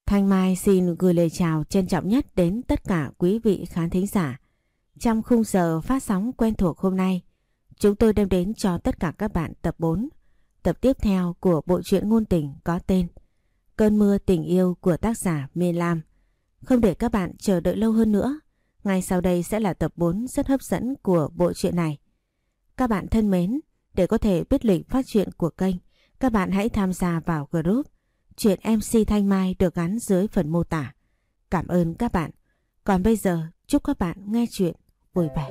Thanh Mai xin gửi lời chào trân trọng nhất đến tất cả quý vị khán thính giả. Trong khung giờ phát sóng quen thuộc hôm nay, chúng tôi đem đến cho tất cả các bạn tập 4, tập tiếp theo của bộ truyện ngôn tình có tên Cơn mưa tình yêu của tác giả Miên Lam. Không để các bạn chờ đợi lâu hơn nữa, ngay sau đây sẽ là tập 4 rất hấp dẫn của bộ truyện này. Các bạn thân mến, để có thể biết lịch phát truyện của kênh, các bạn hãy tham gia vào group Chuyện MC Thanh Mai được gắn dưới phần mô tả. Cảm ơn các bạn. Còn bây giờ chúc các bạn nghe chuyện vui vẻ.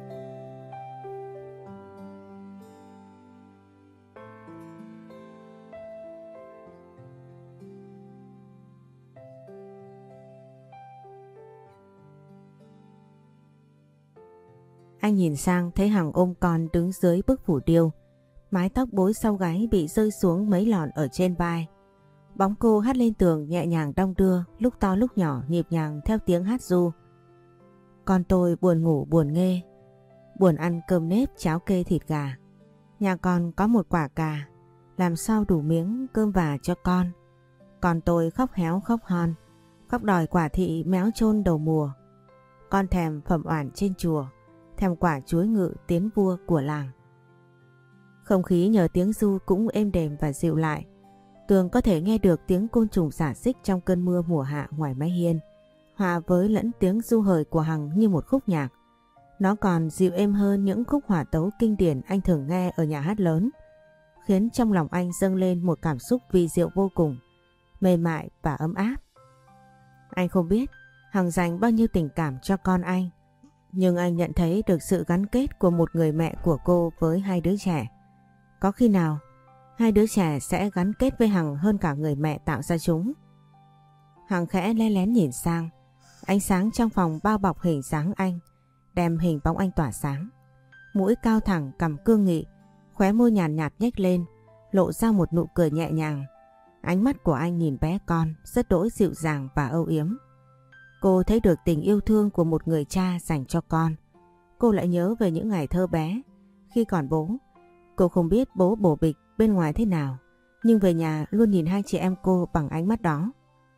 Anh nhìn sang thấy Hằng ôm con đứng dưới bức phủ điêu. Mái tóc bối sau gáy bị rơi xuống mấy lọn ở trên vai. Bóng cô hắt lên tường nhẹ nhàng đong đưa, lúc to lúc nhỏ nhịp nhàng theo tiếng hát ru. Con tôi buồn ngủ buồn nghê, buồn ăn cơm nếp cháo kê thịt gà. Nhà con có một quả cà, làm sao đủ miếng cơm vả cho con. Con tôi khóc héo khóc hon, khóc đòi quả thị méo chôn đầu mùa. Con thèm phẩm oản trên chùa, thèm quả chuối ngự tiến vua của làng. Không khí nhờ tiếng ru cũng êm đềm và dịu lại. Tường có thể nghe được tiếng côn trùng xả xích trong cơn mưa mùa hạ ngoài mái hiên, hòa với lẫn tiếng ru hời của Hằng như một khúc nhạc. Nó còn dịu êm hơn những khúc hỏa tấu kinh điển anh thường nghe ở nhà hát lớn, khiến trong lòng anh dâng lên một cảm xúc vi diệu vô cùng, mềm mại và ấm áp. Anh không biết Hằng dành bao nhiêu tình cảm cho con anh, nhưng anh nhận thấy được sự gắn kết của một người mẹ của cô với hai đứa trẻ. Có khi nào hai đứa trẻ sẽ gắn kết với Hằng hơn cả người mẹ tạo ra chúng? Hằng khẽ lén lén nhìn sang. Ánh sáng trong phòng bao bọc hình dáng anh, đem hình bóng anh tỏa sáng. Mũi cao thẳng, cằm cương nghị, khóe môi nhàn nhạt nhếch lên, lộ ra một nụ cười nhẹ nhàng. Ánh mắt của anh nhìn bé con rất đỗi dịu dàng và âu yếm. Cô thấy được tình yêu thương của một người cha dành cho con. Cô lại nhớ về những ngày thơ bé, khi còn bố. Cô không biết bố bổ bịch bên ngoài thế nào, nhưng về nhà luôn nhìn hai chị em cô bằng ánh mắt đó.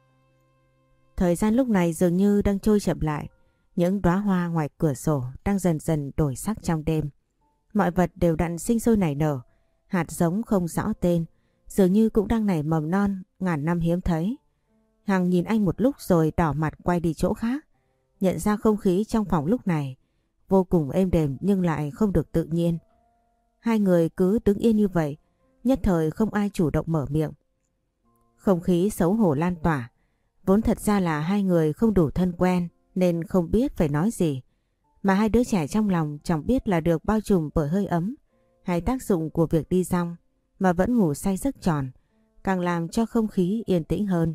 Thời gian lúc này dường như đang trôi chậm lại. Những đóa hoa ngoài cửa sổ đang dần dần đổi sắc trong đêm. Mọi vật đều đặn sinh sôi nảy nở. Hạt giống không rõ tên dường như cũng đang nảy mầm non ngàn năm hiếm thấy. Hằng nhìn anh một lúc rồi đỏ mặt quay đi chỗ khác. Nhận ra không khí trong phòng lúc này vô cùng êm đềm nhưng lại không được tự nhiên. Hai người cứ đứng yên như vậy, nhất thời không ai chủ động mở miệng. Không khí xấu hổ lan tỏa. Vốn thật ra là hai người không đủ thân quen nên không biết phải nói gì. Mà hai đứa trẻ trong lòng chẳng biết là được bao trùm bởi hơi ấm hay tác dụng của việc đi rong mà vẫn ngủ say giấc tròn, càng làm cho không khí yên tĩnh hơn.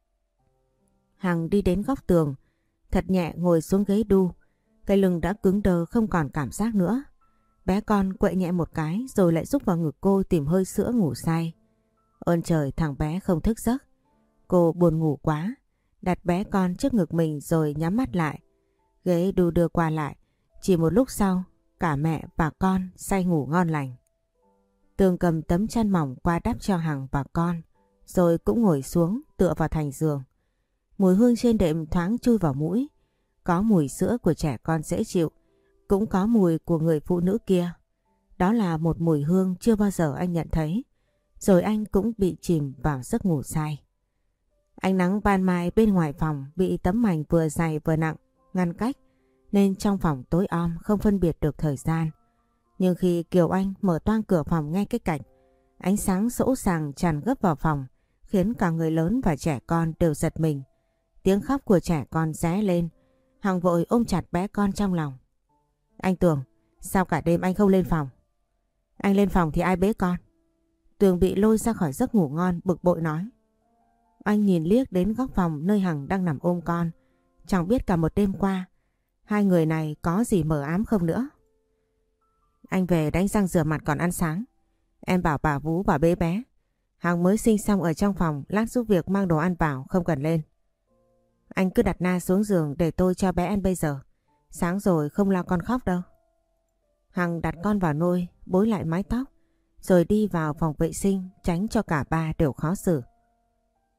Hằng đi đến góc tường, thật nhẹ ngồi xuống ghế đu. Cái lưng đã cứng đờ không còn cảm giác nữa. Bé con quậy nhẹ một cái rồi lại rúc vào ngực cô tìm hơi sữa ngủ say. Ơn trời thằng bé không thức giấc. Cô buồn ngủ quá, đặt bé con trước ngực mình rồi nhắm mắt lại. Ghế đu đưa qua lại. Chỉ một lúc sau, cả mẹ và con say ngủ ngon lành. Tường cầm tấm chăn mỏng qua đắp cho Hằng và con, rồi cũng ngồi xuống tựa vào thành giường. Mùi hương trên đệm thoáng chui vào mũi. Có mùi sữa của trẻ con dễ chịu, cũng có mùi của người phụ nữ kia. Đó là một mùi hương chưa bao giờ anh nhận thấy. Rồi anh cũng bị chìm vào giấc ngủ say. Ánh nắng ban mai bên ngoài phòng bị tấm mành vừa dày vừa nặng ngăn cách, nên trong phòng tối om không phân biệt được thời gian. Nhưng khi Kiều Anh mở toang cửa phòng ngay cái cạnh, ánh sáng sỗ sàng tràn gấp vào phòng, khiến cả người lớn và trẻ con đều giật mình. Tiếng khóc của trẻ con ré lên. Hằng vội ôm chặt bé con trong lòng. Anh Tường, sao cả đêm anh không lên phòng? Anh lên phòng thì ai bế con? Tường bị lôi ra khỏi giấc ngủ ngon bực bội nói. Anh nhìn liếc đến góc phòng nơi Hằng đang nằm ôm con. Chẳng biết cả một đêm qua hai người này có gì mờ ám không nữa. Anh về đánh răng rửa mặt còn ăn sáng. Em bảo bà Vú bảo bế bé. Hằng mới sinh xong ở trong phòng, lát giúp việc mang đồ ăn vào, không cần lên. Anh cứ đặt Na xuống giường để tôi cho bé ăn bây giờ. Sáng rồi không lo con khóc đâu. Hằng đặt con vào nôi, bối lại mái tóc, rồi đi vào phòng vệ sinh tránh cho cả ba đều khó xử.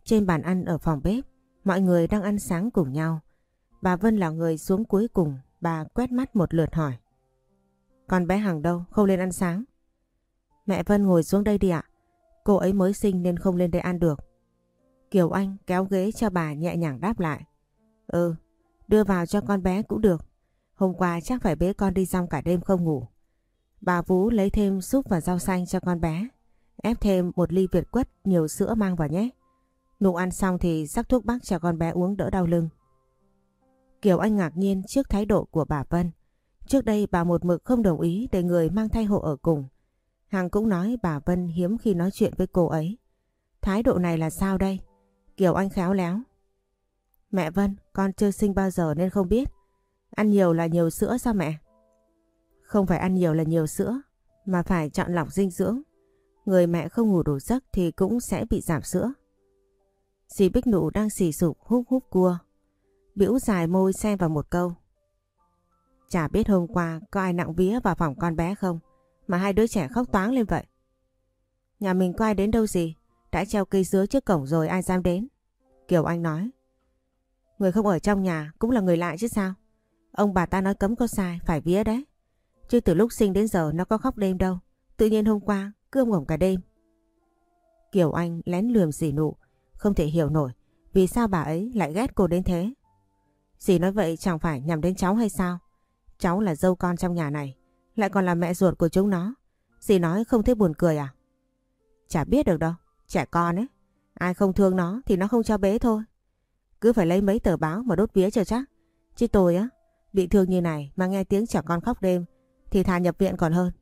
Trên bàn ăn ở phòng bếp, mọi người đang ăn sáng cùng nhau. Bà Vân là người xuống cuối cùng, bà quét mắt một lượt hỏi. Con bé Hằng đâu, không lên ăn sáng? Mẹ Vân ngồi xuống đây đi ạ. Cô ấy mới sinh nên không lên đây ăn được. Kiều Anh kéo ghế cho bà nhẹ nhàng đáp lại. Ừ, đưa vào cho con bé cũng được. Hôm qua chắc phải bế con đi rong cả đêm không ngủ. Bà Vú lấy thêm súp và rau xanh cho con bé. Ép thêm một ly Việt quất nhiều sữa mang vào nhé. Nụ ăn xong thì rắc thuốc bắc cho con bé uống đỡ đau lưng. Kiều Anh ngạc nhiên trước thái độ của bà Vân. Trước đây bà một mực không đồng ý để người mang thai hộ ở cùng. Hằng cũng nói bà Vân hiếm khi nói chuyện với cô ấy. Thái độ này là sao đây? Kiều Anh khéo léo. Mẹ Vân, con chưa sinh bao giờ nên không biết. Ăn nhiều là nhiều sữa sao mẹ? Không phải ăn nhiều là nhiều sữa, mà phải chọn lọc dinh dưỡng. Người mẹ không ngủ đủ giấc thì cũng sẽ bị giảm sữa. Dì Bích Nụ đang xì sụp húp húp cua. Bĩu dài môi xen vào một câu. Chả biết hôm qua có ai nặng vía vào phòng con bé không, mà hai đứa trẻ khóc toáng lên vậy. Nhà mình có ai đến đâu gì, đã treo cây dứa trước cổng rồi ai dám đến. Kiều Anh nói. Người không ở trong nhà cũng là người lạ chứ sao. Ông bà ta nói cấm có sai, phải vía đấy. Chứ từ lúc sinh đến giờ nó có khóc đêm đâu. Tự nhiên hôm qua cứ ôm ổng cả đêm. Kiều Anh lén lườm dì Nụ, không thể hiểu nổi vì sao bà ấy lại ghét cô đến thế. Dì nói vậy chẳng phải nhằm đến cháu hay sao? Cháu là dâu con trong nhà này, lại còn là mẹ ruột của chúng nó. Dì nói không thấy buồn cười à? Chả biết được đâu, trẻ con ấy. Ai không thương nó thì nó không cho bế thôi. Cứ phải lấy mấy tờ báo mà đốt vía cho chắc. Chứ tôi á, bị thương như này mà nghe tiếng trẻ con khóc đêm thì thà nhập viện còn hơn.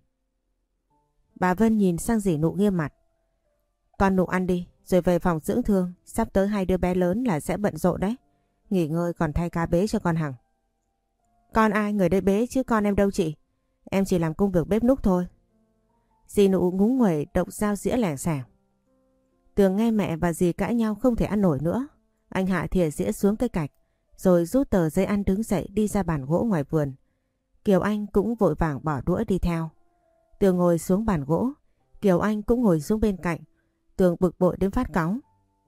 Bà Vân nhìn sang dì Nụ nghiêm mặt. Con Nụ ăn đi, rồi về phòng dưỡng thương. Sắp tới hai đứa bé lớn là sẽ bận rộn đấy. Nghỉ ngơi còn thay ca bế cho con Hằng. Con ai, người đây bế chứ con em đâu chị. Em chỉ làm công việc bếp núc thôi. Dì Nụ ngúng nguẩy động dao dĩa lẻng xẻng. Tường nghe mẹ và dì cãi nhau không thể ăn nổi nữa. Anh hạ thìa dĩa xuống cây cạch, rồi rút tờ giấy ăn đứng dậy đi ra bàn gỗ ngoài vườn. Kiều Anh cũng vội vàng bỏ đũa đi theo. Tường ngồi xuống bàn gỗ, Kiều Anh cũng ngồi xuống bên cạnh. Tường bực bội đến phát cáu.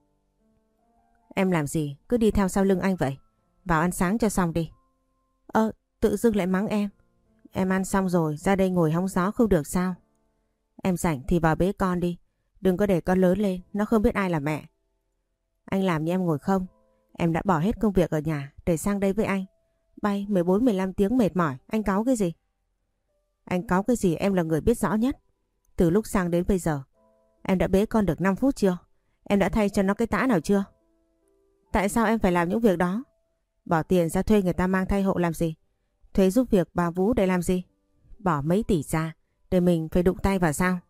Em làm gì cứ đi theo sau lưng anh vậy? Vào ăn sáng cho xong đi. Tự dưng lại mắng em. Em ăn xong rồi ra đây ngồi hóng gió không được sao? Em rảnh thì vào bế con đi. Đừng có để con lớn lên, nó không biết ai là mẹ. Anh làm như em ngồi không. Em đã bỏ hết công việc ở nhà để sang đây với anh. Bay 14-15 tiếng mệt mỏi, anh cáu cái gì? Anh cáu cái gì em là người biết rõ nhất. Từ lúc sang đến bây giờ, em đã bế con được 5 phút chưa? Em đã thay cho nó cái tã nào chưa? Tại sao em phải làm những việc đó? Bỏ tiền ra thuê người ta mang thai hộ làm gì? Thuê giúp việc bà Vú để làm gì? Bỏ mấy tỷ ra để mình phải đụng tay vào sao?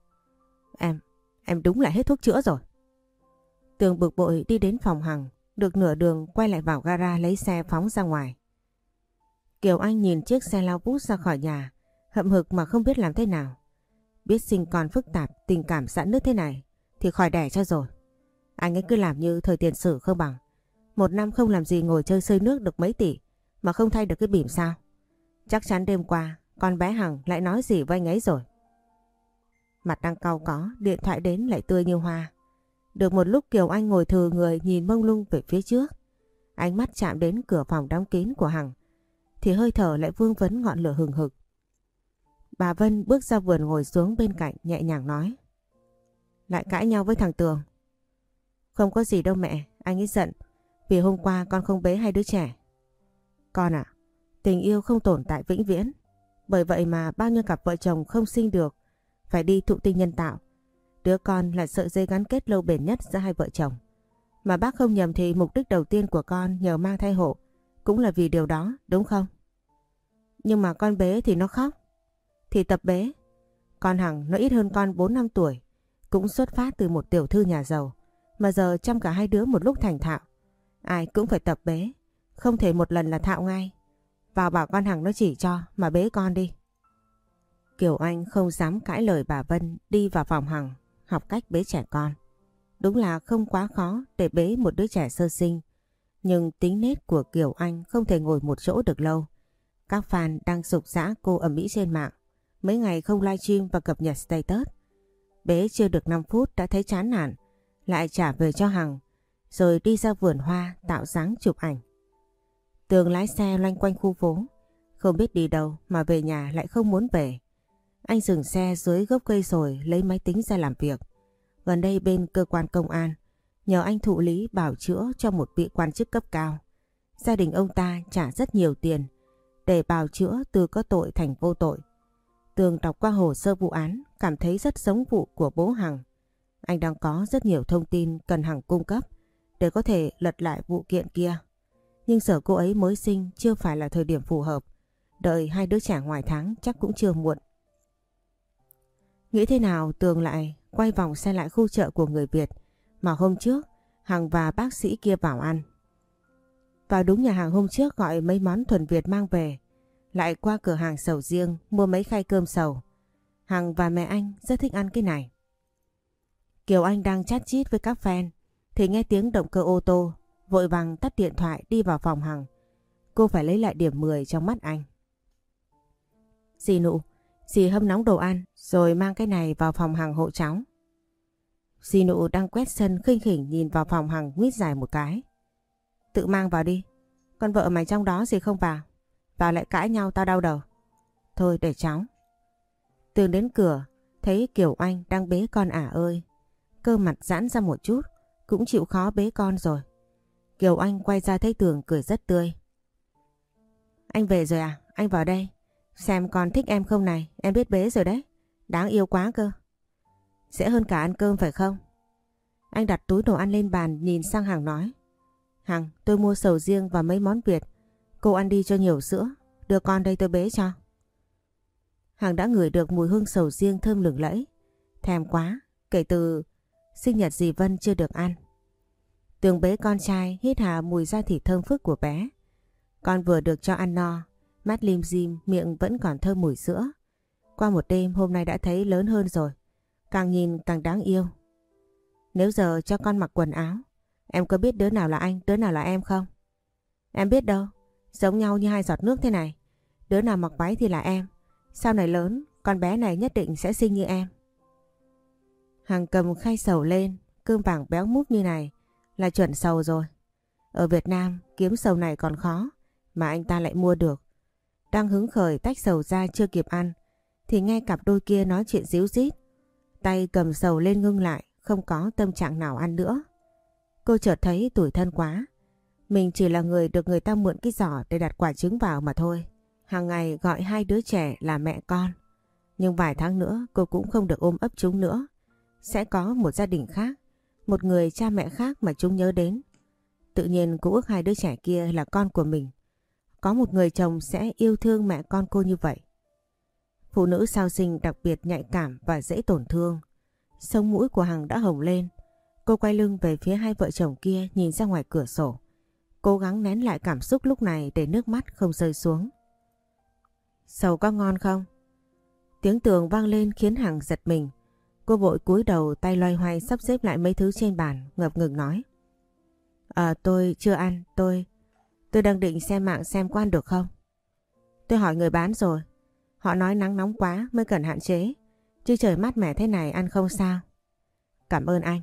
Em đúng là hết thuốc chữa rồi. Tường bực bội đi đến phòng Hằng, được nửa đường quay lại vào gara lấy xe phóng ra ngoài. Kiều Anh nhìn chiếc xe lao vút ra khỏi nhà, hậm hực mà không biết làm thế nào. Biết sinh con phức tạp, tình cảm giãn nứt thế này thì khỏi đẻ cho rồi. Anh ấy cứ làm như thời tiền sử không bằng. Một năm không làm gì ngồi chơi xơi nước được mấy tỷ mà không thay được cái bỉm sao? Chắc chắn đêm qua con bé Hằng lại nói gì với anh ấy rồi. Mặt đang cau có, điện thoại đến lại tươi như hoa. Được một lúc Kiều Anh ngồi thừ người nhìn mông lung về phía trước. Ánh mắt chạm đến cửa phòng đóng kín của Hằng thì hơi thở lại vương vấn ngọn lửa hừng hực. Bà Vân bước ra vườn ngồi xuống bên cạnh nhẹ nhàng nói. Lại cãi nhau với thằng Tường. Không có gì đâu mẹ, anh ấy giận vì hôm qua con không bế hai đứa trẻ. Con à, tình yêu không tồn tại vĩnh viễn. Bởi vậy mà bao nhiêu cặp vợ chồng không sinh được phải đi thụ tinh nhân tạo. Đứa con là sợi dây gắn kết lâu bền nhất giữa hai vợ chồng. Mà bác không nhầm thì mục đích đầu tiên của con nhờ mang thai hộ cũng là vì điều đó, đúng không? Nhưng mà con bế thì nó khóc. Thì tập bế. Con Hằng nó ít hơn con 4-5 tuổi, cũng xuất phát từ một tiểu thư nhà giàu. Mà giờ chăm cả hai đứa một lúc thành thạo. Ai cũng phải tập bế, không thể một lần là thạo ngay. Vào bảo con Hằng nó chỉ cho mà bế con đi. Kiều Anh không dám cãi lời bà Vân, đi vào phòng Hằng học cách bế trẻ con. Đúng là không quá khó để bế một đứa trẻ sơ sinh. Nhưng tính nết của Kiều Anh không thể ngồi một chỗ được lâu. Các fan đang sục sã cô ầm ĩ trên mạng. Mấy ngày không livestream và cập nhật status. Bế chưa được 5 phút đã thấy chán nản, lại trả về cho Hằng. rồi đi ra vườn hoa tạo dáng chụp ảnh. Tường lái xe loanh quanh khu phố, không biết đi đâu mà về nhà lại không muốn về. Anh dừng xe dưới gốc cây rồi lấy máy tính ra làm việc. Gần đây bên cơ quan công an nhờ anh thụ lý bảo chữa cho một vị quan chức cấp cao. Gia đình ông ta trả rất nhiều tiền để bào chữa từ có tội thành vô tội. Tường đọc qua hồ sơ vụ án cảm thấy rất giống vụ của bố Hằng. Anh đang có rất nhiều thông tin cần Hằng cung cấp để có thể lật lại vụ kiện kia. Nhưng giờ cô ấy mới sinh chưa phải là thời điểm phù hợp. Đợi 2 đứa trẻ ngoài tháng chắc cũng chưa muộn. Nghĩ thế nào Tường lại quay vòng xe lại khu chợ của người Việt mà hôm trước Hằng và bác sĩ kia vào ăn. Vào đúng nhà hàng hôm trước gọi mấy món thuần Việt mang về, lại qua cửa hàng sầu riêng mua mấy khay cơm sầu. Hằng và mẹ anh rất thích ăn cái này. Kiều Anh đang chat chít với các fan thì nghe tiếng động cơ ô tô, vội vàng tắt điện thoại đi vào phòng Hằng. Cô phải lấy lại điểm 10 trong mắt anh. Dì Nụ, dì hâm nóng đồ ăn rồi mang cái này vào phòng Hằng hộ cháu. Dì Nụ đang quét sân khinh khỉnh nhìn vào phòng Hằng nguyết dài một cái. Tự mang vào đi, con vợ mày trong đó gì không vào. Vào lại cãi nhau tao đau đầu. Thôi để cháu. Tường đến cửa thấy Kiều Anh đang bế con ơi. Cơ mặt giãn ra một chút, cũng chịu khó bế con rồi. Kiều Anh quay ra thấy Tường cười rất tươi. Anh về rồi à? Anh vào đây. Xem con thích em không này, em biết bế rồi đấy. Đáng yêu quá cơ. Dễ hơn cả ăn cơm phải không? Anh đặt túi đồ ăn lên bàn nhìn sang Hằng nói. Hằng, tôi mua sầu riêng và mấy món Việt. Cô ăn đi cho nhiều sữa. Đưa con đây tôi bế cho. Hằng đã ngửi được mùi hương sầu riêng thơm lừng lẫy. Thèm quá, kể từ sinh nhật dì Vân chưa được ăn. Tường bế con trai hít hà mùi da thịt thơm phức của bé. Con vừa được cho ăn no, mắt lim dim, miệng vẫn còn thơm mùi sữa. Qua một đêm hôm nay đã thấy lớn hơn rồi. Càng nhìn càng đáng yêu. Nếu giờ cho con mặc quần áo, em có biết đứa nào là anh, đứa nào là em không? Em biết đâu, giống nhau như 2 giọt nước thế này. Đứa nào mặc váy thì là em. Sau này lớn, con bé này nhất định sẽ xinh như em. Hằng cầm khay sầu lên, cơm vàng béo múp như này là chuẩn sầu rồi. Ở Việt Nam kiếm sầu này còn khó, mà anh ta lại mua được. Đang hứng khởi tách sầu ra chưa kịp ăn, thì nghe cặp đôi kia nói chuyện díu dít. Tay cầm sầu lên ngưng lại, không có tâm trạng nào ăn nữa. Cô chợt thấy tủi thân quá. Mình chỉ là người được người ta mượn cái giỏ để đặt quả trứng vào mà thôi. Hàng ngày gọi 2 đứa trẻ là mẹ con. Nhưng vài tháng nữa cô cũng không được ôm ấp chúng nữa. Sẽ có một gia đình khác, một người cha mẹ khác mà chúng nhớ đến. Tự nhiên cô ước 2 đứa trẻ kia là con của mình. Có một người chồng sẽ yêu thương mẹ con cô như vậy. Phụ nữ sau sinh đặc biệt nhạy cảm và dễ tổn thương. Sống mũi của Hằng đã hồng lên. Cô quay lưng về phía 2 vợ chồng kia nhìn ra ngoài cửa sổ. Cố gắng nén lại cảm xúc lúc này để nước mắt không rơi xuống. Sầu có ngon không? Tiếng Tường vang lên khiến Hằng giật mình. Cô vội cúi đầu tay loay hoay sắp xếp lại mấy thứ trên bàn, ngập ngừng nói. Tôi chưa ăn, tôi đang định xem mạng xem có ăn được không? Tôi hỏi người bán rồi. Họ nói nắng nóng quá mới cần hạn chế. Chứ trời mát mẻ thế này ăn không sao. Cảm ơn anh.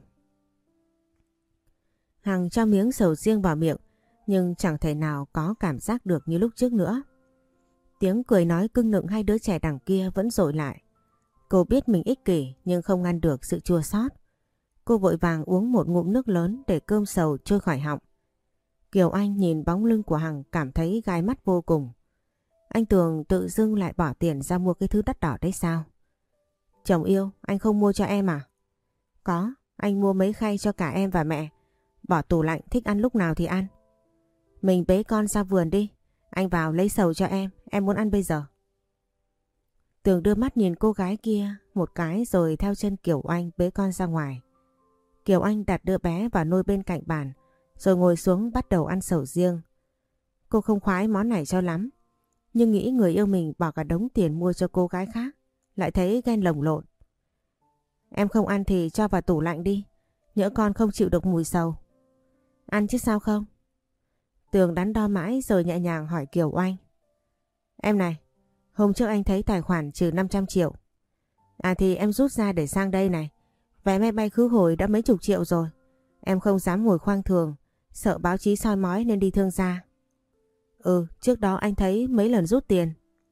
Hằng cho miếng sầu riêng vào miệng, nhưng chẳng thể nào có cảm giác được như lúc trước nữa. Tiếng cười nói cưng nựng 2 đứa trẻ đằng kia vẫn dội lại. Cô biết mình ích kỷ nhưng không ngăn được sự chua xót. Cô vội vàng uống một ngụm nước lớn để cơm sầu trôi khỏi họng. Kiều Anh nhìn bóng lưng của Hằng cảm thấy gai mắt vô cùng. Anh Tường tự dưng lại bỏ tiền ra mua cái thứ đắt đỏ đấy sao? Chồng yêu, anh không mua cho em à? Có, anh mua mấy khay cho cả em và mẹ. Bỏ tủ lạnh, thích ăn lúc nào thì ăn. Mình bế con ra vườn đi. Anh vào lấy sầu cho em muốn ăn bây giờ. Tường đưa mắt nhìn cô gái kia một cái rồi theo chân Kiều Anh bế con ra ngoài. Kiều Anh đặt đứa bé vào nôi bên cạnh bàn rồi ngồi xuống bắt đầu ăn sầu riêng. Cô không khoái món này cho lắm, nhưng nghĩ người yêu mình bỏ cả đống tiền mua cho cô gái khác, lại thấy ghen lồng lộn. Em không ăn thì cho vào tủ lạnh đi, nhỡ con không chịu được mùi sầu. Ăn chứ sao không? Tường đắn đo mãi rồi nhẹ nhàng hỏi Kiều Anh. Em này, hôm trước anh thấy tài khoản trừ 500 triệu. À thì em rút ra để sang đây này. Vé máy bay khứ hồi đã mấy chục triệu rồi. Em không dám ngồi khoang thường, sợ báo chí soi mói nên đi thương gia. Trước đó anh thấy mấy lần rút tiền.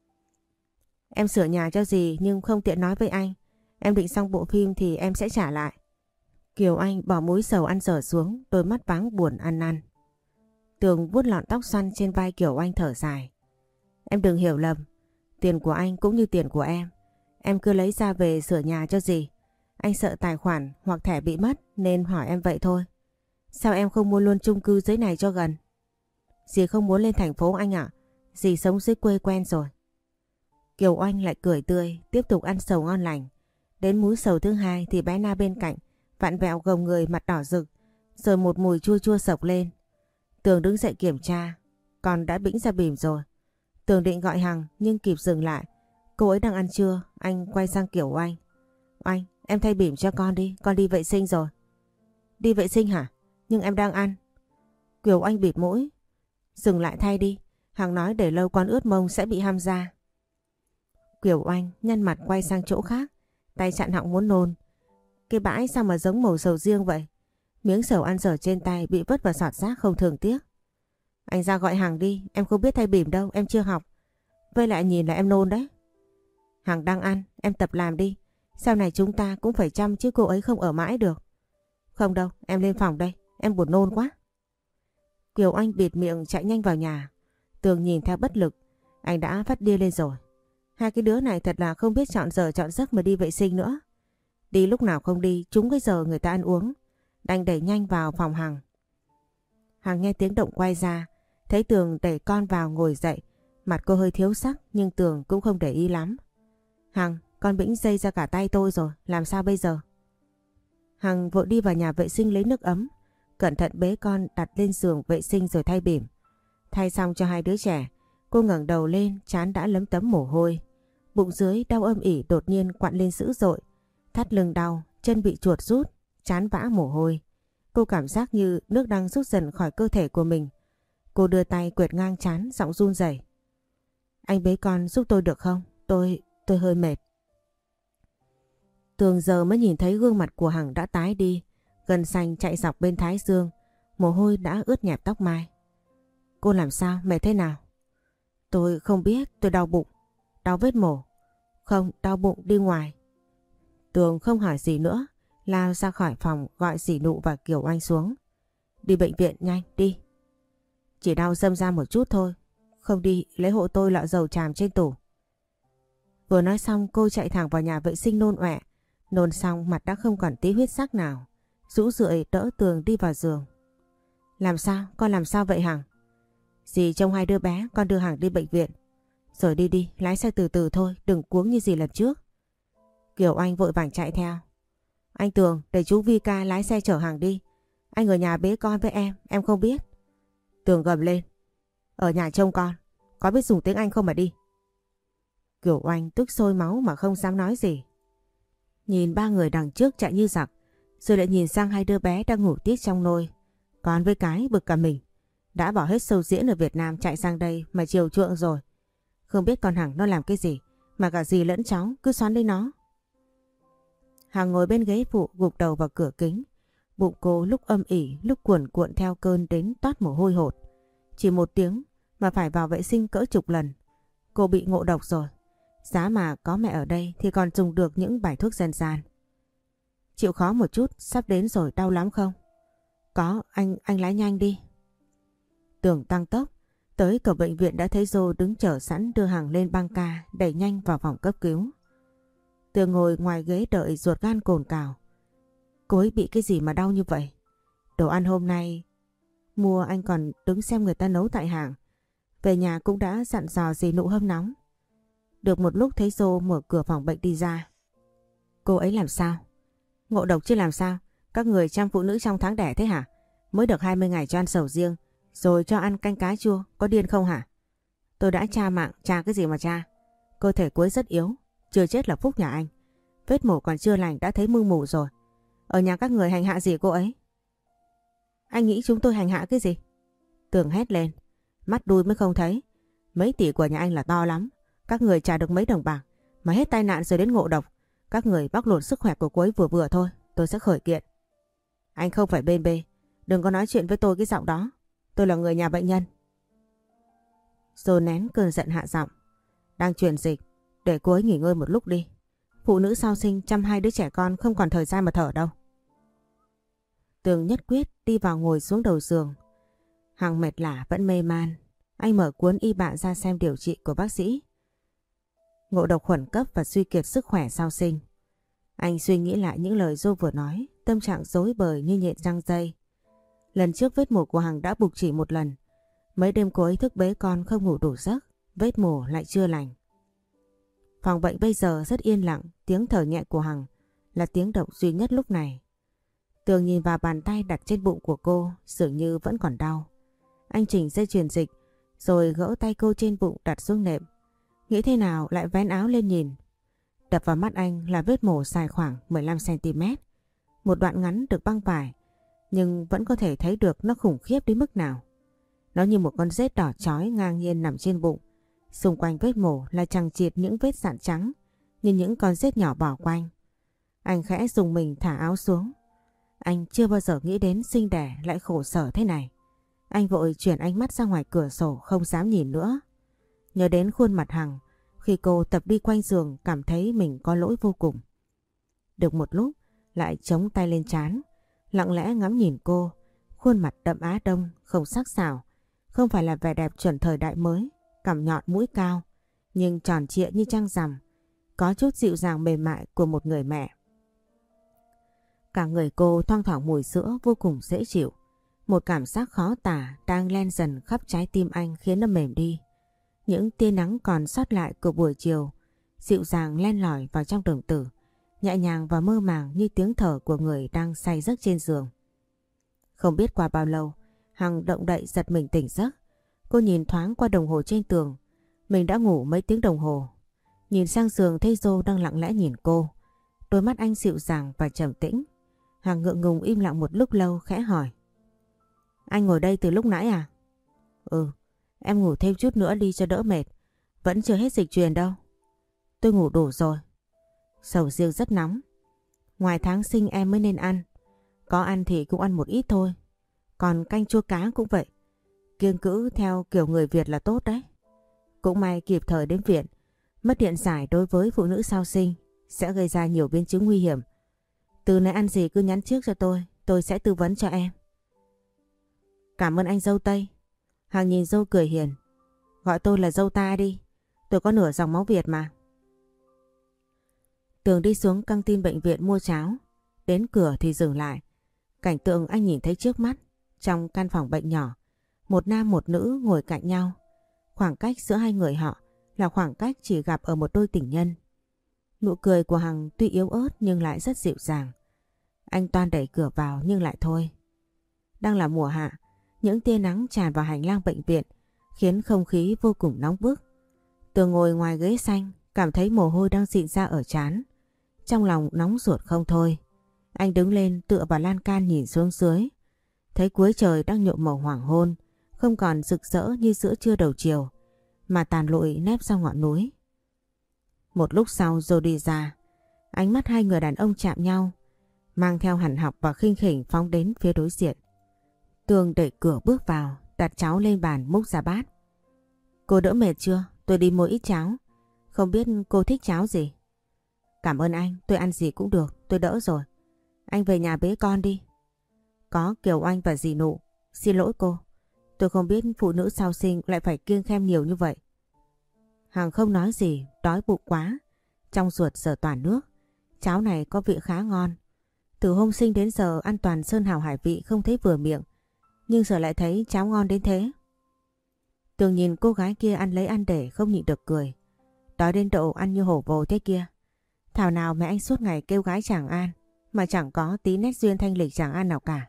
Em sửa nhà cho dì nhưng không tiện nói với anh. Em định xong bộ phim thì em sẽ trả lại. Kiều Anh bỏ múi sầu ăn dở xuống, đôi mắt váng buồn ăn năn. Tường vuốt lọn tóc xoăn trên vai Kiều Anh thở dài. Em đừng hiểu lầm, tiền của anh cũng như tiền của em. Em cứ lấy ra về sửa nhà cho dì. Anh sợ tài khoản hoặc thẻ bị mất nên hỏi em vậy thôi. Sao em không mua luôn chung cư dưới này cho gần? Dì không muốn lên thành phố anh ạ. Dì sống dưới quê quen rồi. Kiều Anh lại cười tươi, tiếp tục ăn sầu ngon lành. Đến múi sầu thứ hai thì bé Na bên cạnh vặn vẹo gồng người mặt đỏ rực, rồi một mùi chua chua sộc lên. Tường đứng dậy kiểm tra, con đã bĩnh ra bỉm rồi. Tường định gọi Hằng nhưng kịp dừng lại. Cô ấy đang ăn trưa, anh quay sang Kiều Anh. Anh, em thay bỉm cho con đi, con đi vệ sinh rồi. Đi vệ sinh hả? Nhưng em đang ăn. Kiều Anh bịt mũi. Dừng lại thay đi, Hằng nói để lâu con ướt mông sẽ bị ham da. Kiều Anh nhăn mặt quay sang chỗ khác, tay chặn họng muốn nôn. Cái bãi sao mà giống màu sầu riêng vậy? Miếng sầu ăn dở trên tay bị vứt vào sọt rác không thường tiếc. Anh ra gọi Hằng đi, em không biết thay bỉm đâu, em chưa học. Với lại nhìn là em nôn đấy. Hằng đang ăn, em tập làm đi. Sau này chúng ta cũng phải chăm chứ cô ấy không ở mãi được. Không đâu, em lên phòng đây, em buồn nôn quá. Kiều Anh bịt miệng chạy nhanh vào nhà. Tường nhìn theo bất lực, anh đã phát điên lên rồi. Hai cái đứa này thật là không biết chọn giờ chọn giấc mà đi vệ sinh nữa. Đi lúc nào không đi, trúng cái giờ người ta ăn uống. Đành đẩy nhanh vào phòng Hằng. Hằng nghe tiếng động quay ra, thấy Tường đẩy con vào ngồi dậy. Mặt cô hơi thiếu sắc nhưng Tường cũng không để ý lắm. Hằng, con bĩnh dây ra cả tay tôi rồi, làm sao bây giờ? Hằng vội đi vào nhà vệ sinh lấy nước ấm, cẩn thận bế con đặt lên giường vệ sinh rồi thay bỉm. Thay xong cho hai đứa trẻ, cô ngẩng đầu lên, trán đã lấm tấm mồ hôi. Bụng dưới đau âm ỉ đột nhiên quặn lên dữ dội, thắt lưng đau, chân bị chuột rút, trán vã mồ hôi. Cô cảm giác như nước đang rút dần khỏi cơ thể của mình. Cô đưa tay quệt ngang trán, giọng run rẩy. Anh bế con giúp tôi được không? Tôi hơi mệt. Tường giờ mới nhìn thấy gương mặt của Hằng đã tái đi, gân xanh chạy dọc bên thái dương, mồ hôi đã ướt nhẹp tóc mai. Cô làm sao? Mệt thế nào? Tôi không biết, tôi đau bụng. Đau vết mổ. Không, đau bụng đi ngoài. Tường không hỏi gì nữa, lao ra khỏi phòng gọi dì Nụ và Kiều Anh xuống. Đi bệnh viện nhanh, đi. Chỉ đau râm ra một chút thôi. Không đi, lấy hộ tôi lọ dầu tràm trên tủ. Vừa nói xong cô chạy thẳng vào nhà vệ sinh nôn ọe. Nôn xong mặt đã không còn tí huyết sắc nào. Rũ rượi đỡ Tường đi vào giường. Làm sao? Con làm sao vậy Hằng? Dì trông hai đứa bé, con đưa Hằng đi bệnh viện. Rồi đi đi, lái xe từ từ thôi, đừng cuống như dì lần trước. Kiều Anh vội vàng chạy theo. Anh Tường, để chú Vi Ca lái xe chở Hằng đi. Anh ở nhà bế con với em không biết. Tường gầm lên. Ở nhà trông con, có biết dùng tiếng Anh không mà đi. Kiều Anh tức sôi máu mà không dám nói gì. Nhìn ba người đằng trước chạy như giặc, rồi lại nhìn sang hai đứa bé đang ngủ tít trong nôi. Con với cái bực cả mình. Đã bỏ hết show diễn ở Việt Nam chạy sang đây mà chiều chuộng rồi. Không biết con Hằng nó làm cái gì mà cả dì lẫn cháu cứ xoắn lấy nó. Hằng ngồi bên ghế phụ gục đầu vào cửa kính. Bụng cô lúc âm ỉ lúc cuồn cuộn theo cơn đến toát mồ hôi hột. Chỉ một tiếng mà phải vào vệ sinh cỡ chục lần. Cô bị ngộ độc rồi. Giá mà có mẹ ở đây thì còn dùng được những bài thuốc dân gian. Chịu khó một chút, sắp đến rồi, đau lắm không? Có, anh lái nhanh đi. Tường tăng tốc, tới cổng bệnh viện đã thấy Dô đứng chờ sẵn đưa Hằng lên băng ca đẩy nhanh vào phòng cấp cứu. Tường ngồi ngoài ghế đợi ruột gan cồn cào. Cô ấy bị cái gì mà đau như vậy? Đồ ăn hôm nay mua anh còn đứng xem người ta nấu tại hàng. Về nhà cũng đã dặn dò dì Nụ hâm nóng. Được một lúc thấy Dô mở cửa phòng bệnh đi ra. Cô ấy làm sao? Ngộ độc chứ làm sao? Các người chăm phụ nữ trong tháng đẻ thế hả? Mới được 20 ngày cho ăn sầu riêng, rồi cho ăn canh cá chua, có điên không hả? Tôi đã tra mạng, tra cái gì mà tra? Cơ thể cô ấy rất yếu, chưa chết là phúc nhà anh. Vết mổ còn chưa lành đã thấy mưng mủ rồi. Ở nhà các người hành hạ gì cô ấy? Anh nghĩ chúng tôi hành hạ cái gì? Tường hét lên. Mắt đuôi mới không thấy. Mấy tỷ của nhà anh là to lắm. Các người trả được mấy đồng bạc mà hết tai nạn rồi đến ngộ độc. Các người bóc lột sức khỏe của cô ấy vừa vừa thôi. Tôi sẽ khởi kiện. Anh không phải bên bê. Đừng có nói chuyện với tôi cái giọng đó. Tôi là người nhà bệnh nhân. Rồi nén cơn giận hạ giọng. Đang truyền dịch, để cô ấy nghỉ ngơi một lúc đi. Phụ nữ sau sinh chăm hai đứa trẻ con không còn thời gian mà thở đâu. Tường nhất quyết đi vào ngồi xuống đầu giường. Hằng mệt lả vẫn mê man. Anh mở cuốn y bạ ra xem điều trị của bác sĩ. Ngộ độc khuẩn cấp và suy kiệt sức khỏe sau sinh. Anh suy nghĩ lại những lời Dô vừa nói, tâm trạng rối bời như nhện răng dây. Lần trước vết mổ của Hằng đã bục chỉ một lần. Mấy đêm cô ấy thức bế con không ngủ đủ giấc, vết mổ lại chưa lành. Phòng bệnh bây giờ rất yên lặng, tiếng thở nhẹ của Hằng là tiếng động duy nhất lúc này. Tường nhìn vào bàn tay đặt trên bụng của cô, dường như vẫn còn đau. Anh chỉnh dây chuyền dịch, rồi gỡ tay cô trên bụng đặt xuống nệm. Nghĩ thế nào lại vén áo lên nhìn. Đập vào mắt anh là vết mổ dài khoảng 15cm. Một đoạn ngắn được băng vải, nhưng vẫn có thể thấy được nó khủng khiếp đến mức nào. Nó như một con rết đỏ chói ngang nhiên nằm trên bụng. Xung quanh vết mổ là chằng chịt những vết sạn trắng, như những con rết nhỏ bỏ quanh. Anh khẽ dùng mình thả áo xuống. Anh chưa bao giờ nghĩ đến sinh đẻ lại khổ sở thế này. Anh vội chuyển ánh mắt ra ngoài cửa sổ không dám nhìn nữa. Nhớ đến khuôn mặt Hằng khi cô tập đi quanh giường, cảm thấy mình có lỗi vô cùng. Được một lúc lại chống tay lên trán, lặng lẽ ngắm nhìn cô. Khuôn mặt đậm Á Đông, không sắc sảo, không phải là vẻ đẹp chuẩn thời đại mới, cằm nhọn mũi cao, nhưng tròn trịa như trăng rằm, có chút dịu dàng mềm mại của một người mẹ. Cả người cô thoang thoảng mùi sữa vô cùng dễ chịu. Một cảm giác khó tả đang len dần khắp trái tim anh khiến nó mềm đi. Những tia nắng còn sót lại của buổi chiều dịu dàng len lỏi vào trong đồng tử, nhẹ nhàng và mơ màng như tiếng thở của người đang say giấc trên giường. Không biết qua bao lâu, Hằng động đậy giật mình tỉnh giấc. Cô nhìn thoáng qua đồng hồ trên tường. Mình đã ngủ mấy tiếng đồng hồ. Nhìn sang giường thấy Dô đang lặng lẽ nhìn cô. Đôi mắt anh dịu dàng và trầm tĩnh. Hằng ngượng ngùng im lặng một lúc lâu khẽ hỏi. Anh ngồi đây từ lúc nãy à? Ừ, em ngủ thêm chút nữa đi cho đỡ mệt. Vẫn chưa hết dịch truyền đâu. Tôi ngủ đủ rồi. Sầu riêng rất nóng. Ngoài tháng sinh em mới nên ăn. Có ăn thì cũng ăn một ít thôi. Còn canh chua cá cũng vậy. Kiêng cữ theo kiểu người Việt là tốt đấy. Cũng may kịp thời đến viện. Mất điện giải đối với phụ nữ sau sinh sẽ gây ra nhiều biến chứng nguy hiểm. Từ nay ăn gì cứ nhắn trước cho tôi sẽ tư vấn cho em. Cảm ơn anh dâu Tây. Hằng nhìn Dâu cười hiền. Gọi tôi là dâu ta đi. Tôi có nửa dòng máu Việt mà. Tường đi xuống căng tin bệnh viện mua cháo. Đến cửa thì dừng lại. Cảnh tượng anh nhìn thấy trước mắt. Trong căn phòng bệnh nhỏ, một nam một nữ ngồi cạnh nhau. Khoảng cách giữa hai người họ là khoảng cách chỉ gặp ở một đôi tình nhân. Nụ cười của Hằng tuy yếu ớt nhưng lại rất dịu dàng. Anh toan đẩy cửa vào nhưng lại thôi. Đang là mùa hạ, những tia nắng tràn vào hành lang bệnh viện khiến không khí vô cùng nóng bức. Tường ngồi ngoài ghế xanh, cảm thấy mồ hôi đang rịn ra ở trán. Trong lòng nóng ruột không thôi. Anh đứng lên tựa vào lan can nhìn xuống dưới. Thấy cuối trời đang nhuộm màu hoàng hôn, không còn rực rỡ như giữa trưa đầu chiều, mà tàn lụi nép sau ngọn núi. Một lúc sau rồi đi ra, ánh mắt hai người đàn ông chạm nhau, mang theo hằn học và khinh khỉnh phóng đến phía đối diện. Tường đẩy cửa bước vào, đặt cháo lên bàn múc ra bát. Cô đỡ mệt chưa? Tôi đi mua ít cháo. Không biết cô thích cháo gì? Cảm ơn anh, tôi ăn gì cũng được, tôi đỡ rồi. Anh về nhà bế con đi. Có Kiều Anh và dì Nụ. Xin lỗi cô, tôi không biết phụ nữ sau sinh lại phải kiêng khem nhiều như vậy. Hằng không nói gì, đói bụng quá. Trong ruột giờ toàn nước. Cháo này có vị khá ngon. Từ hôm sinh đến giờ ăn toàn sơn hào hải vị không thấy vừa miệng. Nhưng giờ lại thấy cháo ngon đến thế. Tường nhìn cô gái kia ăn lấy ăn để không nhịn được cười. Đói đến độ ăn như hổ vồ thế kia. Thảo nào mẹ anh suốt ngày kêu gái Tràng An mà chẳng có tí nét duyên thanh lịch Tràng An nào cả.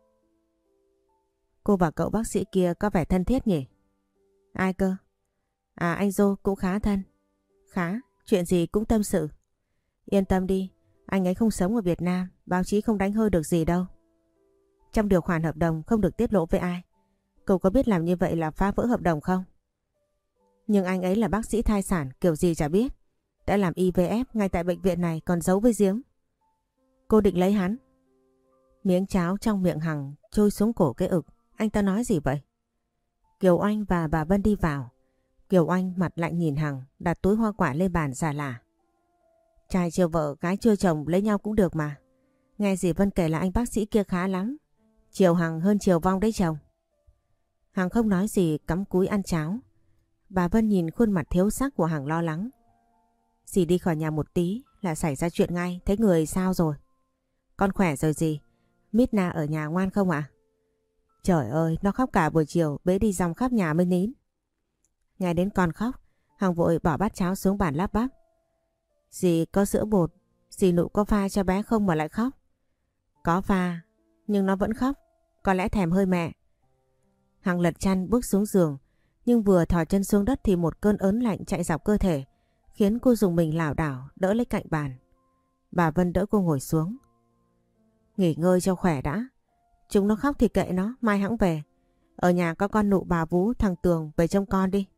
Cô và cậu bác sĩ kia có vẻ thân thiết nhỉ? Ai cơ? À, anh Dô cũng khá thân. Khá, chuyện gì cũng tâm sự. Yên tâm đi, anh ấy không sống ở Việt Nam, báo chí không đánh hơi được gì đâu. Trong điều khoản hợp đồng không được tiết lộ với ai. Cậu có biết làm như vậy là phá vỡ hợp đồng không? Nhưng anh ấy là bác sĩ thai sản kiểu gì chả biết. Đã làm IVF ngay tại bệnh viện này còn giấu với giếng. Cô định lấy hắn. Miếng cháo trong miệng Hằng trôi xuống cổ cái ực. Anh ta nói gì vậy? Kiều Anh và bà Vân đi vào. Kiều Anh mặt lạnh nhìn Hằng, đặt túi hoa quả lên bàn giả lả. Trai chưa vợ, gái chưa chồng lấy nhau cũng được mà. Nghe dì Vân kể là anh bác sĩ kia khá lắm. Chiều Hằng hơn chiều Vong đấy chồng. Hằng không nói gì, cắm cúi ăn cháo. Bà Vân nhìn khuôn mặt thiếu sắc của Hằng lo lắng. Dì đi khỏi nhà một tí là xảy ra chuyện ngay, thấy người sao rồi? Con khỏe rồi dì. Mít Na ở nhà ngoan không ạ? Trời ơi, nó khóc cả buổi chiều, bế đi dòng khắp nhà mới nín. Nghe đến con khóc, Hằng vội bỏ bát cháo xuống bàn lắp bắp. Dì có sữa bột, dì Nụ có pha cho bé không mà lại khóc? Có pha, nhưng nó vẫn khóc, có lẽ thèm hơi mẹ. Hằng lật chăn bước xuống giường, nhưng vừa thò chân xuống đất thì một cơn ớn lạnh chạy dọc cơ thể, khiến cô dùng mình lảo đảo đỡ lấy cạnh bàn. Bà Vân đỡ cô ngồi xuống. Nghỉ ngơi cho khỏe đã. Chúng nó khóc thì kệ nó, mai hẵng về. Ở nhà có con Nụ, bà Vú, thằng Tường về trông con đi.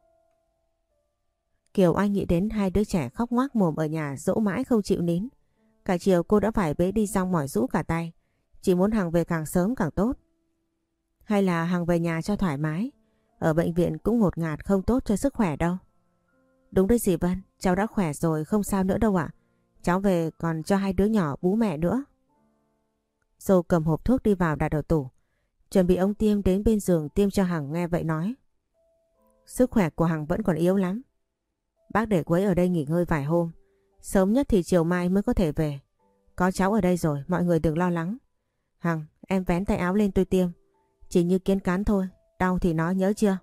Kiều Anh nghĩ đến hai đứa trẻ khóc ngoác mồm ở nhà dỗ mãi không chịu nín. Cả chiều cô đã phải bế đi xong mỏi rũ cả tay. Chỉ muốn Hằng về càng sớm càng tốt. Hay là Hằng về nhà cho thoải mái. Ở bệnh viện cũng ngột ngạt không tốt cho sức khỏe đâu. Đúng đấy dì Vân, cháu đã khỏe rồi không sao nữa đâu ạ. Cháu về còn cho hai đứa nhỏ bú mẹ nữa. Dô cầm hộp thuốc đi vào đặt ở tủ. Chuẩn bị ống tiêm đến bên giường tiêm cho Hằng, nghe vậy nói. Sức khỏe của Hằng vẫn còn yếu lắm. Bác để cô ấy ở đây nghỉ ngơi vài hôm. Sớm nhất thì chiều mai mới có thể về. Có cháu ở đây rồi, mọi người đừng lo lắng. Hằng, em vén tay áo lên tôi tiêm. Chỉ như kiến cán thôi, đau thì nói nhớ chưa?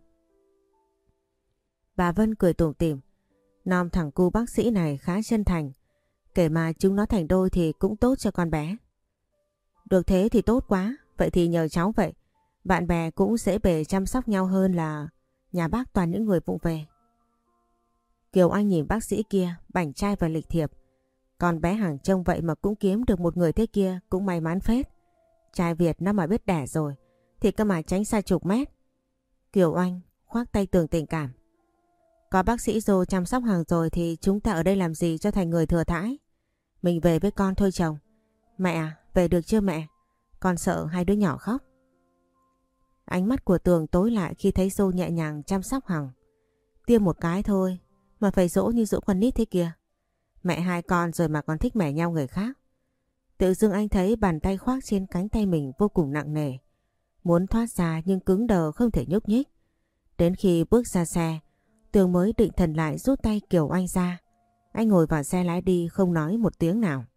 Bà Vân cười tủm tỉm. Nom thằng cu bác sĩ này khá chân thành. Kể mà chúng nó thành đôi thì cũng tốt cho con bé. Được thế thì tốt quá. Vậy thì nhờ cháu vậy. Bạn bè cũng dễ bề chăm sóc nhau hơn là nhà bác toàn những người vụng về. Kiều Anh nhìn bác sĩ kia bảnh trai và lịch thiệp. Con bé Hằng trông vậy mà cũng kiếm được một người thế kia cũng may mắn phết. Trai Việt nó mà biết đẻ rồi thì cơ mà tránh xa chục mét. Kiều Anh khoác tay Tường tình cảm. Có bác sĩ Dô chăm sóc Hằng rồi thì chúng ta ở đây làm gì cho thành người thừa thãi. Mình về với con thôi chồng. Mẹ à, về được chưa mẹ? Con sợ hai đứa nhỏ khóc. Ánh mắt của Tường tối lại khi thấy Dô nhẹ nhàng chăm sóc Hằng. Tiêm một cái thôi mà phải dỗ như dỗ con nít thế kia. Mẹ hai con rồi mà còn thích mẻ nhau người khác. Tự dưng anh thấy bàn tay khoác trên cánh tay mình vô cùng nặng nề. Muốn thoát ra nhưng cứng đờ không thể nhúc nhích. Đến khi bước ra xe, Tường mới định thần lại rút tay Kiều Anh ra. Anh ngồi vào xe lái đi không nói một tiếng nào.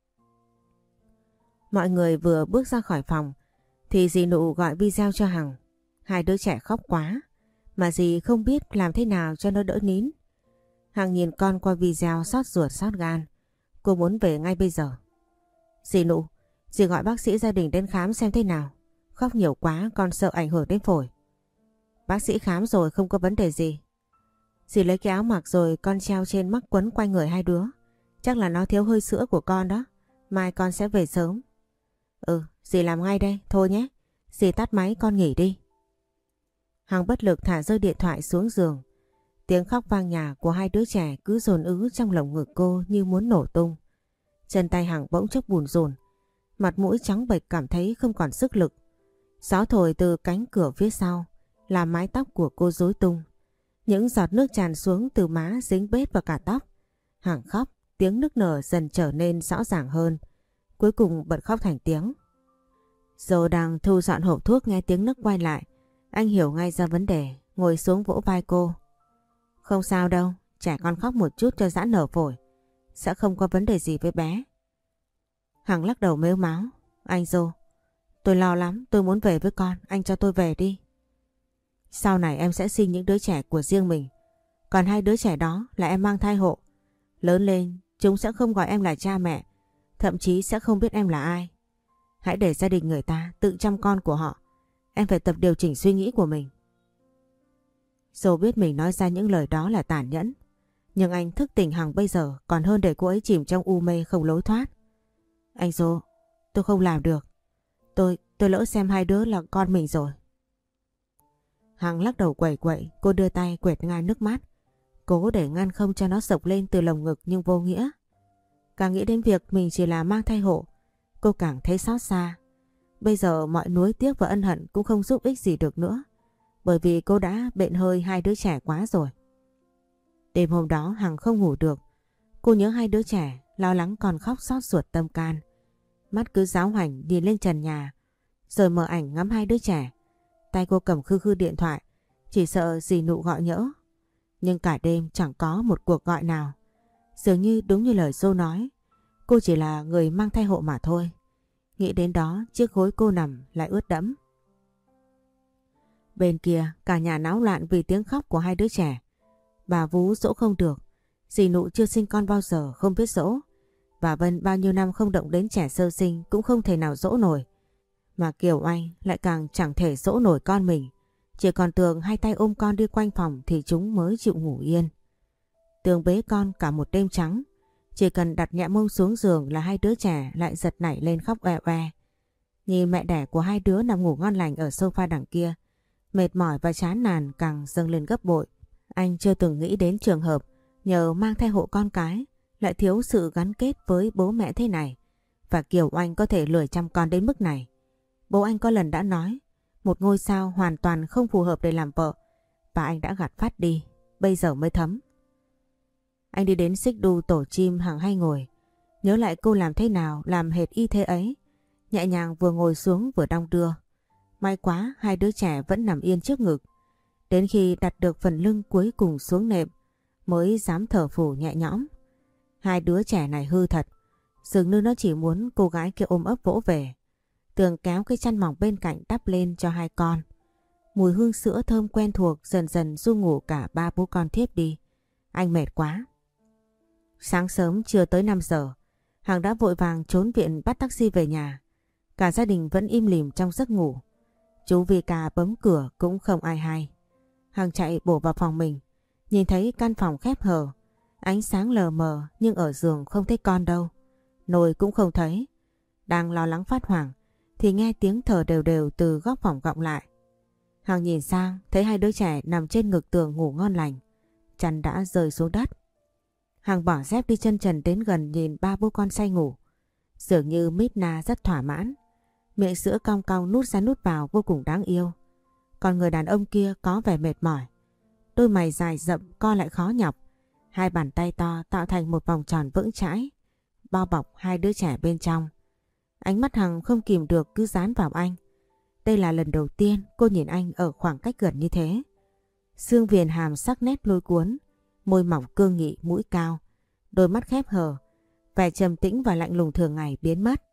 Mọi người vừa bước ra khỏi phòng thì dì Nụ gọi video cho Hằng. Hai đứa trẻ khóc quá mà dì không biết làm thế nào cho nó đỡ nín. Hằng nhìn con qua video xót ruột xót gan. Cô muốn về ngay bây giờ. Dì Nụ, dì gọi bác sĩ gia đình đến khám xem thế nào. Khóc nhiều quá con sợ ảnh hưởng đến phổi. Bác sĩ khám rồi không có vấn đề gì. Dì lấy cái áo mặc rồi con treo trên mắc quấn quanh người hai đứa. Chắc là nó thiếu hơi sữa của con đó. Mai con sẽ về sớm. Ừ, dì làm ngay đây, thôi nhé. Dì tắt máy con nghỉ đi. Hằng bất lực thả rơi điện thoại xuống giường. Tiếng khóc vang nhà của hai đứa trẻ cứ dồn ứ trong lồng ngực cô như muốn nổ tung. Chân tay Hằng bỗng chốc bùn rùn. Mặt mũi trắng bệch cảm thấy không còn sức lực. Gió thổi từ cánh cửa phía sau làm mái tóc của cô rối tung. Những giọt nước tràn xuống từ má dính bết vào cả tóc. Hằng khóc, tiếng nức nở dần trở nên rõ ràng hơn. Cuối cùng bật khóc thành tiếng. Dô đang thu dọn hộp thuốc nghe tiếng nức quay lại. Anh hiểu ngay ra vấn đề, ngồi xuống vỗ vai cô. Không sao đâu, trẻ con khóc một chút cho giãn nở phổi. Sẽ không có vấn đề gì với bé. Hằng lắc đầu mếu máo. Anh Dô, tôi lo lắm, tôi muốn về với con, anh cho tôi về đi. Sau này em sẽ sinh những đứa trẻ của riêng mình. Còn hai đứa trẻ đó là em mang thai hộ. Lớn lên, chúng sẽ không gọi em là cha mẹ, thậm chí sẽ không biết em là ai. Hãy để gia đình người ta tự chăm con của họ. Em phải tập điều chỉnh suy nghĩ của mình. Dô biết mình nói ra những lời đó là tàn nhẫn. Nhưng anh thức tỉnh Hằng bây giờ còn hơn để cô ấy chìm trong u mê không lối thoát. Anh Dô, tôi không làm được. Tôi lỡ xem hai đứa là con mình rồi. Hằng lắc đầu quẩy quậy, cô đưa tay quẹt ngang nước mắt. Cố để ngăn không cho nó sộc lên từ lồng ngực nhưng vô nghĩa. Càng nghĩ đến việc mình chỉ là mang thai hộ, cô càng thấy xót xa. bây giờ mọi nuối tiếc và ân hận cũng không giúp ích gì được nữa. Bởi vì cô đã bệnh hơi hai đứa trẻ quá rồi. Đêm hôm đó Hằng không ngủ được. Cô nhớ hai đứa trẻ, lo lắng còn khóc xót ruột tâm can. Mắt cứ giáo hoành nhìn lên trần nhà, rồi mở ảnh ngắm hai đứa trẻ. Tay cô cầm khư khư điện thoại, chỉ sợ dì Nụ gọi nhỡ. Nhưng cả đêm chẳng có một cuộc gọi nào. Dường như đúng như lời Dô nói, cô chỉ là người mang thai hộ mà thôi. Nghĩ đến đó chiếc gối cô nằm lại ướt đẫm. Bên kia cả nhà náo loạn vì tiếng khóc của hai đứa trẻ. Bà Vú dỗ không được, dì Nụ chưa sinh con bao giờ không biết dỗ. Bà Vân bao nhiêu năm không động đến trẻ sơ sinh cũng không thể nào dỗ nổi. Mà Kiều Anh lại càng chẳng thể dỗ nổi con mình. Chỉ còn Tường hai tay ôm con đi quanh phòng thì chúng mới chịu ngủ yên. Tường bế con cả một đêm trắng. Chỉ cần đặt nhẹ mông xuống giường là hai đứa trẻ lại giật nảy lên khóc oe oe. Nhìn mẹ đẻ của hai đứa nằm ngủ ngon lành ở sofa đằng kia, mệt mỏi và chán nản càng dâng lên gấp bội. Anh chưa từng nghĩ đến trường hợp nhờ mang thai hộ con cái lại thiếu sự gắn kết với bố mẹ thế này. Và Kiều Anh có thể lười chăm con đến mức này. Bố anh có lần đã nói một ngôi sao hoàn toàn không phù hợp để làm vợ, và anh đã gạt phát đi, bây giờ mới thấm. Anh đi đến xích đu tổ chim Hằng hay ngồi, nhớ lại cô làm thế nào làm hệt y thế ấy. Nhẹ nhàng vừa ngồi xuống vừa đong đưa. May quá hai đứa trẻ vẫn nằm yên trước ngực. Đến khi đặt được phần lưng cuối cùng xuống nệm mới dám thở phù nhẹ nhõm. Hai đứa trẻ này hư thật, dường như nó chỉ muốn cô gái kia ôm ấp vỗ về. Tường kéo cái chăn mỏng bên cạnh đắp lên cho hai con. Mùi hương sữa thơm quen thuộc dần dần du ngủ cả ba bố con thiếp đi. Anh mệt quá. Sáng sớm chưa tới 5 giờ, Hằng đã vội vàng trốn viện bắt taxi về nhà. Cả gia đình vẫn im lìm trong giấc ngủ. Chú Vika bấm cửa cũng không ai hay. Hằng chạy bổ vào phòng mình, nhìn thấy căn phòng khép hờ, ánh sáng lờ mờ nhưng ở giường không thấy con đâu. Nồi cũng không thấy. Đang lo lắng phát hoảng thì nghe tiếng thở đều đều từ góc phòng vọng lại. Hằng nhìn sang thấy hai đứa trẻ nằm trên ngực Tường ngủ ngon lành. Chăn đã rơi xuống đất. Hằng bỏ dép đi chân trần đến gần nhìn ba bố con say ngủ. Dường như Midna rất thỏa mãn. Miệng sữa cong cong nút ra nút vào vô cùng đáng yêu. Còn người đàn ông kia có vẻ mệt mỏi. Đôi mày dài rậm co lại khó nhọc. Hai bàn tay to tạo thành một vòng tròn vững chãi, bao bọc hai đứa trẻ bên trong. Ánh mắt Hằng không kìm được cứ dán vào anh. Đây là lần đầu tiên cô nhìn anh ở khoảng cách gần như thế. Xương viền hàm sắc nét lôi cuốn, môi mỏng cương nghị, mũi cao, đôi mắt khép hờ, vẻ trầm tĩnh và lạnh lùng thường ngày biến mất.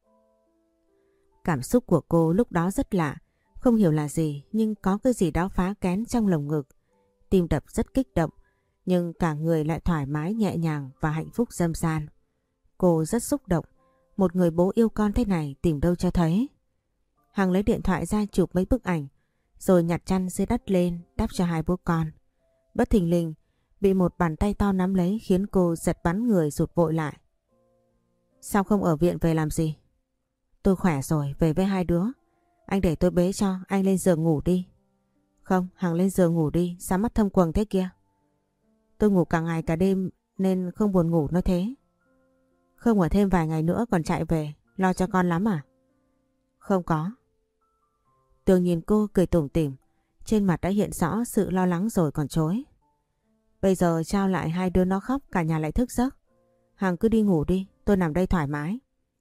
Cảm xúc của cô lúc đó rất lạ, không hiểu là gì nhưng có cái gì đó phá kén trong lồng ngực. Tim đập rất kích động, nhưng cả người lại thoải mái nhẹ nhàng và hạnh phúc dâm gian. Cô rất xúc động, một người bố yêu con thế này tìm đâu cho thấy. Hằng lấy điện thoại ra chụp mấy bức ảnh, rồi nhặt chăn dưới đất lên đắp cho hai bố con. Bất thình lình bị một bàn tay to nắm lấy khiến cô giật bắn người rụt vội lại. Sao không ở viện về làm gì? Tôi khỏe rồi, về với hai đứa. Anh để tôi bế cho, anh lên giường ngủ đi. Không, Hằng lên giường ngủ đi, sao mắt thâm quầng thế kia? Tôi ngủ cả ngày cả đêm nên không buồn ngủ nói thế. Không ở thêm vài ngày nữa còn chạy về, lo cho con lắm à? Không có. Tường nhìn cô cười tủm tỉm, trên mặt đã hiện rõ sự lo lắng rồi còn chối. Bây giờ trao lại hai đứa nó khóc cả nhà lại thức giấc. Hằng cứ đi ngủ đi, tôi nằm đây thoải mái.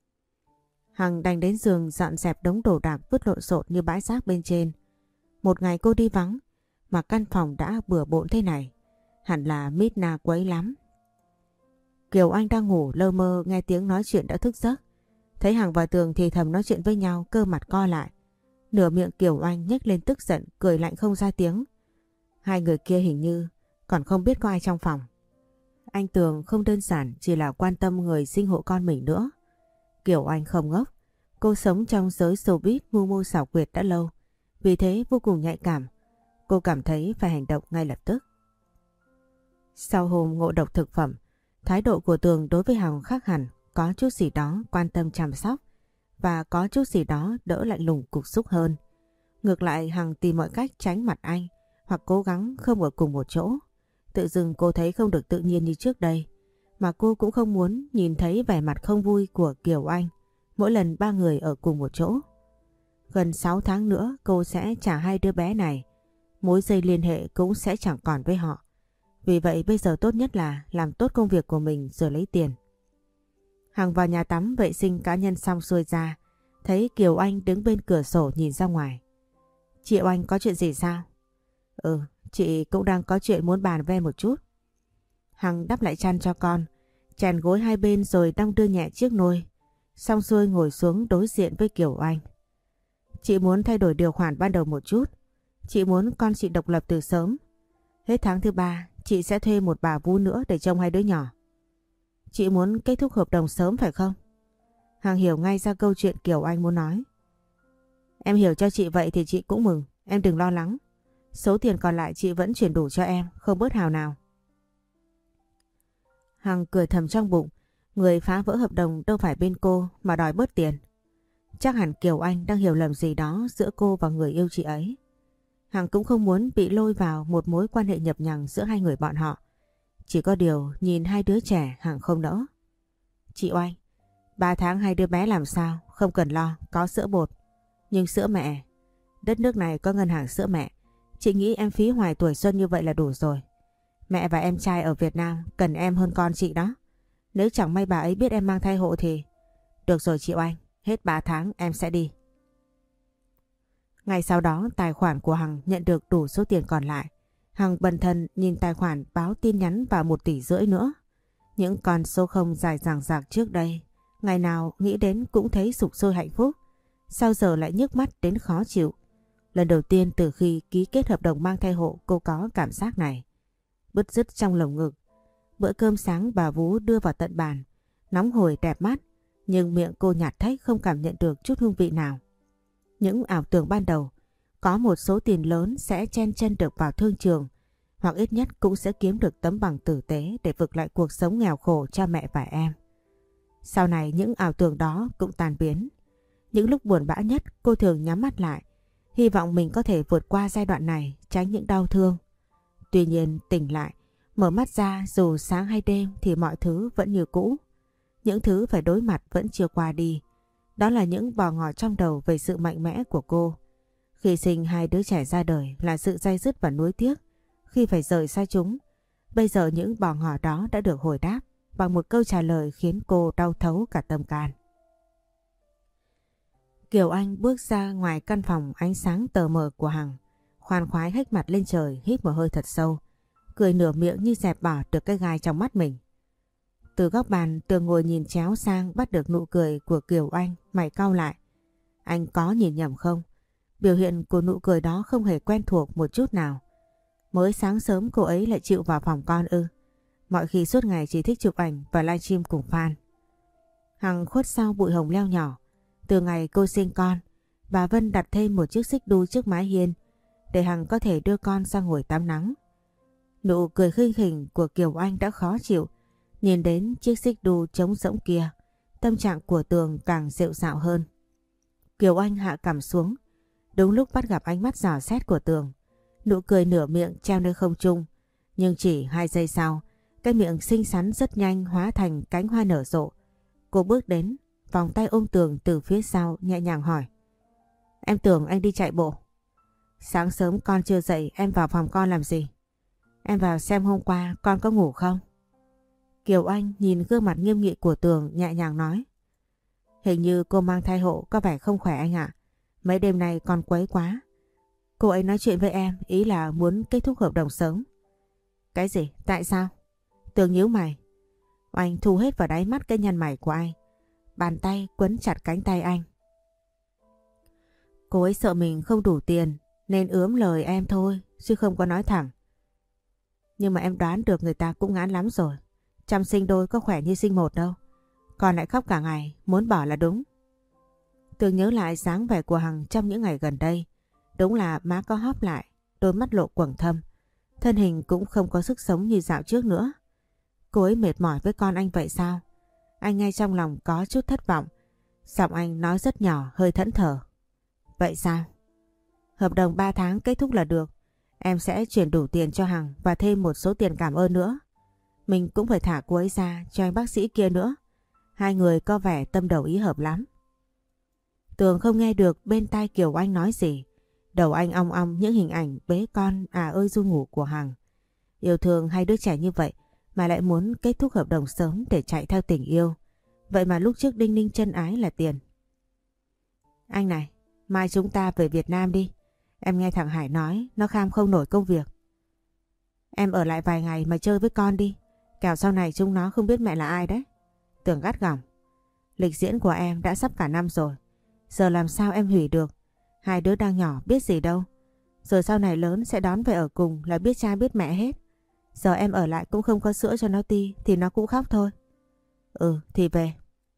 Hằng đành đến giường dọn dẹp đống đồ đạc vứt lộn xộn như bãi rác bên trên. Một ngày cô đi vắng mà căn phòng đã bừa bộn thế này, hẳn là Midna quấy lắm. Kiều Anh đang ngủ lơ mơ nghe tiếng nói chuyện đã thức giấc. Thấy Hằng và Tường thì thầm nói chuyện với nhau, cơ mặt co lại. Nửa miệng Kiều Anh nhếch lên tức giận, cười lạnh không ra tiếng. Hai người kia hình như còn không biết có ai trong phòng. Anh Tường không đơn giản chỉ là quan tâm người sinh hộ con mình nữa. Kiều Anh không ngốc. Cô sống trong giới showbiz mưu mô xảo quyệt đã lâu. Vì thế vô cùng nhạy cảm. Cô cảm thấy phải hành động ngay lập tức. Sau hôm ngộ độc thực phẩm, thái độ của Tường đối với Hằng khác hẳn, có chút gì đó quan tâm chăm sóc và có chút gì đó đỡ lạnh lùng cục xúc hơn. Ngược lại Hằng tìm mọi cách tránh mặt anh hoặc cố gắng không ở cùng một chỗ. Tự dưng cô thấy không được tự nhiên như trước đây, mà cô cũng không muốn nhìn thấy vẻ mặt không vui của Kiều Anh mỗi lần ba người ở cùng một chỗ. Gần 6 tháng nữa cô sẽ trả hai đứa bé này. Mối dây liên hệ cũng sẽ chẳng còn với họ. Vì vậy bây giờ tốt nhất là làm tốt công việc của mình rồi lấy tiền. Hằng vào nhà tắm vệ sinh cá nhân xong xuôi ra, thấy Kiều Anh đứng bên cửa sổ nhìn ra ngoài. Chị Oanh có chuyện gì sao? Ừ, chị cũng đang có chuyện muốn bàn với em một chút. Hằng đắp lại chăn cho con, chèn gối hai bên rồi đong đưa nhẹ chiếc nôi. Xong xuôi ngồi xuống đối diện với Kiều Anh. Chị muốn thay đổi điều khoản ban đầu một chút. Chị muốn con chị độc lập từ sớm. Hết tháng thứ 3, chị sẽ thuê một bà vú nữa để trông hai đứa nhỏ. Chị muốn kết thúc hợp đồng sớm phải không? Hằng hiểu ngay ra câu chuyện Kiều Anh muốn nói. Em hiểu cho chị vậy thì chị cũng mừng, em đừng lo lắng. Số tiền còn lại chị vẫn chuyển đủ cho em, không bớt hào nào. Hằng cười thầm trong bụng, người phá vỡ hợp đồng đâu phải bên cô mà đòi bớt tiền. Chắc hẳn Kiều Anh đang hiểu lầm gì đó giữa cô và người yêu chị ấy. Hằng cũng không muốn bị lôi vào một mối quan hệ nhập nhằng giữa hai người bọn họ. Chỉ có điều nhìn hai đứa trẻ Hằng không nỡ. Chị Oanh, 3 tháng hai đứa bé làm sao, không cần lo, có sữa bột. Nhưng sữa mẹ, đất nước này có ngân hàng sữa mẹ. Chị nghĩ em phí hoài tuổi xuân như vậy là đủ rồi. Mẹ và em trai ở Việt Nam cần em hơn con chị đó. Nếu chẳng may bà ấy biết em mang thai hộ thì... Được rồi chị Oanh, hết 3 tháng em sẽ đi. Ngày sau đó tài khoản của Hằng nhận được đủ số tiền còn lại. Hằng bần thần nhìn tài khoản báo tin nhắn vào 1,5 tỷ nữa. Những con số không dài dằng dặc trước đây, ngày nào nghĩ đến cũng thấy sục sôi hạnh phúc. Sao giờ lại nhức mắt đến khó chịu. Lần đầu tiên từ khi ký kết hợp đồng mang thai hộ cô có cảm giác này. Bứt rứt trong lồng ngực. Bữa cơm sáng bà vú đưa vào tận bàn, nóng hổi đẹp mắt, nhưng miệng cô nhạt thách không cảm nhận được chút hương vị nào. Những ảo tưởng ban đầu, có một số tiền lớn sẽ chen chân được vào thương trường, hoặc ít nhất cũng sẽ kiếm được tấm bằng tử tế để vực lại cuộc sống nghèo khổ cho mẹ và em. Sau này những ảo tưởng đó cũng tan biến. Những lúc buồn bã nhất cô thường nhắm mắt lại, hy vọng mình có thể vượt qua giai đoạn này, tránh những đau thương. Tuy nhiên tỉnh lại, mở mắt ra dù sáng hay đêm thì mọi thứ vẫn như cũ. Những thứ phải đối mặt vẫn chưa qua đi. Đó là những bò ngỏ trong đầu về sự mạnh mẽ của cô. Khi sinh hai đứa trẻ ra đời là sự day dứt và nuối tiếc khi phải rời xa chúng. Bây giờ những bò ngỏ đó đã được hồi đáp bằng một câu trả lời khiến cô đau thấu cả tâm can. Kiều Anh bước ra ngoài căn phòng ánh sáng tờ mờ của Hằng, khoan khoái hếch mặt lên trời, hít một hơi thật sâu, cười nửa miệng như dẹp bỏ được cái gai trong mắt mình. Từ góc bàn Tường ngồi nhìn chéo sang bắt được nụ cười của Kiều Anh, mày cau lại. Anh có nhìn nhầm không? Biểu hiện của nụ cười đó không hề quen thuộc một chút nào. Mới sáng sớm cô ấy lại chịu vào phòng con ư? Mọi khi suốt ngày chỉ thích chụp ảnh và livestream cùng fan. Hằng khuất sau bụi hồng leo nhỏ. Từ ngày cô sinh con, bà Vân đặt thêm một chiếc xích đu trước mái hiên để Hằng có thể đưa con ra ngồi tắm nắng. Nụ cười khinh khỉnh của Kiều Anh đã khó chịu. Nhìn đến chiếc xích đu trống rỗng kia, tâm trạng của Tường càng rệu rạo hơn. Kiều Anh hạ cằm xuống, đúng lúc bắt gặp ánh mắt dò xét của Tường. Nụ cười nửa miệng treo nơi không trung, nhưng chỉ 2 giây sau, cái miệng xinh xắn rất nhanh hóa thành cánh hoa nở rộ. Cô bước đến, vòng tay ôm Tường từ phía sau nhẹ nhàng hỏi. Em tưởng anh đi chạy bộ. Sáng sớm con chưa dậy em vào phòng con làm gì? Em vào xem hôm qua con có ngủ không? Kiều Anh nhìn gương mặt nghiêm nghị của Tường nhẹ nhàng nói. Hình như cô mang thai hộ có vẻ không khỏe anh ạ. Mấy đêm nay con quấy quá. Cô ấy nói chuyện với em ý là muốn kết thúc hợp đồng sớm. Cái gì? Tại sao? Tường nhíu mày. Anh thu hết vào đáy mắt cái nhăn mày của anh. Bàn tay quấn chặt cánh tay anh. Cô ấy sợ mình không đủ tiền nên ướm lời em thôi chứ không có nói thẳng. Nhưng mà em đoán được người ta cũng ngán lắm rồi. Chăm sinh đôi có khỏe như sinh một đâu. Còn lại khóc cả ngày, muốn bỏ là đúng. Tường nhớ lại dáng vẻ của Hằng trong những ngày gần đây. Đúng là má có hóp lại, đôi mắt lộ quầng thâm. Thân hình cũng không có sức sống như dạo trước nữa. Cô ấy mệt mỏi với con anh vậy sao? Anh ngay trong lòng có chút thất vọng. Giọng anh nói rất nhỏ, hơi thẫn thờ. Vậy sao? Hợp đồng 3 tháng kết thúc là được. Em sẽ chuyển đủ tiền cho Hằng và thêm một số tiền cảm ơn nữa. Mình cũng phải thả cô ấy ra cho anh bác sĩ kia nữa. Hai người có vẻ tâm đầu ý hợp lắm. Tường không nghe được bên tai Kiều Anh nói gì. Đầu anh ong ong những hình ảnh bế con ơi ru ngủ của Hằng. Yêu thương hai đứa trẻ như vậy mà lại muốn kết thúc hợp đồng sớm để chạy theo tình yêu. Vậy mà lúc trước đinh ninh chân ái là tiền. Anh này, mai chúng ta về Việt Nam đi. Em nghe thằng Hải nói nó kham không nổi công việc. Em ở lại vài ngày mà chơi với con đi. Kẻo sau này chúng nó không biết mẹ là ai đấy. Tường gắt gỏng. Lịch diễn của em đã sắp cả năm rồi. Giờ làm sao em hủy được? Hai đứa đang nhỏ biết gì đâu. Rồi sau này lớn sẽ đón về ở cùng là biết cha biết mẹ hết. Giờ em ở lại cũng không có sữa cho nó ti thì nó cũng khóc thôi. Ừ thì về.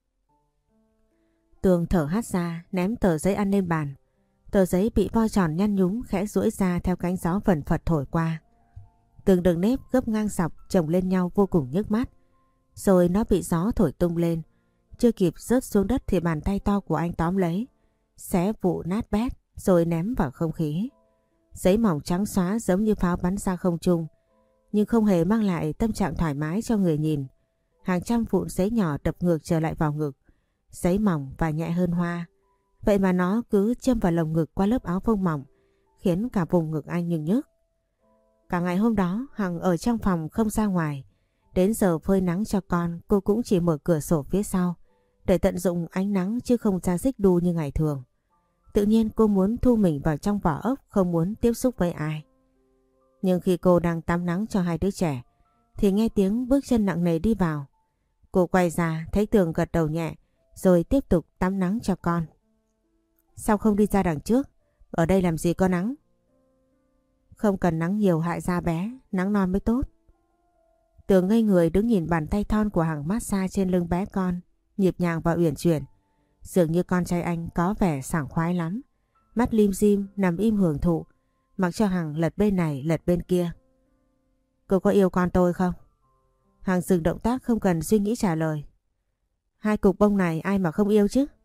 Tường thở hắt ra ném tờ giấy ăn lên bàn. Tờ giấy bị vo tròn nhăn nhúm khẽ duỗi ra theo cánh gió vần phật thổi qua. Từng đường nếp gấp ngang dọc chồng lên nhau vô cùng nhức mắt. Rồi nó bị gió thổi tung lên. Chưa kịp rớt xuống đất thì bàn tay to của anh tóm lấy, xé vụn nát bét rồi ném vào không khí. Giấy mỏng trắng xóa giống như pháo bắn ra không trung, nhưng không hề mang lại tâm trạng thoải mái cho người nhìn. Hàng trăm vụn giấy nhỏ đập ngược trở lại vào ngực. Giấy mỏng và nhẹ hơn hoa. Vậy mà nó cứ châm vào lồng ngực qua lớp áo phông mỏng, khiến cả vùng ngực anh nhức nhức. Cả ngày hôm đó Hằng ở trong phòng không ra ngoài. Đến giờ phơi nắng cho con cô cũng chỉ mở cửa sổ phía sau để tận dụng ánh nắng chứ không ra xích đu như ngày thường. Tự nhiên cô muốn thu mình vào trong vỏ ốc, không muốn tiếp xúc với ai. Nhưng khi cô đang tắm nắng cho hai đứa trẻ thì nghe tiếng bước chân nặng nề đi vào. Cô quay ra thấy Tường gật đầu nhẹ rồi tiếp tục tắm nắng cho con. Sao không đi ra đằng trước? Ở đây làm gì có nắng? Không cần nắng nhiều hại da bé, nắng non mới tốt. Tường ngây người đứng nhìn bàn tay thon của Hằng massage trên lưng bé con, nhịp nhàng và uyển chuyển. Dường như con trai anh có vẻ sảng khoái lắm. Mắt lim dim nằm im hưởng thụ, mặc cho Hằng lật bên này lật bên kia. Cô có yêu con tôi không? Hằng dừng động tác không cần suy nghĩ trả lời. Hai cục bông này ai mà không yêu chứ?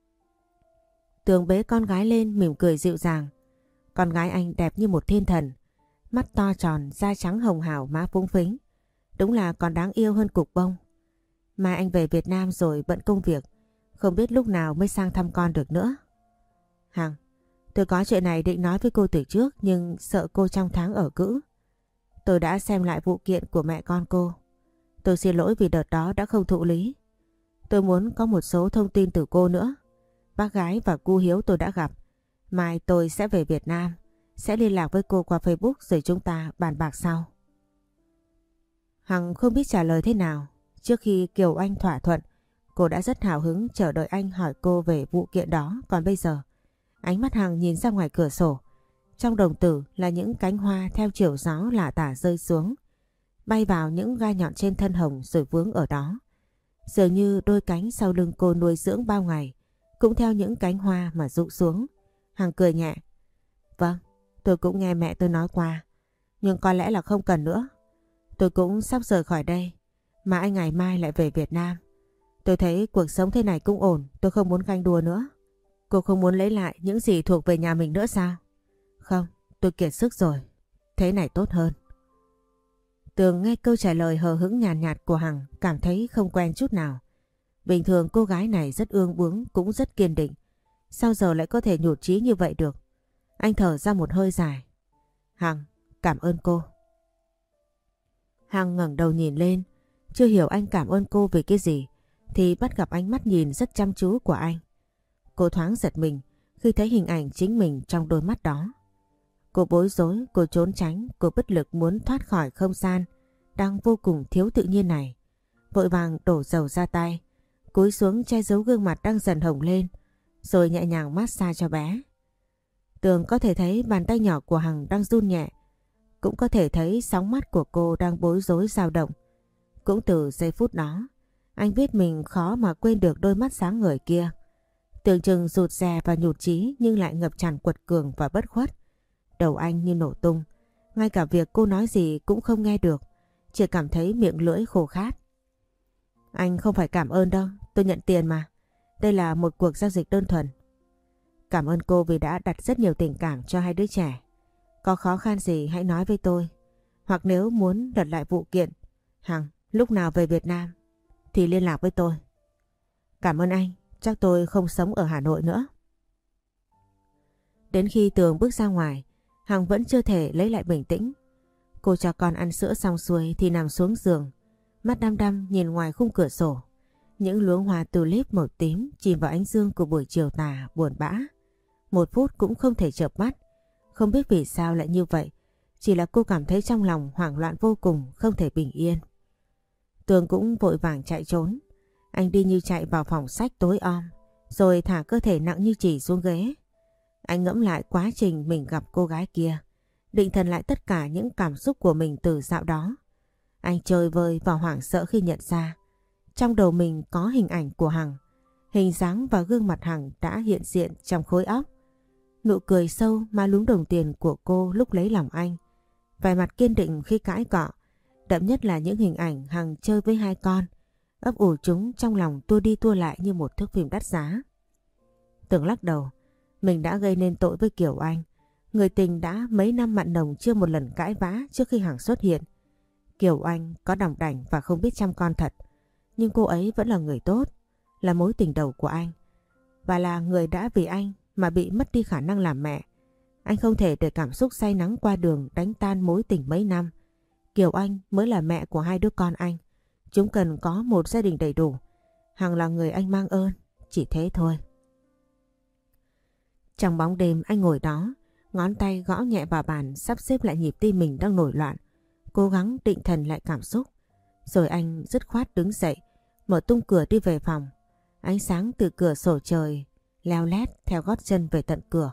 Tường bế con gái lên mỉm cười dịu dàng. Con gái anh đẹp như một thiên thần. Mắt to tròn, da trắng hồng hào, má phúng phính. Đúng là còn đáng yêu hơn cục bông. Mai anh về Việt Nam rồi bận công việc, không biết lúc nào mới sang thăm con được nữa. Hằng, tôi có chuyện này định nói với cô từ trước nhưng sợ cô trong tháng ở cữ. Tôi đã xem lại vụ kiện của mẹ con cô. Tôi xin lỗi vì đợt đó đã không thụ lý. Tôi muốn có một số thông tin từ cô nữa. Bác gái và cu Hiếu tôi đã gặp. Mai tôi sẽ về Việt Nam, sẽ liên lạc với cô qua Facebook rồi chúng ta bàn bạc sau. Hằng không biết trả lời thế nào. Trước khi Kiều Anh thỏa thuận, cô đã rất hào hứng chờ đợi anh hỏi cô về vụ kiện đó. Còn bây giờ, ánh mắt Hằng nhìn ra ngoài cửa sổ. Trong đồng tử là những cánh hoa theo chiều gió lả tả rơi xuống, bay vào những gai nhọn trên thân hồng rồi vướng ở đó. Dường như đôi cánh sau lưng cô nuôi dưỡng bao ngày cũng theo những cánh hoa mà rụng xuống. Hằng cười nhẹ. Vâng, tôi cũng nghe mẹ tôi nói qua. Nhưng có lẽ là không cần nữa. Tôi cũng sắp rời khỏi đây. Mà anh ngày mai lại về Việt Nam. Tôi thấy cuộc sống thế này cũng ổn. Tôi không muốn ganh đua nữa. Cô không muốn lấy lại những gì thuộc về nhà mình nữa sao? Không, tôi kiệt sức rồi. Thế này tốt hơn. Tường nghe câu trả lời hờ hững nhàn nhạt của Hằng cảm thấy không quen chút nào. Bình thường cô gái này rất ương bướng cũng rất kiên định. Sao giờ lại có thể nhụt chí như vậy được? Anh thở ra một hơi dài. Hằng, cảm ơn cô. Hằng ngẩng đầu nhìn lên. Chưa hiểu anh cảm ơn cô về cái gì thì bắt gặp ánh mắt nhìn rất chăm chú của anh. Cô thoáng giật mình khi thấy hình ảnh chính mình trong đôi mắt đó. Cô bối rối, cô trốn tránh, cô bất lực muốn thoát khỏi không gian đang vô cùng thiếu tự nhiên này. Vội vàng đổ dầu ra tay, cúi xuống che giấu gương mặt đang dần hồng lên, rồi nhẹ nhàng massage cho bé. Tường có thể thấy bàn tay nhỏ của Hằng đang run nhẹ, cũng có thể thấy sóng mắt của cô đang bối rối dao động. Cũng từ giây phút đó, anh biết mình khó mà quên được đôi mắt sáng ngời kia. Tưởng chừng rụt rè và nhụt chí nhưng lại ngập tràn quật cường và bất khuất. Đầu anh như nổ tung, ngay cả việc cô nói gì cũng không nghe được, chỉ cảm thấy miệng lưỡi khô khát. Anh không phải cảm ơn đâu, tôi nhận tiền mà. Đây là một cuộc giao dịch đơn thuần. Cảm ơn cô vì đã đặt rất nhiều tình cảm cho hai đứa trẻ. Có khó khăn gì hãy nói với tôi. Hoặc nếu muốn lật lại vụ kiện, Hằng, lúc nào về Việt Nam thì liên lạc với tôi. Cảm ơn anh, chắc tôi không sống ở Hà Nội nữa. Đến khi Tường bước ra ngoài, Hằng vẫn chưa thể lấy lại bình tĩnh. Cô cho con ăn sữa xong xuôi thì nằm xuống giường, mắt đăm đăm nhìn ngoài khung cửa sổ. Những luống hoa tulip màu tím chìm vào ánh dương của buổi chiều tà buồn bã. Một phút cũng không thể chợp mắt. Không biết vì sao lại như vậy. Chỉ là cô cảm thấy trong lòng hoảng loạn vô cùng, không thể bình yên. Tường cũng vội vàng chạy trốn. Anh đi như chạy vào phòng sách tối om, rồi thả cơ thể nặng như chì xuống ghế. Anh ngẫm lại quá trình mình gặp cô gái kia, định thần lại tất cả những cảm xúc của mình từ dạo đó. Anh chơi vơi và hoảng sợ khi nhận ra trong đầu mình có hình ảnh của Hằng. Hình dáng và gương mặt Hằng đã hiện diện trong khối óc. Nụ cười sâu mà lúm đồng tiền của cô lúc lấy lòng anh. Vẻ mặt kiên định khi cãi cọ. Đậm nhất là những hình ảnh Hằng chơi với hai con. Ấp ủ chúng trong lòng tua đi tua lại như một thước phim đắt giá. Tường lắc đầu. Mình đã gây nên tội với Kiều Anh. Người tình đã mấy năm mặn nồng chưa một lần cãi vã trước khi Hằng xuất hiện. Kiều Anh có đỏng đảnh và không biết chăm con thật. Nhưng cô ấy vẫn là người tốt, là mối tình đầu của anh. Và là người đã vì anh mà bị mất đi khả năng làm mẹ. Anh không thể để cảm xúc say nắng qua đường đánh tan mối tình mấy năm. Kiều Anh mới là mẹ của hai đứa con anh. Chúng cần có một gia đình đầy đủ. Hằng là người anh mang ơn, chỉ thế thôi. Trong bóng đêm anh ngồi đó, ngón tay gõ nhẹ vào bàn sắp xếp lại nhịp tim mình đang nổi loạn. Cố gắng định thần lại cảm xúc. Rồi anh dứt khoát đứng dậy, mở tung cửa đi về phòng. Ánh sáng từ cửa sổ trời leo lét theo gót chân về tận cửa.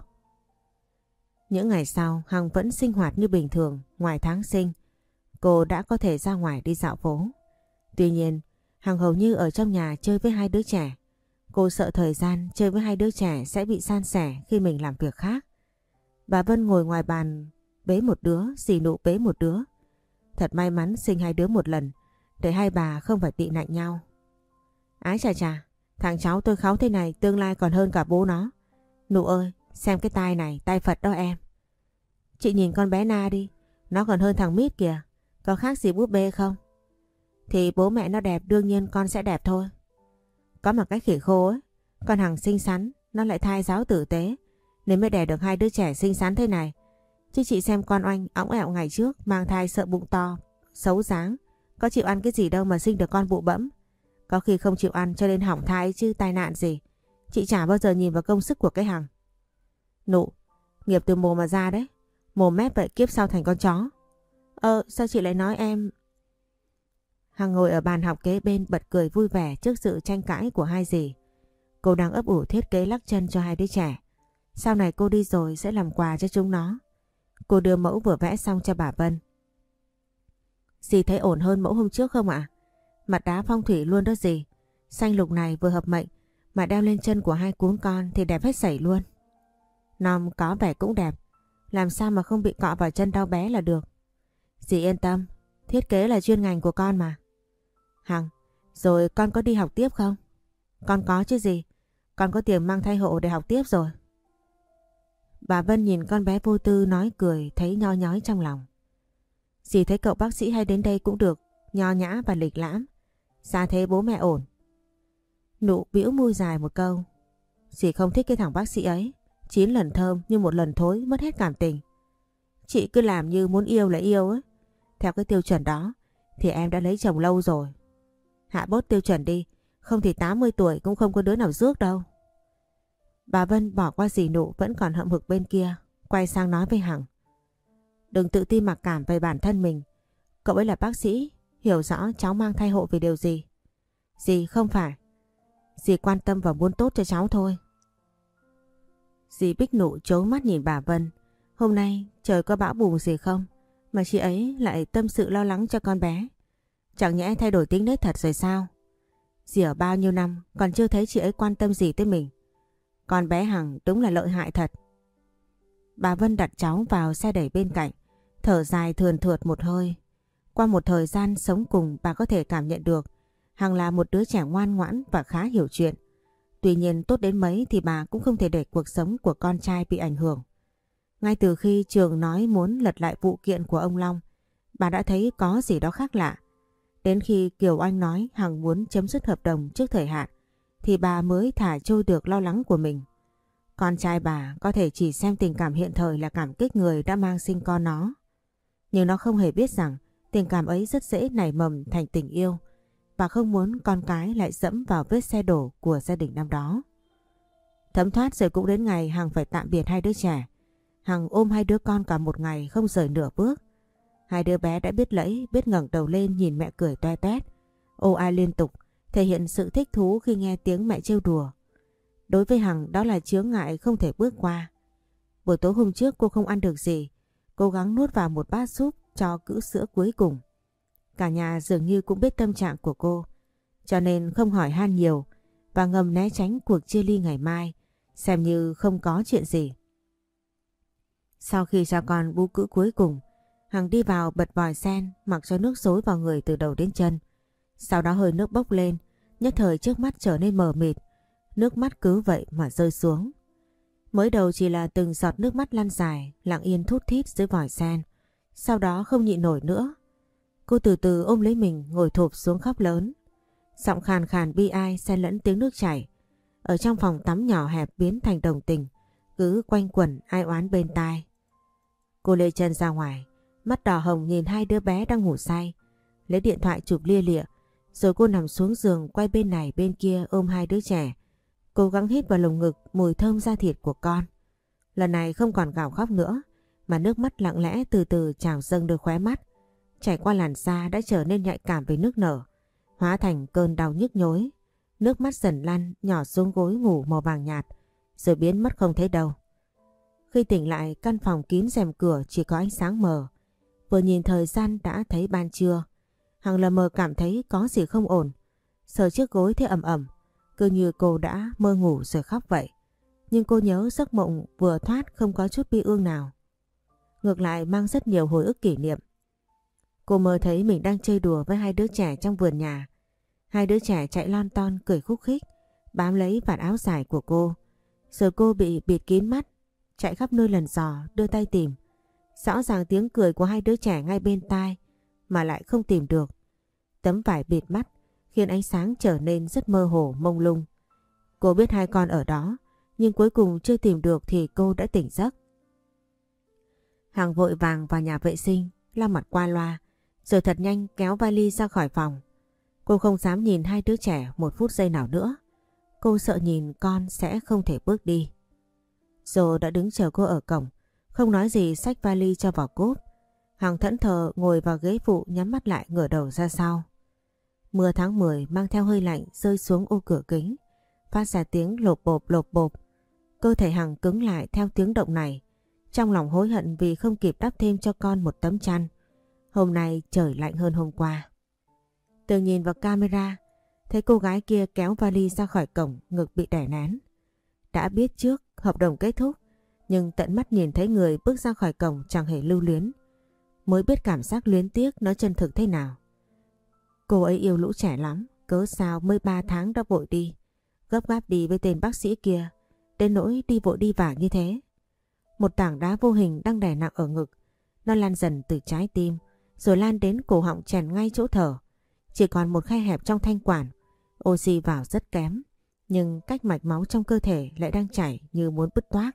Những ngày sau, Hằng vẫn sinh hoạt như bình thường. Ngoài tháng sinh, cô đã có thể ra ngoài đi dạo phố. Tuy nhiên, Hằng hầu như ở trong nhà chơi với hai đứa trẻ. Cô sợ thời gian chơi với hai đứa trẻ sẽ bị san sẻ khi mình làm việc khác. Bà Vân ngồi ngoài bàn bế một đứa, dì Nụ bế một đứa. Thật may mắn sinh hai đứa một lần, để hai bà không phải tị nạnh nhau. Ái chà chà, thằng cháu tôi kháu thế này tương lai còn hơn cả bố nó. Nụ ơi, xem cái tai này, tai Phật đó em. Chị nhìn con bé Na đi, nó còn hơn thằng Mít kìa, có khác gì búp bê không? Thì bố mẹ nó đẹp đương nhiên con sẽ đẹp thôi. Có một cái khỉ khô ấy, con Hằng xinh xắn, nó lại thai giáo tử tế, nên mới đẻ được hai đứa trẻ xinh xắn thế này. Chứ chị xem con Oanh õng ẹo ngày trước, mang thai sợ bụng to, xấu dáng, có chịu ăn cái gì đâu mà sinh được con bụ bẫm. Có khi không chịu ăn cho nên hỏng thai chứ tai nạn gì. Chị chả bao giờ nhìn vào công sức của cái Hằng. Nụ, nghiệp từ mồm mà ra đấy. Mồm mép vậy kiếp sau thành con chó. Sao chị lại nói em? Hằng ngồi ở bàn học kế bên bật cười vui vẻ trước sự tranh cãi của hai dì. Cô đang ấp ủ thiết kế lắc chân cho hai đứa trẻ. Sau này cô đi rồi sẽ làm quà cho chúng nó. Cô đưa mẫu vừa vẽ xong cho bà Vân. Dì thấy ổn hơn mẫu hôm trước không ạ? Mặt đá phong thủy luôn đó dì. Xanh lục này vừa hợp mệnh, mà đeo lên chân của hai cún con thì đẹp hết sảy luôn. Nom có vẻ cũng đẹp, làm sao mà không bị cọ vào chân đau bé là được. Dì yên tâm, thiết kế là chuyên ngành của con mà. Hằng, rồi con có đi học tiếp không? Con có chứ gì, con có tiền mang thai hộ để học tiếp rồi. Bà Vân nhìn con bé vô tư nói cười thấy nho nhói trong lòng. Dì thấy cậu bác sĩ hay đến đây cũng được, nho nhã và lịch lãm. Xa thế bố mẹ ổn. Nụ bĩu môi dài một câu. Dì không thích cái thằng bác sĩ ấy. 9 lần thơm nhưng một lần thối mất hết cảm tình. Chị cứ làm như muốn yêu là yêu ấy. Theo cái tiêu chuẩn đó thì em đã lấy chồng lâu rồi. Hạ bớt tiêu chuẩn đi, không thì 80 tuổi cũng không có đứa nào rước đâu. Bà Vân bỏ qua dì Nụ vẫn còn hậm hực bên kia, quay sang nói với Hằng. Đừng tự ti mặc cảm về bản thân mình. Cậu ấy là bác sĩ, hiểu rõ cháu mang thai hộ vì điều gì. Dì không phải. Dì quan tâm và muốn tốt cho cháu thôi. Dì Bích Nụ trố mắt nhìn bà Vân. Hôm nay trời có bão bùng gì không mà chị ấy lại tâm sự lo lắng cho con bé. Chẳng nhẽ thay đổi tính nết thật rồi sao? Dì ở bao nhiêu năm còn chưa thấy chị ấy quan tâm gì tới mình. Con bé Hằng đúng là lợi hại thật. Bà Vân đặt cháu vào xe đẩy bên cạnh, thở dài thườn thượt một hơi. Qua một thời gian sống cùng, bà có thể cảm nhận được Hằng là một đứa trẻ ngoan ngoãn và khá hiểu chuyện. Tuy nhiên tốt đến mấy thì bà cũng không thể để cuộc sống của con trai bị ảnh hưởng. Ngay từ khi Trường nói muốn lật lại vụ kiện của ông Long, bà đã thấy có gì đó khác lạ. Đến khi Kiều Anh nói Hằng muốn chấm dứt hợp đồng trước thời hạn, thì bà mới thả trôi được lo lắng của mình. Con trai bà có thể chỉ xem tình cảm hiện thời là cảm kích người đã mang sinh con nó. Nhưng nó không hề biết rằng tình cảm ấy rất dễ nảy mầm thành tình yêu và không muốn con cái lại dẫm vào vết xe đổ của gia đình năm đó. Thấm thoát rồi cũng đến ngày Hằng phải tạm biệt hai đứa trẻ. Hằng ôm hai đứa con cả một ngày không rời nửa bước. Hai đứa bé đã biết lẫy, biết ngẩng đầu lên nhìn mẹ cười toe toét, ô ai liên tục, thể hiện sự thích thú khi nghe tiếng mẹ trêu đùa. Đối với Hằng đó là chướng ngại không thể bước qua. Buổi tối hôm trước cô không ăn được gì, cố gắng nuốt vào một bát súp cho cữ sữa cuối cùng. Cả nhà dường như cũng biết tâm trạng của cô, cho nên không hỏi han nhiều và ngầm né tránh cuộc chia ly ngày mai, xem như không có chuyện gì. Sau khi cho con bú cữ cuối cùng, Hằng đi vào bật vòi sen mặc cho nước xối vào người từ đầu đến chân. Sau đó hơi nước bốc lên, nhất thời trước mắt trở nên mờ mịt, nước mắt cứ vậy mà rơi xuống. Mới đầu chỉ là từng giọt nước mắt lăn dài, lặng yên thút thít dưới vòi sen. Sau đó không nhịn nổi nữa, cô từ từ ôm lấy mình ngồi thụp xuống khóc lớn. Giọng khàn khàn bi ai xen lẫn tiếng nước chảy. Ở trong phòng tắm nhỏ hẹp biến thành đồng tình, cứ quanh quẩn ai oán bên tai. Cô lê chân ra ngoài, mắt đỏ hồng nhìn hai đứa bé đang ngủ say, lấy điện thoại chụp lia lịa, rồi cô nằm xuống giường quay bên này bên kia ôm hai đứa trẻ, cố gắng hít vào lồng ngực mùi thơm da thịt của con. Lần này không còn gào khóc nữa, mà nước mắt lặng lẽ từ từ trào dâng đôi khóe mắt, chảy qua làn da đã trở nên nhạy cảm với nước nở, hóa thành cơn đau nhức nhối. Nước mắt dần lăn nhỏ xuống gối ngủ màu vàng nhạt, rồi biến mất không thấy đâu. Khi tỉnh lại, căn phòng kín rèm cửa chỉ có ánh sáng mờ. Vừa nhìn thời gian đã thấy ban trưa. Hằng lờ mờ cảm thấy có gì không ổn. Sờ chiếc gối thấy ẩm ẩm, cứ như cô đã mơ ngủ rồi khóc vậy. Nhưng cô nhớ giấc mộng vừa thoát không có chút bi ương nào. Ngược lại mang rất nhiều hồi ức kỷ niệm. Cô mơ thấy mình đang chơi đùa với hai đứa trẻ trong vườn nhà. Hai đứa trẻ chạy lon ton cười khúc khích, bám lấy vạt áo dài của cô. Rồi cô bị bịt kín mắt, chạy khắp nơi lần dò, đưa tay tìm. Rõ ràng tiếng cười của hai đứa trẻ ngay bên tai mà lại không tìm được. Tấm vải bịt mắt khiến ánh sáng trở nên rất mơ hồ mông lung. Cô biết hai con ở đó, nhưng cuối cùng chưa tìm được thì cô đã tỉnh giấc. Hằng vội vàng vào nhà vệ sinh, lau mặt qua loa, rồi thật nhanh kéo vali ra khỏi phòng. Cô không dám nhìn hai đứa trẻ một phút giây nào nữa. Cô sợ nhìn con sẽ không thể bước đi. Dô đã đứng chờ cô ở cổng, không nói gì xách vali cho vào cốp. Hằng thẫn thờ ngồi vào ghế phụ nhắm mắt lại ngửa đầu ra sau. Mưa tháng 10 mang theo hơi lạnh rơi xuống ô cửa kính, phát ra tiếng lộp bộp lộp bộp. Cơ thể Hằng cứng lại theo tiếng động này. Trong lòng hối hận vì không kịp đắp thêm cho con một tấm chăn. Hôm nay trời lạnh hơn hôm qua. Tường nhìn vào camera, thấy cô gái kia kéo vali ra khỏi cổng, ngực bị đè nén. Đã biết trước hợp đồng kết thúc, nhưng tận mắt nhìn thấy người bước ra khỏi cổng chẳng hề lưu luyến, mới biết cảm giác luyến tiếc nó chân thực thế nào. Cô ấy yêu Lũ trẻ lắm, cớ sao mới 3 tháng đã vội đi, gấp gáp đi với tên bác sĩ kia, đến nỗi đi vội đi vàng như thế. Một tảng đá vô hình đang đè nặng ở ngực, nó lan dần từ trái tim, rồi lan đến cổ họng chèn ngay chỗ thở. Chỉ còn một khe hẹp trong thanh quản, oxy vào rất kém, nhưng cách mạch máu trong cơ thể lại đang chảy như muốn bứt toác.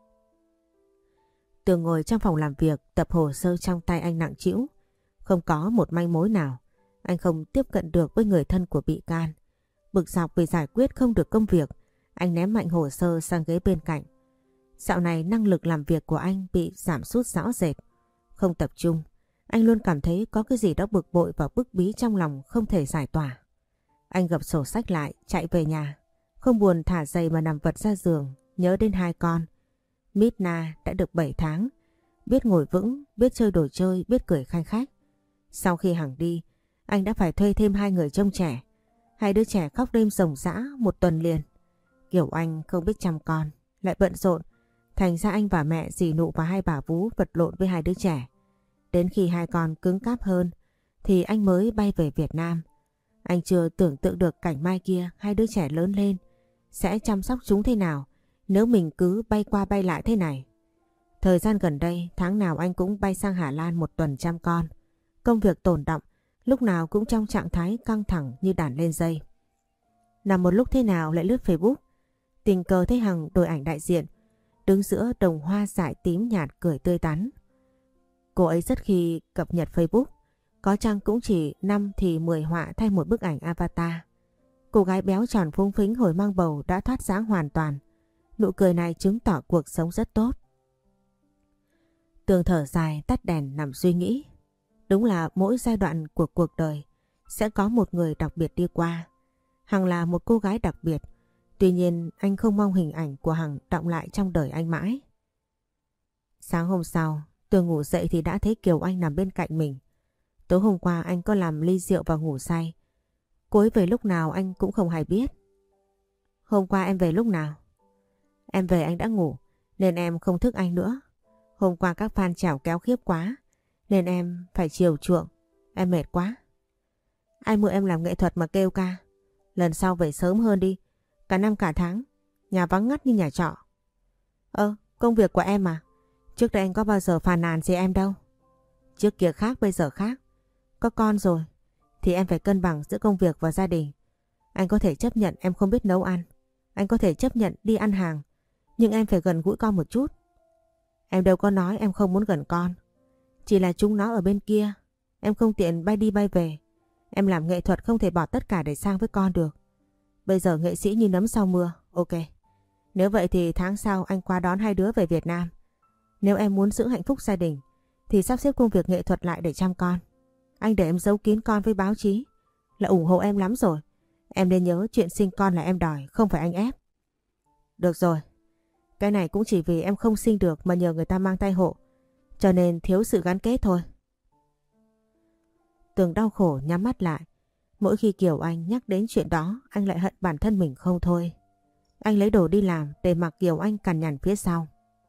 Tường ngồi trong phòng làm việc, tập hồ sơ trong tay anh nặng trĩu. Không có một manh mối nào. Anh không tiếp cận được với người thân của bị can. Bực dọc vì giải quyết không được công việc, anh ném mạnh hồ sơ sang ghế bên cạnh. Dạo này năng lực làm việc của anh bị giảm sút rõ rệt. Không tập trung, anh luôn cảm thấy có cái gì đó bực bội và bức bí trong lòng không thể giải tỏa. Anh gập sổ sách lại, chạy về nhà. Không buồn thả giày mà nằm vật ra giường, nhớ đến hai con. Midna đã được 7 tháng, biết ngồi vững, biết chơi đồ chơi, biết cười khanh khách. Sau khi Hằng đi, anh đã phải thuê thêm 2 người trông trẻ. Hai đứa trẻ khóc đêm ròng rã một tuần liền. Kiểu anh không biết chăm con, lại bận rộn. Thành ra anh và mẹ dì Nụ và hai bà vú vật lộn với hai đứa trẻ. Đến khi hai con cứng cáp hơn thì anh mới bay về Việt Nam. Anh chưa tưởng tượng được cảnh mai kia hai đứa trẻ lớn lên sẽ chăm sóc chúng thế nào nếu mình cứ bay qua bay lại thế này. Thời gian gần đây tháng nào anh cũng bay sang Hà Lan một tuần chăm con. Công việc tồn đọng, lúc nào cũng trong trạng thái căng thẳng như đàn lên dây. Nằm một lúc thế nào lại lướt Facebook, tình cờ thấy Hằng đổi ảnh đại diện đứng giữa đồng hoa dại tím nhạt cười tươi tắn. Cô ấy rất khi cập nhật Facebook, có chăng cũng chỉ 5 thì 10 họa thay một bức ảnh avatar. Cô gái béo tròn phúng phính hồi mang bầu đã thoát dáng hoàn toàn. Nụ cười này chứng tỏ cuộc sống rất tốt. Tường thở dài tắt đèn nằm suy nghĩ. Đúng là mỗi giai đoạn của cuộc đời sẽ có một người đặc biệt đi qua. Hằng là một cô gái đặc biệt. Tuy nhiên anh không mong hình ảnh của Hằng đọng lại trong đời anh mãi. Sáng hôm sau, Tường ngủ dậy thì đã thấy Kiều Anh nằm bên cạnh mình. Tối hôm qua anh có làm ly rượu và ngủ say. Cô ấy về lúc nào anh cũng không hay biết. Hôm qua em về lúc nào? Em về anh đã ngủ nên em không thức anh nữa. Hôm qua các fan chèo kéo khiếp quá nên em phải chiều chuộng. Em mệt quá. Ai mượn em làm nghệ thuật mà kêu ca. Lần sau về sớm hơn đi. Cả năm cả tháng. Nhà vắng ngắt như nhà trọ. Công việc của em mà. Trước đây anh có bao giờ phàn nàn gì em đâu. Trước kia khác bây giờ khác. Có con rồi thì em phải cân bằng giữa công việc và gia đình. Anh có thể chấp nhận em không biết nấu ăn. Anh có thể chấp nhận đi ăn hàng. Nhưng em phải gần gũi con một chút. Em đâu có nói em không muốn gần con. Chỉ là chúng nó ở bên kia. Em không tiện bay đi bay về. Em làm nghệ thuật không thể bỏ tất cả để sang với con được. Bây giờ nghệ sĩ như nấm sau mưa. Ok. Nếu vậy thì tháng sau anh qua đón hai đứa về Việt Nam. Nếu em muốn giữ hạnh phúc gia đình thì sắp xếp công việc nghệ thuật lại để chăm con. Anh để em giấu kín con với báo chí là ủng hộ em lắm rồi. Em nên nhớ chuyện sinh con là em đòi, không phải anh ép. Được rồi. Cái này cũng chỉ vì em không sinh được mà nhờ người ta mang thai hộ. Cho nên thiếu sự gắn kết thôi. Tường đau khổ nhắm mắt lại. Mỗi khi Kiều Anh nhắc đến chuyện đó, anh lại hận bản thân mình không thôi. Anh lấy đồ đi làm để mặc Kiều Anh cằn nhằn phía sau.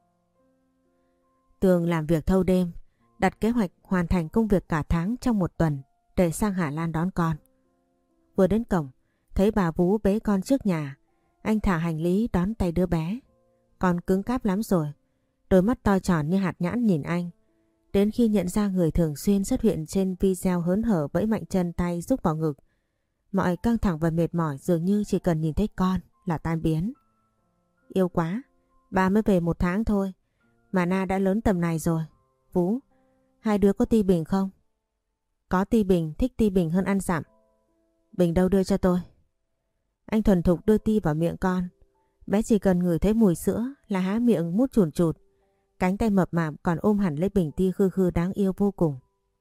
Tường làm việc thâu đêm, đặt kế hoạch hoàn thành công việc cả tháng trong một tuần để sang Hà Lan đón con. Vừa đến cổng, thấy bà vú bế con trước nhà. Anh thả hành lý đón tay đứa bé. Con cứng cáp lắm rồi. Đôi mắt to tròn như hạt nhãn nhìn anh. Đến khi nhận ra người thường xuyên xuất hiện trên video hớn hở vẫy mạnh chân tay giúp vào ngực. Mọi căng thẳng và mệt mỏi dường như chỉ cần nhìn thấy con là tan biến. Yêu quá, bà mới về 1 tháng thôi. Mà Na đã lớn tầm này rồi. Vú, hai đứa có ti bình không? Có ti bình, thích ti bình hơn ăn dặm. Bình đâu đưa cho tôi. Anh thuần thục đưa ti vào miệng con. Bé chỉ cần ngửi thấy mùi sữa là há miệng mút chùn chụt. Cánh tay mập mạp còn ôm hẳn lấy bình ti khư khư đáng yêu vô cùng.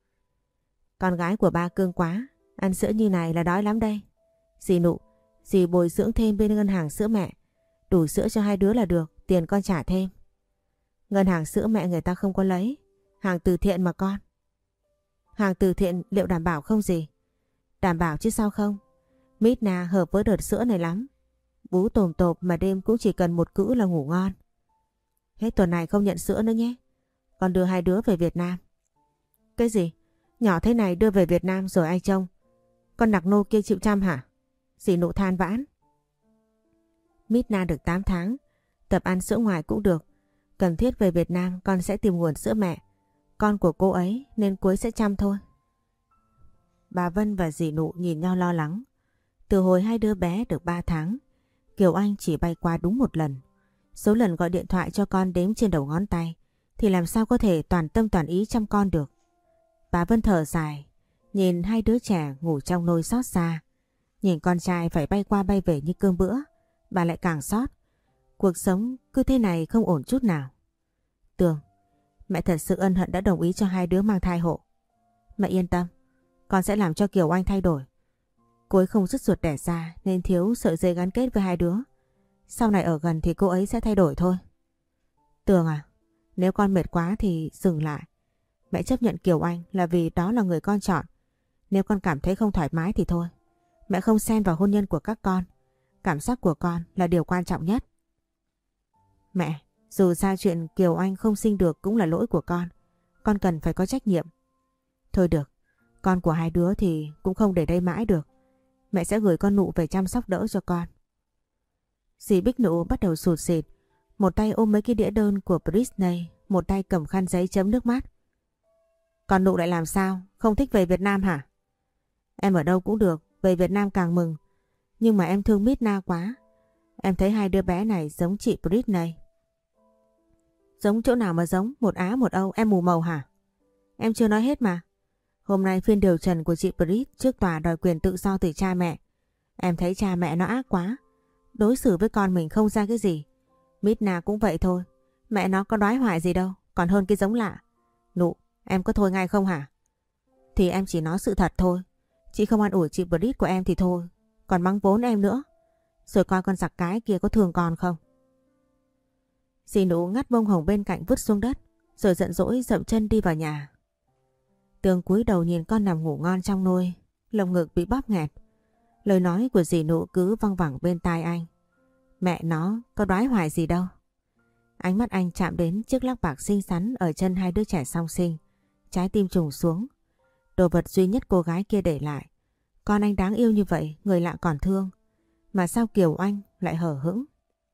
Con gái của ba cưng quá. Ăn sữa như này là đói lắm đây. Dì Nụ, dì bồi dưỡng thêm bên ngân hàng sữa mẹ. Đủ sữa cho hai đứa là được, tiền con trả thêm. Ngân hàng sữa mẹ người ta không có lấy. Hàng từ thiện mà con. Hàng từ thiện liệu đảm bảo không gì? Đảm bảo chứ sao không. Midna hợp với đợt sữa này lắm. Bú tồm tộp mà đêm cũng chỉ cần một cữ là ngủ ngon. Hết tuần này không nhận sữa nữa nhé. Con đưa hai đứa về Việt Nam. Cái gì? Nhỏ thế này đưa về Việt Nam rồi ai trông? Con nặc nô kia chịu chăm hả? Dì Nụ than vãn. Midna được 8 tháng. Tập ăn sữa ngoài cũng được. Cần thiết về Việt Nam con sẽ tìm nguồn sữa mẹ. Con của cô ấy nên cô ấy sẽ chăm thôi. Bà Vân và dì Nụ nhìn nhau lo lắng. Từ hồi hai đứa bé được 3 tháng, Kiều Anh chỉ bay qua đúng 1 lần. Số lần gọi điện thoại cho con đếm trên đầu ngón tay thì làm sao có thể toàn tâm toàn ý chăm con được. Bà Vân thở dài, nhìn hai đứa trẻ ngủ trong nôi xót xa. Nhìn con trai phải bay qua bay về như cơm bữa, bà lại càng xót. Cuộc sống cứ thế này không ổn chút nào. Tường, mẹ thật sự ân hận đã đồng ý cho hai đứa mang thai hộ. Mẹ yên tâm, con sẽ làm cho Kiều Anh thay đổi. Cô ấy không dứt ruột đẻ ra nên thiếu sợi dây gắn kết với hai đứa. Sau này ở gần thì cô ấy sẽ thay đổi thôi. Tường à, nếu con mệt quá thì dừng lại. Mẹ chấp nhận Kiều Anh là vì đó là người con chọn. Nếu con cảm thấy không thoải mái thì thôi. Mẹ không xen vào hôn nhân của các con. Cảm giác của con là điều quan trọng nhất. Mẹ, dù sao chuyện Kiều Anh không sinh được cũng là lỗi của con. Con cần phải có trách nhiệm. Thôi được, con của hai đứa thì cũng không để đây mãi được. Mẹ sẽ gửi con Nụ về chăm sóc đỡ cho con. Dì Bích Nụ bắt đầu sụt sịt. Một tay ôm mấy cái đĩa đơn của Britney, một tay cầm khăn giấy chấm nước mắt. Con Nụ lại làm sao? Không thích về Việt Nam hả? Em ở đâu cũng được, về Việt Nam càng mừng. Nhưng mà em thương Midna quá. Em thấy hai đứa bé này giống chị Britney. Giống chỗ nào mà giống, một Á một Âu, em mù màu hả? Em chưa nói hết mà. Hôm nay phiên điều trần của chị Brit trước tòa đòi quyền tự do từ cha mẹ. Em thấy cha mẹ nó ác quá. Đối xử với con mình không ra cái gì. Midna cũng vậy thôi. Mẹ nó có đoái hoài gì đâu, còn hơn cái giống lạ. Nụ, em có thôi ngay không hả? Thì em chỉ nói sự thật thôi. Chị không an ủi chị Brit của em thì thôi. Còn mắng vốn em nữa. Rồi coi con giặc cái kia có thương con không. Dì Nụ ngắt bông hồng bên cạnh vứt xuống đất. Rồi giận dỗi dậm chân đi vào nhà. Tường cúi đầu nhìn con nằm ngủ ngon trong nôi. Lồng ngực bị bóp nghẹt. Lời nói của dì Nụ cứ văng vẳng bên tai anh. Mẹ nó có đoái hoài gì đâu. Ánh mắt anh chạm đến chiếc lắc bạc xinh xắn ở chân hai đứa trẻ song sinh. Trái tim trùng xuống. Đồ vật duy nhất cô gái kia để lại. Con anh đáng yêu như vậy, người lạ còn thương. Mà sao Kiều Anh lại hờ hững?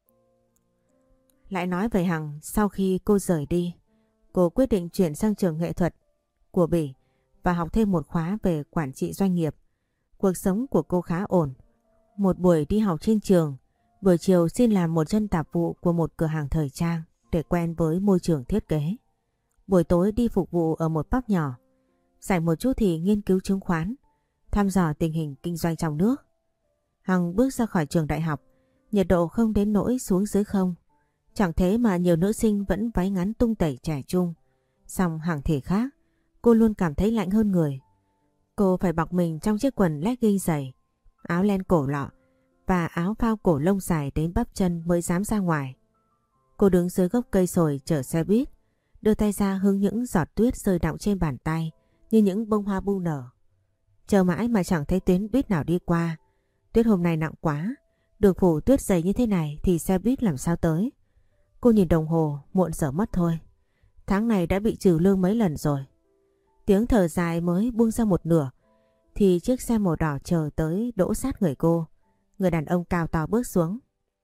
Lại nói về Hằng, sau khi cô rời đi, cô quyết định chuyển sang trường nghệ thuật của Bỉ và học thêm một khóa về quản trị doanh nghiệp. Cuộc sống của cô khá ổn. Một buổi đi học trên trường, buổi chiều xin làm một chân tạp vụ của một cửa hàng thời trang để quen với môi trường thiết kế. Buổi tối đi phục vụ ở một pub nhỏ. Rảnh một chút thì nghiên cứu chứng khoán, thăm dò tình hình kinh doanh trong nước. Hằng bước ra khỏi trường đại học, nhiệt độ không đến nỗi xuống dưới không. Chẳng thế mà nhiều nữ sinh vẫn váy ngắn tung tẩy trẻ trung. Song Hằng thì khác, cô luôn cảm thấy lạnh hơn người. Cô phải bọc mình trong chiếc quần legging dày, áo len cổ lọ và áo phao cổ lông dài đến bắp chân mới dám ra ngoài. Cô đứng dưới gốc cây sồi chở xe buýt, đưa tay ra hứng những giọt tuyết rơi đọng trên bàn tay như những bông hoa bu nở. Chờ mãi mà chẳng thấy tuyến buýt nào đi qua. Tuyết hôm nay nặng quá, đường phủ tuyết dày như thế này thì xe buýt làm sao tới. Cô nhìn đồng hồ, muộn giờ mất thôi. Tháng này đã bị trừ lương mấy lần rồi. Tiếng thở dài mới buông ra một nửa thì chiếc xe màu đỏ chờ tới đỗ sát người cô. Người đàn ông cao to bước xuống.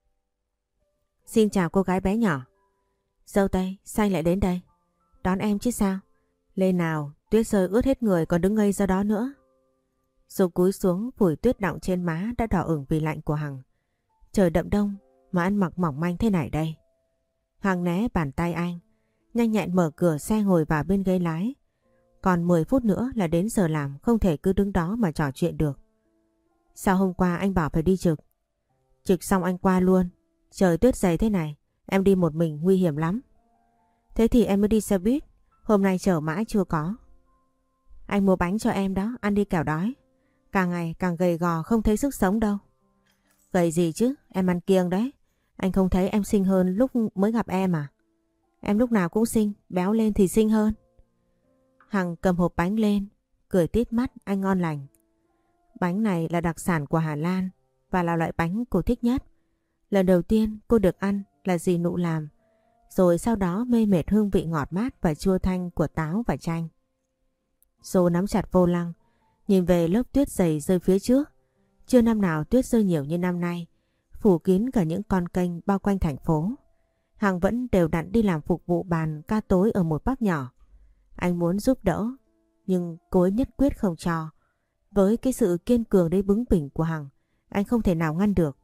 Xin chào cô gái bé nhỏ. Dâu tây, sao anh lại đến đây? Đón em chứ sao? Lên nào, tuyết rơi ướt hết người còn đứng ngây ra đó nữa. Rồi cúi xuống phủi tuyết đọng trên má đã đỏ ửng vì lạnh của Hằng. Trời đậm đông mà ăn mặc mỏng manh thế này đây. Hằng né bàn tay anh, nhanh nhẹn mở cửa xe ngồi vào bên ghế lái. Còn 10 phút nữa là đến giờ làm, không thể cứ đứng đó mà trò chuyện được. Sao hôm qua anh bảo phải đi trực? Trực xong anh qua luôn. Trời tuyết dày thế này, em đi một mình nguy hiểm lắm. Thế thì em mới đi xe buýt, hôm nay chờ mãi chưa có. Anh mua bánh cho em đó, ăn đi kẻo đói. Càng ngày càng gầy gò không thấy sức sống đâu. Gầy gì chứ, em ăn kiêng đấy. Anh không thấy em xinh hơn lúc mới gặp em à? Em lúc nào cũng xinh, béo lên thì xinh hơn. Hằng cầm hộp bánh lên, cười tít mắt anh ngon lành. Bánh này là đặc sản của Hà Lan và là loại bánh cô thích nhất. Lần đầu tiên cô được ăn là dì Nụ làm, rồi sau đó mê mệt hương vị ngọt mát và chua thanh của táo và chanh. Dô nắm chặt vô lăng, nhìn về lớp tuyết dày rơi phía trước. Chưa năm nào tuyết rơi nhiều như năm nay, phủ kín cả những con kênh bao quanh thành phố. Hằng vẫn đều đặn đi làm phục vụ bàn ca tối ở một pub nhỏ. Anh muốn giúp đỡ, nhưng cô ấy nhất quyết không cho. Với cái sự kiên cường đến bướng bỉnh của Hằng, anh không thể nào ngăn được.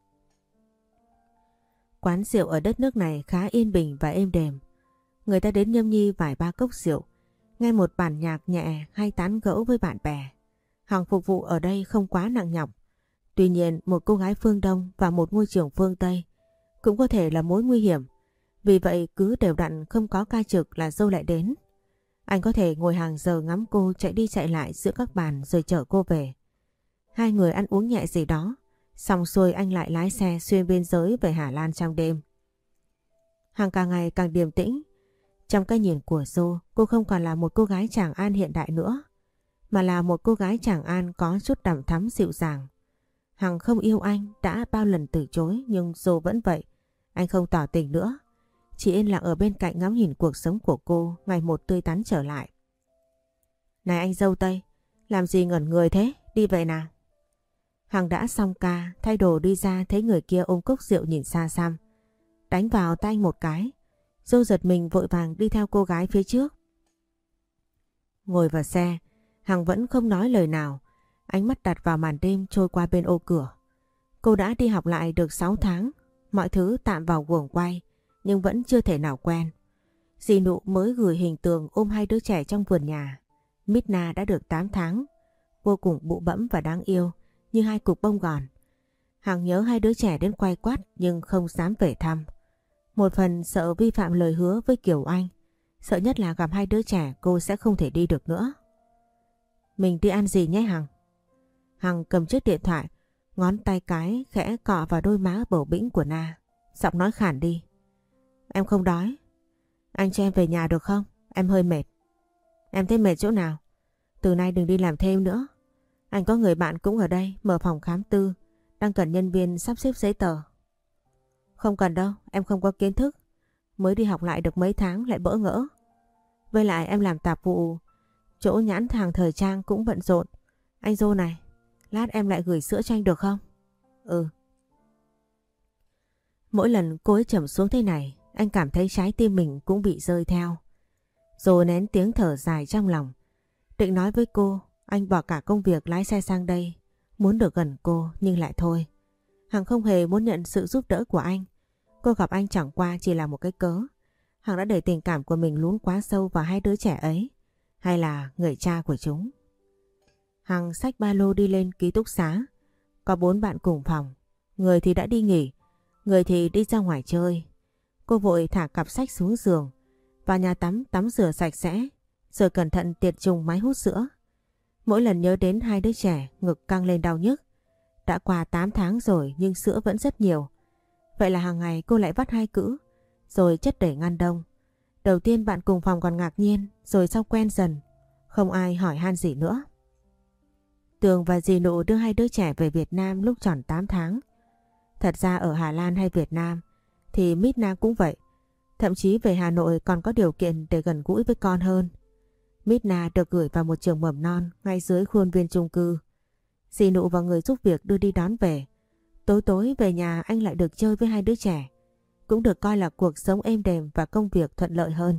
Quán rượu ở đất nước này khá yên bình và êm đềm. Người ta đến nhâm nhi vài ba cốc rượu, nghe một bản nhạc nhẹ hay tán gẫu với bạn bè. Hằng phục vụ ở đây không quá nặng nhọc. Tuy nhiên một cô gái phương Đông và một ngôi trường phương Tây cũng có thể là mối nguy hiểm. Vì vậy cứ đều đặn không có ca trực là dâu lại đến. Anh có thể ngồi hàng giờ ngắm cô chạy đi chạy lại giữa các bàn rồi chở cô về. Hai người ăn uống nhẹ gì đó, xong xuôi anh lại lái xe xuyên biên giới về Hà Lan trong đêm. Hằng càng ngày càng điềm tĩnh. Trong cái nhìn của Dô, cô không còn là một cô gái Tràng An hiện đại nữa, mà là một cô gái Tràng An có chút đằm thắm dịu dàng. Hằng không yêu anh, đã bao lần từ chối nhưng Dô vẫn vậy. Anh không tỏ tình nữa, chỉ yên lặng ở bên cạnh ngắm nhìn cuộc sống của cô ngày một tươi tắn trở lại. Này anh dâu Tây, làm gì ngẩn người thế, đi về nào. Hằng đã xong ca, thay đồ đi ra thấy người kia ôm cốc rượu nhìn xa xăm. Đánh vào tay anh một cái, Dô giật mình vội vàng đi theo cô gái phía trước. Ngồi vào xe, Hằng vẫn không nói lời nào, ánh mắt đặt vào màn đêm trôi qua bên ô cửa. Cô đã đi học lại được 6 tháng, mọi thứ tạm vào guồng quay nhưng vẫn chưa thể nào quen. Dì Nụ mới gửi hình Tường ôm hai đứa trẻ trong vườn nhà. Midna đã được 8 tháng, vô cùng bụ bẫm và đáng yêu như hai cục bông gòn. Hằng nhớ hai đứa trẻ đến quay quắt nhưng không dám về thăm. Một phần sợ vi phạm lời hứa với Kiều Anh, sợ nhất là gặp hai đứa trẻ cô sẽ không thể đi được nữa. Mình đi ăn gì nhé Hằng? Hằng cầm chiếc điện thoại, ngón tay cái khẽ cọ vào đôi má bầu bĩnh của Na. Giọng nói khản đi. Em không đói. Anh cho em về nhà được không? Em hơi mệt. Em thấy mệt chỗ nào? Từ nay đừng đi làm thêm nữa. Anh có người bạn cũng ở đây, mở phòng khám tư, đang cần nhân viên sắp xếp giấy tờ. Không cần đâu, em không có kiến thức. Mới đi học lại được mấy tháng lại bỡ ngỡ. Với lại em làm tạp vụ, chỗ nhãn hàng thời trang cũng bận rộn. Anh Dô này, lát em lại gửi sữa cho anh được không? Ừ. Mỗi lần cô ấy trầm xuống thế này, anh cảm thấy trái tim mình cũng bị rơi theo. Rồi nén tiếng thở dài trong lòng. Định nói với cô, anh bỏ cả công việc lái xe sang đây, muốn được gần cô nhưng lại thôi. Hằng không hề muốn nhận sự giúp đỡ của anh. Cô gặp anh chẳng qua chỉ là một cái cớ. Hằng đã để tình cảm của mình lún quá sâu vào hai đứa trẻ ấy, hay là người cha của chúng. Hằng xách ba lô đi lên ký túc xá. Có 4 bạn cùng phòng. Người thì đã đi nghỉ, người thì đi ra ngoài chơi. Cô vội thả cặp sách xuống giường, vào nhà tắm tắm rửa sạch sẽ, rồi cẩn thận tiệt trùng máy hút sữa. Mỗi lần nhớ đến hai đứa trẻ, ngực căng lên đau nhức. Đã qua 8 tháng rồi nhưng sữa vẫn rất nhiều. Vậy là hàng ngày cô lại vắt 2 cữ, rồi chất đầy ngăn đông. Đầu tiên bạn cùng phòng còn ngạc nhiên, rồi sau quen dần, không ai hỏi han gì nữa. Tường và dì Nụ đưa hai đứa trẻ về Việt Nam lúc tròn 8 tháng. Thật ra ở Hà Lan hay Việt Nam thì Midna cũng vậy. Thậm chí về Hà Nội còn có điều kiện để gần gũi với con hơn. Midna được gửi vào một trường mầm non ngay dưới khuôn viên chung cư. Dì Nụ và người giúp việc đưa đi đón về. Tối tối về nhà anh lại được chơi với hai đứa trẻ. Cũng được coi là cuộc sống êm đềm và công việc thuận lợi hơn.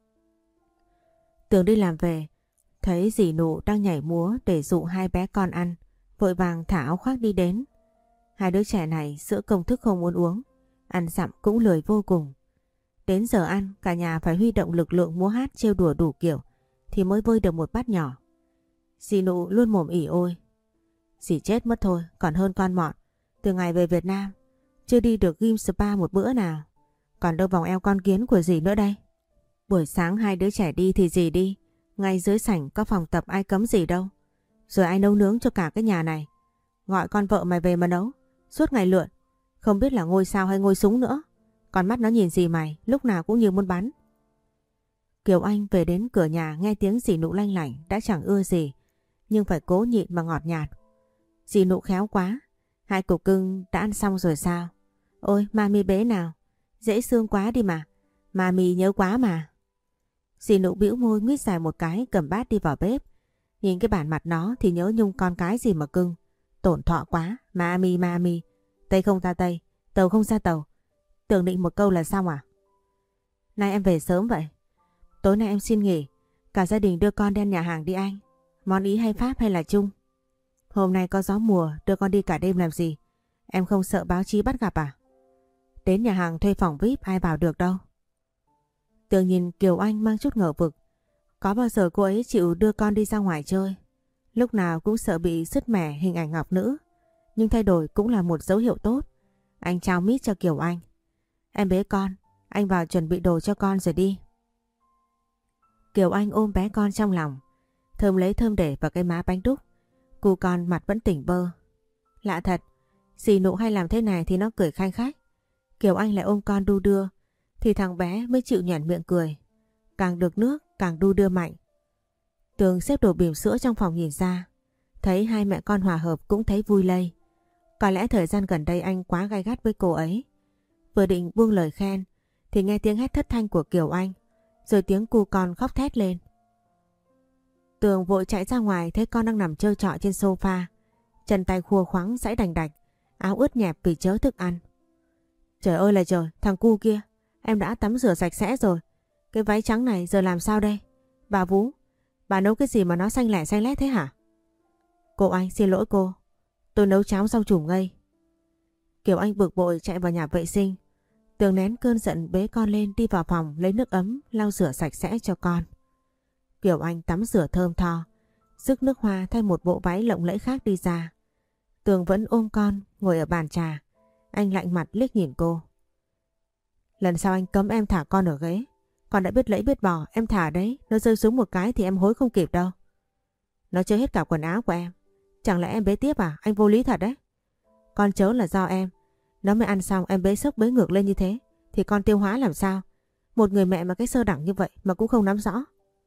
Tường đi làm về, thấy dì Nụ đang nhảy múa để dụ hai bé con ăn, vội vàng thả áo khoác đi đến. Hai đứa trẻ này sữa công thức không muốn uống, ăn dặm cũng lười vô cùng. Đến giờ ăn, cả nhà phải huy động lực lượng múa hát trêu đùa đủ kiểu thì mới vơi được một bát nhỏ. Dì Nụ luôn mồm ỉ ôi. Dì chết mất thôi, còn hơn con mọn. Từ ngày về Việt Nam, chưa đi được gym spa một bữa nào. Còn đâu vòng eo con kiến của dì nữa đây. Buổi sáng hai đứa trẻ đi thì dì đi. Ngay dưới sảnh có phòng tập ai cấm gì đâu. Rồi ai nấu nướng cho cả cái nhà này. Gọi con vợ mày về mà nấu. Suốt ngày lượn. Không biết là ngôi sao hay ngôi súng nữa. Con mắt nó nhìn gì mày, lúc nào cũng như muốn bắn. Kiều Anh về đến cửa nhà nghe tiếng dì Nụ lanh lảnh đã chẳng ưa gì. Nhưng phải cố nhịn mà ngọt nhạt. Dì Nụ khéo quá. Hai cục cưng đã ăn xong rồi sao? Ôi mami bé nào. Dễ thương quá đi mà. Mami nhớ quá mà. Dì Nụ bĩu môi nguyết dài một cái cầm bát đi vào bếp. Nhìn cái bản mặt nó thì nhớ nhung con cái gì mà cưng. Tổn thọ quá. Mami. Tây không ra Tây. Tàu không ra tàu. Tưởng định một câu là xong à? Nay em về sớm vậy. Tối nay em xin nghỉ. Cả gia đình đưa con đi ăn nhà hàng đi anh. Món Ý hay Pháp hay là Trung? Hôm nay có gió mùa, đưa con đi cả đêm làm gì? Em không sợ báo chí bắt gặp à? Đến nhà hàng thuê phòng VIP ai vào được đâu. Tường nhìn Kiều Anh mang chút ngờ vực. Có bao giờ cô ấy chịu đưa con đi ra ngoài chơi? Lúc nào cũng sợ bị sứt mẻ hình ảnh ngọc nữ. Nhưng thay đổi cũng là một dấu hiệu tốt. Anh trao mít cho Kiều Anh. Em bế con, anh vào chuẩn bị đồ cho con rồi đi. Kiều Anh ôm bé con trong lòng. Thơm lấy thơm để vào cái má bánh đúc. Cu con mặt vẫn tỉnh bơ. Lạ thật, dì Nụ hay làm thế này thì nó cười khanh khách. Kiều Anh lại ôm con đu đưa thì thằng bé mới chịu nhoẻn miệng cười. Càng được nước càng đu đưa mạnh. Tường xếp đồ bỉm sữa trong phòng nhìn ra. Thấy hai mẹ con hòa hợp cũng thấy vui lây. Có lẽ thời gian gần đây anh quá gay gắt với cô ấy. Vừa định buông lời khen thì nghe tiếng hét thất thanh của Kiều Anh. Rồi tiếng cu con khóc thét lên. Tường vội chạy ra ngoài thấy con đang nằm trơ trọi trên sofa. Chân tay khua khoắng giãy đành đạch. Áo ướt nhẹp vì chớ thức ăn. Trời ơi là trời, thằng cu kia. Em đã tắm rửa sạch sẽ rồi. Cái váy trắng này giờ làm sao đây? Bà Vú, bà nấu cái gì mà nó xanh lét thế hả? Cô Anh xin lỗi cô. Tôi nấu cháo rau trùm ngây. Kiều Anh bực bội chạy vào nhà vệ sinh. Tường nén cơn giận bế con lên đi vào phòng lấy nước ấm lau rửa sạch sẽ cho con. Kiều Anh tắm rửa thơm tho, rước nước hoa thay một bộ váy lộng lẫy khác đi ra. Tường vẫn ôm con ngồi ở bàn trà. Anh lạnh mặt liếc nhìn cô. Lần sau anh cấm em thả con ở ghế. Con đã biết lẫy biết bò, em thả đấy, nó rơi xuống một cái thì em hối không kịp đâu. Nó chơi hết cả quần áo của em. Chẳng lẽ em bế tiếp à? Anh vô lý thật đấy. Con chớ là do em. Nó mới ăn xong em bế sốc bế ngược lên như thế thì con tiêu hóa làm sao? Một người mẹ mà cái sơ đẳng như vậy mà cũng không nắm rõ.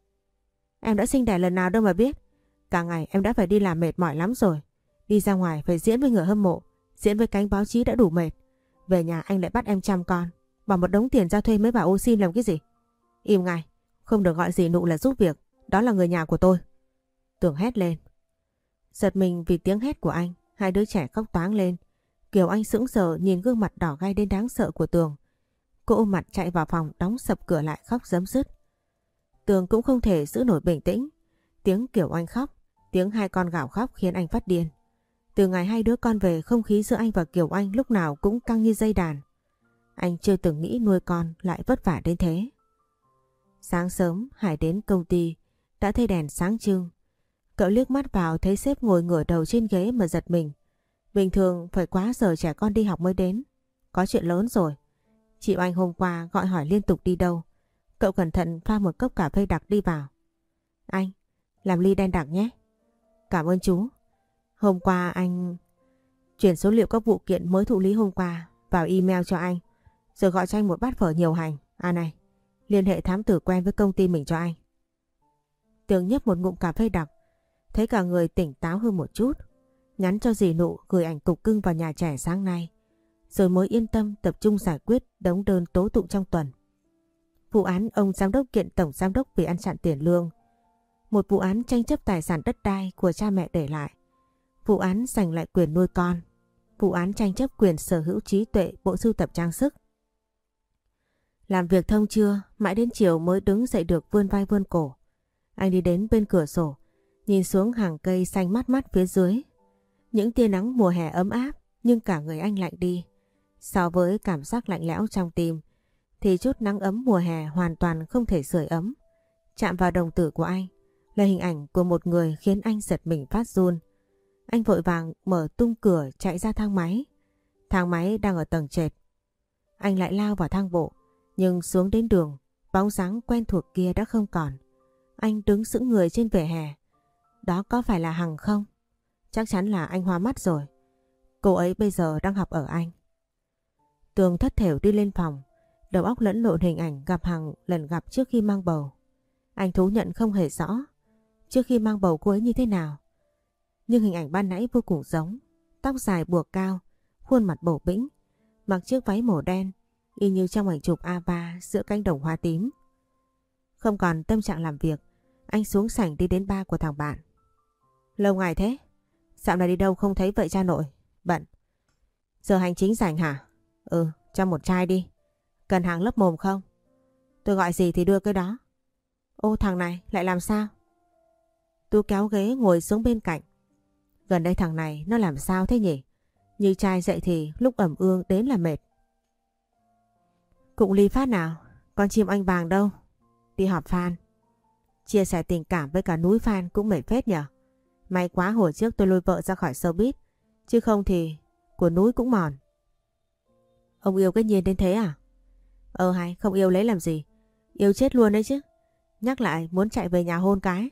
Em đã sinh đẻ lần nào đâu mà biết. Cả ngày em đã phải đi làm mệt mỏi lắm rồi. Đi ra ngoài phải diễn với người hâm mộ, diễn với cánh báo chí đã đủ mệt. Về nhà anh lại bắt em chăm con, bỏ một đống tiền ra thuê mấy bà ô xin làm cái gì? Im ngay, không được gọi dì Nụ là giúp việc, đó là người nhà của tôi. Tường hét lên. Giật mình vì tiếng hét của anh, hai đứa trẻ khóc toáng lên. Kiều Anh sững sờ nhìn gương mặt đỏ gay đến đáng sợ của Tường. Cô ôm mặt chạy vào phòng đóng sập cửa lại khóc rấm rứt. Tường cũng không thể giữ nổi bình tĩnh. Tiếng Kiều Anh khóc, tiếng hai con gào khóc khiến anh phát điên. Từ ngày hai đứa con về, không khí giữa anh và Kiều Anh lúc nào cũng căng như dây đàn. Anh chưa từng nghĩ nuôi con lại vất vả đến thế. Sáng sớm Hải đến công ty, đã thấy đèn sáng trưng. Cậu liếc mắt vào thấy sếp ngồi ngửa đầu trên ghế mà giật mình. Bình thường phải quá giờ trẻ con đi học mới đến. Có chuyện lớn rồi. Chị Oanh hôm qua gọi hỏi liên tục đi đâu. Cậu cẩn thận pha một cốc cà phê đặc đi vào. Anh, làm ly đen đặc nhé. Cảm ơn chú. Hôm qua anh chuyển số liệu các vụ kiện mới thụ lý hôm qua vào email cho anh. Rồi gọi cho anh một bát phở nhiều hành. À này, liên hệ thám tử quen với công ty mình cho anh. Tường nhấp một ngụm cà phê đặc, thấy cả người tỉnh táo hơn một chút. Nhắn cho dì Nụ gửi ảnh cục cưng vào nhà trẻ sáng nay. Rồi mới yên tâm tập trung giải quyết đống đơn tố tụng trong tuần. Vụ án ông giám đốc kiện tổng giám đốc vì ăn chặn tiền lương. Một vụ án tranh chấp tài sản đất đai của cha mẹ để lại. Vụ án giành lại quyền nuôi con. Vụ án tranh chấp quyền sở hữu trí tuệ bộ sưu tập trang sức. Làm việc thông trưa, mãi đến chiều mới đứng dậy được vươn vai vươn cổ. Anh đi đến bên cửa sổ, nhìn xuống hàng cây xanh mát mát phía dưới. Những tia nắng mùa hè ấm áp, nhưng cả người anh lạnh đi. So với cảm giác lạnh lẽo trong tim, thì chút nắng ấm mùa hè hoàn toàn không thể sưởi ấm. Chạm vào đồng tử của anh là hình ảnh của một người khiến anh giật mình phát run. Anh vội vàng mở tung cửa chạy ra thang máy. Thang máy đang ở tầng trệt. Anh lại lao vào thang bộ, nhưng xuống đến đường, bóng dáng quen thuộc kia đã không còn. Anh đứng sững người trên vỉa hè. Đó có phải là Hằng không? Chắc chắn là anh hoa mắt rồi. Cô ấy bây giờ đang học ở Anh. Tường thất thểu đi lên phòng, đầu óc lẫn lộn hình ảnh gặp Hằng lần gặp trước khi mang bầu. Anh thú nhận không hề rõ trước khi mang bầu cô ấy như thế nào. Nhưng hình ảnh ban nãy vô cùng giống. Tóc dài buộc cao, khuôn mặt bầu bĩnh, mặc chiếc váy màu đen, y như trong ảnh chụp A3 giữa cánh đồng hoa tím. Không còn tâm trạng làm việc, anh xuống sảnh đi đến bar của thằng bạn. Lâu ngày thế? Dạo này đi đâu không thấy vậy cha nội? Bận. Giờ hành chính rảnh hả? Ừ, cho một chai đi. Cần hàng lấp mồm không? Tôi gọi gì thì đưa cái đó. Ô, thằng này lại làm sao? Tôi kéo ghế ngồi xuống bên cạnh. Gần đây thằng này nó làm sao thế nhỉ? Như trai dậy thì lúc ẩm ương đến là mệt. Cụng ly phát nào? Con chim anh vàng đâu? Đi họp fan. Chia sẻ tình cảm với cả núi fan cũng mệt phết nhở. May quá hồi trước tôi lôi vợ ra khỏi showbiz, chứ không thì của núi cũng mòn. Ông yêu cái Nhiên đến thế à? Hay không yêu lấy làm gì? Yêu chết luôn đấy chứ. Nhắc lại muốn chạy về nhà hôn cái.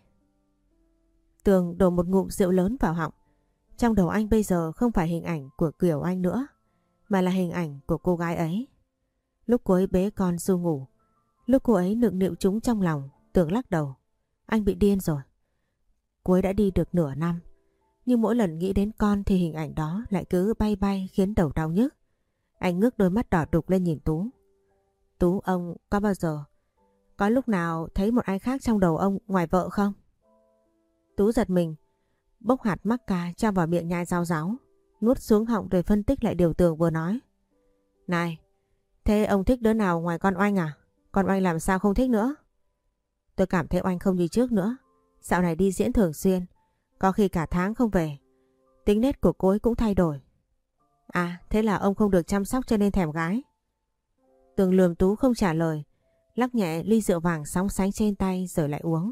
Tường đổ một ngụm rượu lớn vào họng. Trong đầu anh bây giờ không phải hình ảnh của Kiều Anh nữa, mà là hình ảnh của cô gái ấy. Lúc cô ấy bế con ru ngủ, lúc cô ấy nựng nịu chúng trong lòng, Tường lắc đầu. Anh bị điên rồi. Cô ấy đã đi được nửa năm, nhưng mỗi lần nghĩ đến con thì hình ảnh đó lại cứ bay bay khiến đầu đau nhức. Anh ngước đôi mắt đỏ đục lên nhìn Tú. Tú, ông có bao giờ, có lúc nào thấy một ai khác trong đầu ông ngoài vợ không? Tú giật mình, bốc hạt mắc ca cho vào miệng nhai rau ráu, nuốt xuống họng rồi phân tích lại điều Tường vừa nói. Này, thế ông thích đứa nào ngoài con Oanh à? Con Oanh làm sao không thích nữa? Tôi cảm thấy Oanh không như trước nữa. Dạo này đi diễn thường xuyên, có khi cả tháng không về. Tính nết của cô ấy cũng thay đổi. À, thế là ông không được chăm sóc cho nên thèm gái. Tường lườm Tú không trả lời, lắc nhẹ ly rượu vàng sóng sánh trên tay rồi lại uống.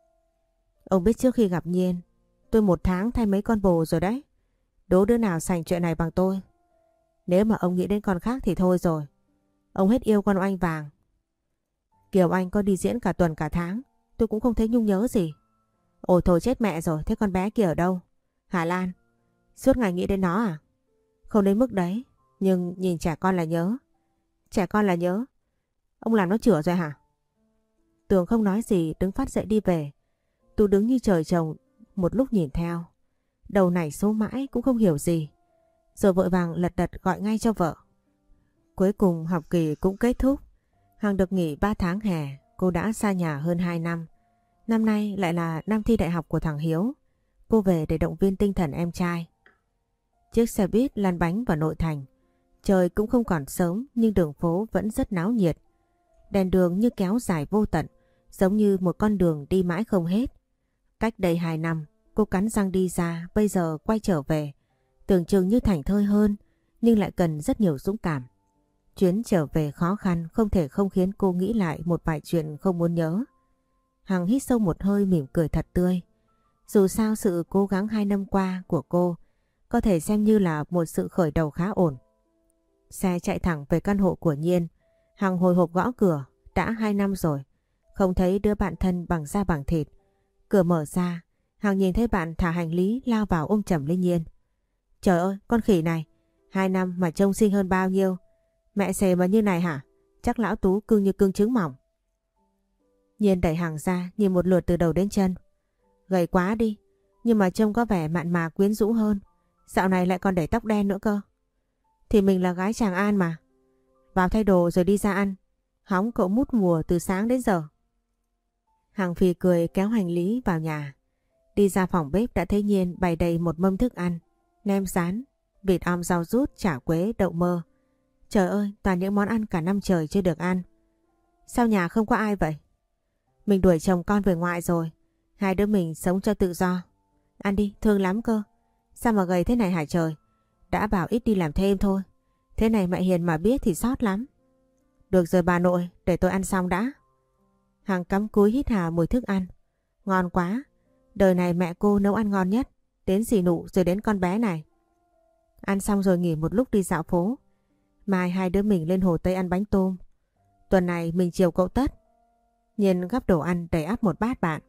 Ông biết trước khi gặp Nhiên, tôi 1 tháng thay mấy con bồ rồi đấy. Đố đứa nào sành chuyện này bằng tôi. Nếu mà ông nghĩ đến con khác thì thôi rồi. Ông hết yêu con Oanh Vàng. Kiều Anh có đi diễn cả tuần cả tháng, tôi cũng không thấy nhung nhớ gì. Ôi thôi chết mẹ rồi, thế con bé kia ở đâu? Hà Lan. Suốt ngày nghĩ đến nó à? Không đến mức đấy, nhưng nhìn trẻ con là nhớ. Trẻ con là nhớ. Ông làm nó chửa rồi hả? Tường không nói gì, đứng phát dậy đi về. Tú đứng như trời trồng, một lúc nhìn theo. Đầu nảy số mãi cũng không hiểu gì. Rồi vội vàng lật đật gọi ngay cho vợ. Cuối cùng học kỳ cũng kết thúc. Hằng được nghỉ 3 tháng hè, cô đã xa nhà hơn 2 năm. Năm nay lại là năm thi đại học của thằng Hiếu. Cô về để động viên tinh thần em trai. Chiếc xe buýt lăn bánh vào nội thành. Trời cũng không còn sớm nhưng đường phố vẫn rất náo nhiệt. Đèn đường như kéo dài vô tận, giống như một con đường đi mãi không hết. Cách đây 2 năm, cô cắn răng đi ra, bây giờ quay trở về. Tưởng chừng như thảnh thơi hơn, nhưng lại cần rất nhiều dũng cảm. Chuyến trở về khó khăn không thể không khiến cô nghĩ lại một vài chuyện không muốn nhớ. Hằng hít sâu một hơi mỉm cười thật tươi. Dù sao sự cố gắng 2 năm qua của cô có thể xem như là một sự khởi đầu khá ổn. Xe chạy thẳng về căn hộ của Nhiên. Hằng hồi hộp gõ cửa, đã 2 năm rồi. Không thấy đứa bạn thân bằng da bằng thịt. Cửa mở ra, Hằng nhìn thấy bạn thả hành lý lao vào ôm chầm lấy Nhiên. Trời ơi, con khỉ này, 2 năm mà trông xinh hơn bao nhiêu. Mẹ xề mà như này hả? Chắc lão Tú cưng như cưng trứng mỏng. Nhiên đẩy Hằng ra, nhìn một lượt từ đầu đến chân. Gầy quá đi, nhưng mà trông có vẻ mặn mà quyến rũ hơn. Dạo này lại còn để tóc đen nữa cơ. Thì mình là gái Tràng An mà. Vào thay đồ rồi đi ra ăn. Hóng cậu mút mùa từ sáng đến giờ. Hằng phì cười kéo hành lý vào nhà. Đi ra phòng bếp đã thấy Nhiên bày đầy một mâm thức ăn. Nem rán, vịt om rau rút, chả quế, đậu mơ. Trời ơi, toàn những món ăn cả năm trời chưa được ăn. Sao nhà không có ai vậy? Mình đuổi chồng con về ngoại rồi. 2 đứa mình sống cho tự do. Ăn đi, thương lắm cơ. Sao mà gầy thế này hả trời? Đã bảo ít đi làm thêm thôi. Thế này mẹ Hiền mà biết thì sót lắm. Được rồi bà nội, để tôi ăn xong đã. Hằng cắm cúi hít hà mùi thức ăn. Ngon quá. Đời này mẹ cô nấu ăn ngon nhất. Đến dì Nụ rồi đến con bé này. Ăn xong rồi nghỉ một lúc đi dạo phố. Mai 2 đứa mình lên Hồ Tây ăn bánh tôm. Tuần này mình chiều cậu Tất. Nhiên gắp đồ ăn đầy ắp một bát bạn.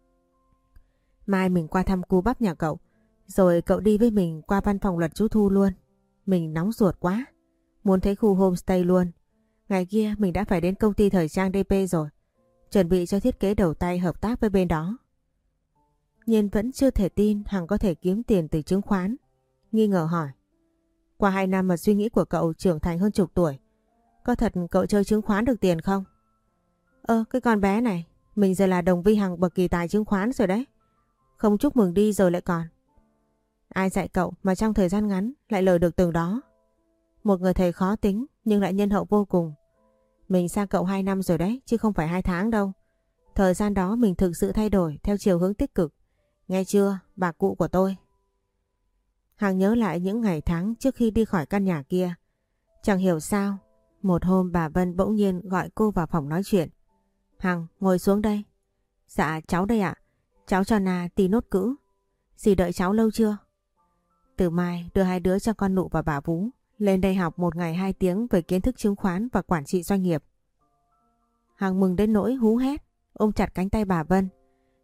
Mai mình qua thăm cu bắp nhà cậu. Rồi cậu đi với mình qua văn phòng luật chú Thu luôn. Mình nóng ruột quá. Muốn thấy khu homestay luôn. Ngày kia mình đã phải đến công ty thời trang DP rồi. Chuẩn bị cho thiết kế đầu tay hợp tác với bên đó. Nhiên vẫn chưa thể tin Hằng có thể kiếm tiền từ chứng khoán. Nghi ngờ hỏi. Qua 2 năm mà suy nghĩ của cậu trưởng thành hơn chục tuổi. Có thật cậu chơi chứng khoán được tiền không? Cái con bé này. Mình giờ là đồng vi Hằng bậc kỳ tài chứng khoán rồi đấy. Không chúc mừng đi rồi lại còn. Ai dạy cậu mà trong thời gian ngắn lại lời được từng đó. Một người thầy khó tính nhưng lại nhân hậu vô cùng. Mình xa cậu 2 năm rồi đấy chứ không phải 2 tháng đâu. Thời gian đó mình thực sự thay đổi theo chiều hướng tích cực. Nghe chưa, bà cụ của tôi. Hằng nhớ lại những ngày tháng trước khi đi khỏi căn nhà kia. Chẳng hiểu sao, một hôm bà Vân bỗng nhiên gọi cô vào phòng nói chuyện. Hằng, ngồi xuống đây. Dạ, cháu đây ạ. Cháu cho Na tí nốt cữ. Dì đợi cháu lâu chưa? Từ mai đưa 2 đứa cho con Nụ và bà Vú lên đây học 1 ngày 2 tiếng về kiến thức chứng khoán và quản trị doanh nghiệp. Hằng mừng đến nỗi hú hét, ôm chặt cánh tay bà Vân.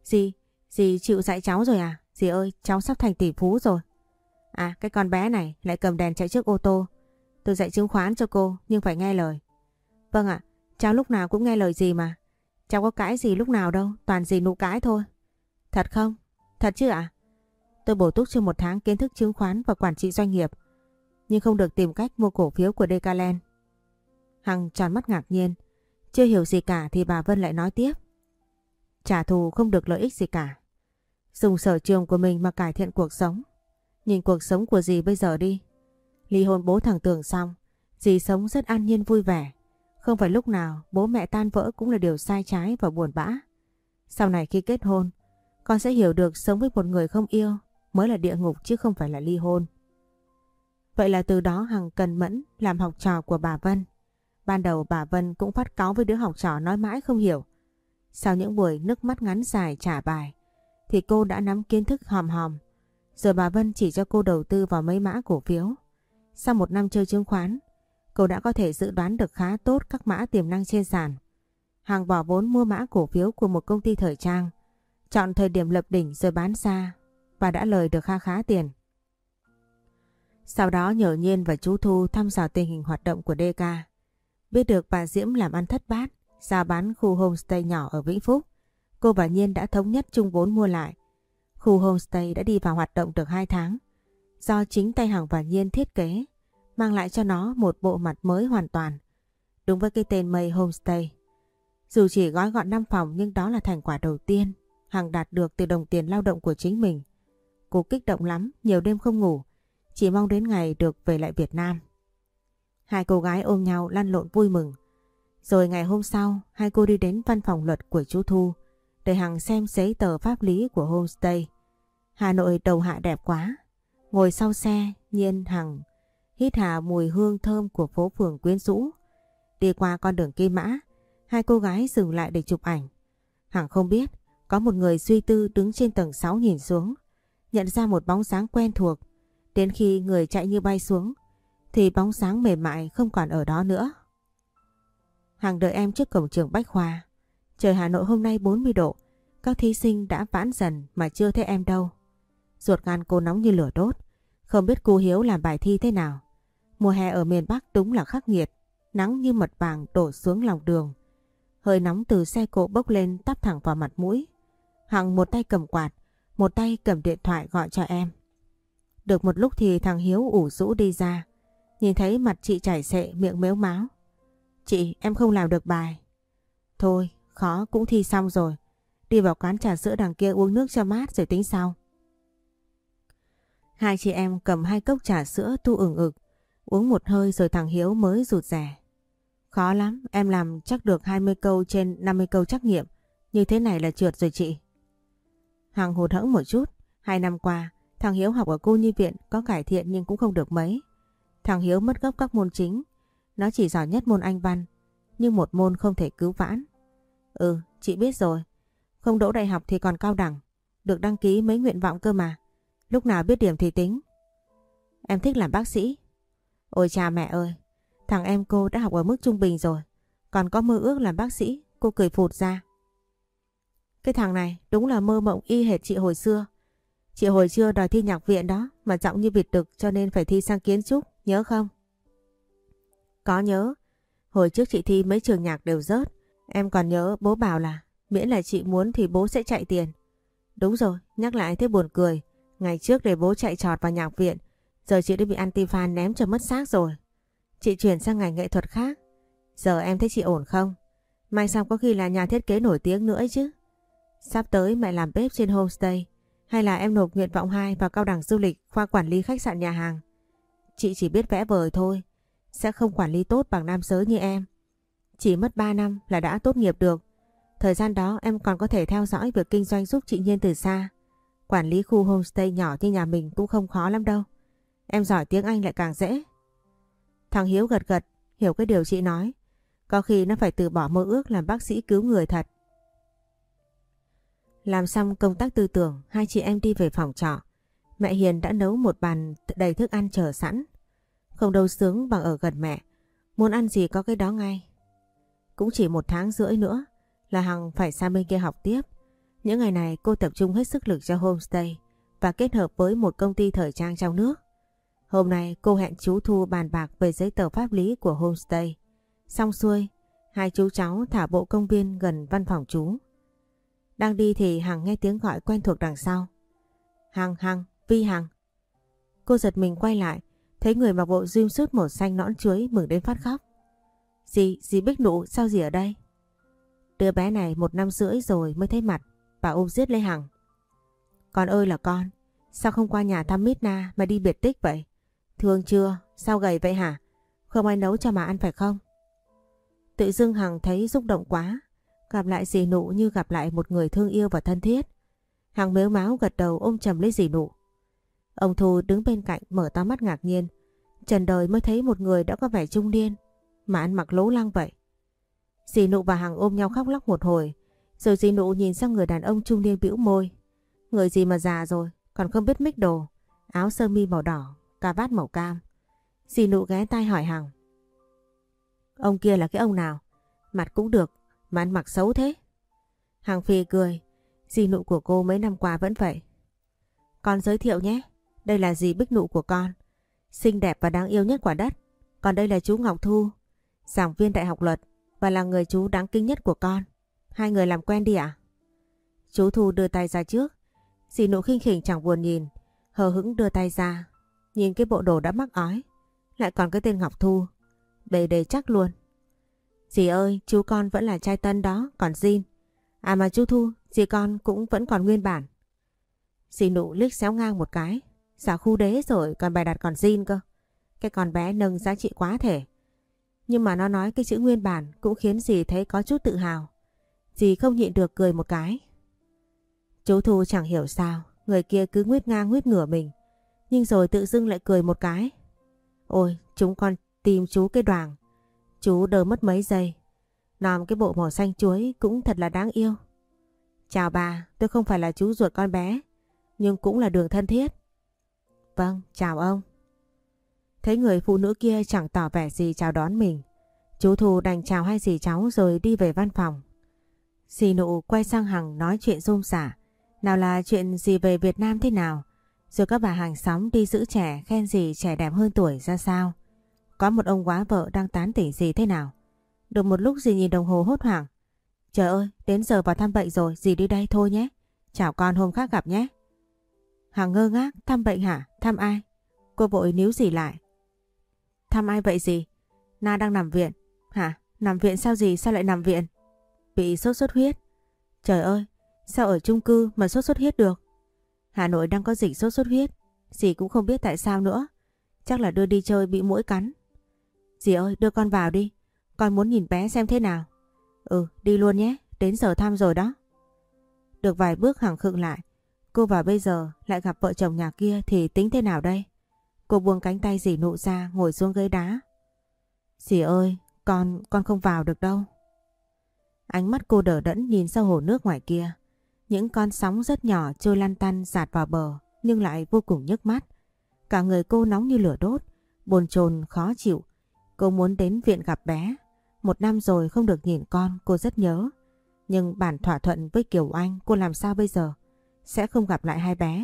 Dì chịu dạy cháu rồi à? Dì ơi, cháu sắp thành tỷ phú rồi. À, cái con bé này lại cầm đèn chạy trước ô tô. Tôi dạy chứng khoán cho cô nhưng phải nghe lời. Vâng ạ, cháu lúc nào cũng nghe lời dì mà. Cháu có cãi gì lúc nào đâu, toàn dì Nụ cãi thôi. Thật không? Thật chứ ạ? Tôi bổ túc cho 1 tháng kiến thức chứng khoán và quản trị doanh nghiệp, nhưng không được tìm cách mua cổ phiếu của Decaland. Hằng tròn mắt ngạc nhiên. Chưa hiểu gì cả thì bà Vân lại nói tiếp. Trả thù không được lợi ích gì cả. Dùng sở trường của mình mà cải thiện cuộc sống. Nhìn cuộc sống của dì bây giờ đi. Ly hôn bố thằng Tường xong, dì sống rất an nhiên vui vẻ. Không phải lúc nào bố mẹ tan vỡ cũng là điều sai trái và buồn bã. Sau này khi kết hôn, con sẽ hiểu được sống với một người không yêu mới là địa ngục chứ không phải là ly hôn. Vậy là từ đó Hằng cần mẫn làm học trò của bà Vân. Ban đầu bà Vân cũng phát cáu với đứa học trò nói mãi không hiểu. Sau những buổi nước mắt ngắn dài trả bài thì cô đã nắm kiến thức hòm hòm. Rồi bà Vân chỉ cho cô đầu tư vào mấy mã cổ phiếu. Sau một năm chơi chứng khoán, cô đã có thể dự đoán được khá tốt các mã tiềm năng trên sàn. Hằng bỏ vốn mua mã cổ phiếu của một công ty thời trang, chọn thời điểm lập đỉnh rồi bán ra và đã lời được kha khá tiền. Sau đó nhờ Nhiên và chú Thu thăm dò tình hình hoạt động của DK. Biết được bà Diễm làm ăn thất bát, giao bán khu homestay nhỏ ở Vĩnh Phúc, cô và Nhiên đã thống nhất chung vốn mua lại. Khu homestay đã đi vào hoạt động được 2 tháng, do chính tay Hằng và Nhiên thiết kế, mang lại cho nó một bộ mặt mới hoàn toàn, đúng với cái tên Mây Homestay. Dù chỉ gói gọn 5 phòng nhưng đó là thành quả đầu tiên Hằng đạt được từ đồng tiền lao động của chính mình. Cô kích động lắm, nhiều đêm không ngủ, chỉ mong đến ngày được về lại Việt Nam. Hai cô gái ôm nhau lăn lộn vui mừng. Rồi ngày hôm sau, hai cô đi đến văn phòng luật của chú Thu để Hằng xem giấy tờ pháp lý của homestay. Hà Nội đầu hạ đẹp quá. Ngồi sau xe, Nhiên Hằng hít hà mùi hương thơm của phố phường quyến rũ. Đi qua con đường Kim Mã, hai cô gái dừng lại để chụp ảnh. Hằng không biết có một người suy tư đứng trên tầng 6 nhìn xuống, nhận ra một bóng dáng quen thuộc. Đến khi người chạy như bay xuống thì bóng dáng mềm mại không còn ở đó nữa. Hằng đợi em trước cổng trường Bách Khoa. Trời Hà Nội hôm nay 40 độ, các thí sinh đã vãn dần mà chưa thấy em đâu. Ruột gan cô nóng như lửa đốt, không biết cô Hiếu làm bài thi thế nào. Mùa hè ở miền Bắc đúng là khắc nghiệt, nắng như mật vàng đổ xuống lòng đường. Hơi nóng từ xe cộ bốc lên tắp thẳng vào mặt mũi. Hằng một tay cầm quạt, một tay cầm điện thoại gọi cho em. Được một lúc thì thằng Hiếu ủ rũ đi ra, nhìn thấy mặt chị chảy xệ, miệng mếu máo. Chị, em không làm được bài. Thôi, khó cũng thi xong rồi. Đi vào quán trà sữa đằng kia uống nước cho mát rồi tính sau. Hai chị em cầm 2 cốc trà sữa tu ửng ực, uống một hơi rồi thằng Hiếu mới rụt rè. Khó lắm, em làm chắc được 20 câu trên 50 câu trắc nghiệm. Như thế này là trượt rồi chị. Hằng hụt hẫng một chút. 2 năm qua, thằng Hiếu học ở cô nhi viện có cải thiện nhưng cũng không được mấy. Thằng Hiếu mất gốc các môn chính. Nó chỉ giỏi nhất môn Anh văn, nhưng một môn không thể cứu vãn. Ừ, chị biết rồi. Không đỗ đại học thì còn cao đẳng. Được đăng ký mấy nguyện vọng cơ mà. Lúc nào biết điểm thì tính. Em thích làm bác sĩ. Ôi cha mẹ ơi, thằng em cô đã học ở mức trung bình rồi, còn có mơ ước làm bác sĩ. Cô cười phụt ra. Cái thằng này đúng là mơ mộng y hệt chị hồi xưa. Chị hồi xưa đòi thi nhạc viện đó, mà giọng như vịt đực cho nên phải thi sang kiến trúc, nhớ không? Có nhớ. Hồi trước chị thi mấy trường nhạc đều rớt. Em còn nhớ bố bảo là miễn là chị muốn thì bố sẽ chạy tiền. Đúng rồi, nhắc lại thế buồn cười. Ngày trước để bố chạy trọt vào nhạc viện, giờ chị đã bị anti-fan ném cho mất xác rồi. Chị chuyển sang ngành nghệ thuật khác. Giờ em thấy chị ổn không? Mai sau có khi là nhà thiết kế nổi tiếng nữa ấy chứ. Sắp tới mẹ làm bếp trên homestay, hay là em nộp nguyện vọng 2 vào cao đẳng du lịch khoa quản lý khách sạn nhà hàng. Chị chỉ biết vẽ vời thôi, sẽ không quản lý tốt bằng nam giới như em. Chỉ mất 3 năm là đã tốt nghiệp được. Thời gian đó em còn có thể theo dõi việc kinh doanh giúp chị Nhiên từ xa. Quản lý khu homestay nhỏ như nhà mình cũng không khó lắm đâu. Em giỏi tiếng Anh lại càng dễ. Thằng Hiếu gật gật, hiểu cái điều chị nói. Có khi nó phải từ bỏ mơ ước làm bác sĩ cứu người thật. Làm xong công tác tư tưởng, hai chị em đi về phòng trọ. Mẹ Hiền đã nấu một bàn đầy thức ăn chờ sẵn. Không đâu sướng bằng ở gần mẹ. Muốn ăn gì có cái đó ngay. Cũng chỉ 1 tháng rưỡi nữa là Hằng phải sang bên kia học tiếp. Những ngày này cô tập trung hết sức lực cho homestay và kết hợp với một công ty thời trang trong nước. Hôm nay cô hẹn chú Thu bàn bạc về giấy tờ pháp lý của homestay. Xong xuôi, hai chú cháu thả bộ công viên gần văn phòng chú. Đang đi thì Hằng nghe tiếng gọi quen thuộc đằng sau. Hằng, Vi Hằng. Cô giật mình quay lại, thấy người mặc bộ jumpsuit màu xanh nõn chuối mừng đến phát khóc. Dì Bích Nụ, sao dì ở đây? Đứa bé này 1 năm rưỡi rồi mới thấy mặt, bà ôm giết lấy Hằng. Con ơi là con, sao không qua nhà thăm Mít Na mà đi biệt tích vậy? Thương chưa, sao gầy vậy hả? Không ai nấu cho mà ăn phải không? Tự dưng Hằng thấy xúc động quá, gặp lại dì Nụ như gặp lại một người thương yêu và thân thiết. Hằng mếu máo gật đầu ôm chầm lấy dì Nụ. Ông Thu đứng bên cạnh mở to mắt ngạc nhiên. Trần đời mới thấy một người đã có vẻ trung niên mà ăn mặc lố lăng vậy? Dì Nụ và Hằng ôm nhau khóc lóc một hồi, rồi dì Nụ nhìn sang người đàn ông trung niên bĩu môi. Người gì mà già rồi, còn không biết mix đồ, áo sơ mi màu đỏ, cà vạt màu cam. Dì Nụ ghé tai hỏi Hằng. Ông kia là cái ông nào? Mặt cũng được, mà ăn mặc xấu thế. Hằng phì cười, dì Nụ của cô mấy năm qua vẫn vậy. Con giới thiệu nhé, đây là dì Bích Nụ của con, xinh đẹp và đáng yêu nhất quả đất. Còn đây là chú Ngọc Thu, giảng viên đại học luật và là người chú đáng kính nhất của con. Hai người làm quen đi ạ. Chú Thu đưa tay ra trước, dì Nụ khinh khỉnh chẳng buồn nhìn, hờ hững đưa tay ra. Nhìn cái bộ đồ đã mắc ói, lại còn cái tên Ngọc Thu, bề đề chắc luôn. Dì ơi, chú con vẫn là trai tân đó, còn zin. À mà chú Thu, dì con cũng vẫn còn nguyên bản. Dì Nụ liếc xéo ngang một cái. Dạ khu đế rồi còn bày đặt còn zin cơ. Cái con bé nâng giá trị quá thể. Nhưng mà nó nói cái chữ nguyên bản cũng khiến dì thấy có chút tự hào. Dì không nhịn được cười một cái. Chú Thu chẳng hiểu sao, người kia cứ nguyết ngang nguyết ngửa mình, nhưng rồi tự dưng lại cười một cái. Ôi, chúng con tìm chú cái đoàng. Chú đờ mất mấy giây. Nòm cái bộ màu xanh chuối cũng thật là đáng yêu. Chào bà, tôi không phải là chú ruột con bé, nhưng cũng là đường thân thiết. Vâng, chào ông. Thấy người phụ nữ kia chẳng tỏ vẻ gì chào đón mình, chú Thu đành chào hai dì cháu rồi đi về văn phòng. Dì Nụ quay sang Hằng nói chuyện rôm rả. Nào là chuyện gì về Việt Nam thế nào, rồi các bà hàng xóm đi giữ trẻ khen dì trẻ đẹp hơn tuổi ra sao. Có một ông quá vợ đang tán tỉnh dì thế nào. Được một lúc dì nhìn đồng hồ hốt hoảng. Trời ơi, đến giờ vào thăm bệnh rồi, dì đi đây thôi nhé. Chào con hôm khác gặp nhé. Hằng ngơ ngác, thăm bệnh hả? Thăm ai? Cô vội níu dì lại. Thăm ai vậy dì? Na đang nằm viện. Hả? Nằm viện sao dì? Sao lại nằm viện? Bị sốt xuất huyết. Trời ơi, sao ở chung cư mà sốt xuất huyết được? Hà Nội đang có dịch sốt xuất huyết. Dì cũng không biết tại sao nữa. Chắc là đưa đi chơi bị muỗi cắn. Dì ơi, đưa con vào đi. Con muốn nhìn bé xem thế nào. Ừ, đi luôn nhé. Đến giờ thăm rồi đó. Được vài bước Hằng khựng lại. Cô vào bây giờ lại gặp vợ chồng nhà kia thì tính thế nào đây? Cô buông cánh tay dì Nụ ra, ngồi xuống ghế đá. Dì ơi, con không vào được đâu. Ánh mắt cô đờ đẫn nhìn ra hồ nước ngoài kia. Những con sóng rất nhỏ trôi lăn tăn dạt vào bờ nhưng lại vô cùng nhức mắt. Cả người cô nóng như lửa đốt, bồn chồn khó chịu. Cô muốn đến viện gặp bé. 1 năm rồi không được nhìn con, cô rất nhớ. Nhưng bản thỏa thuận với Kiều Anh cô làm sao bây giờ? Sẽ không gặp lại hai bé.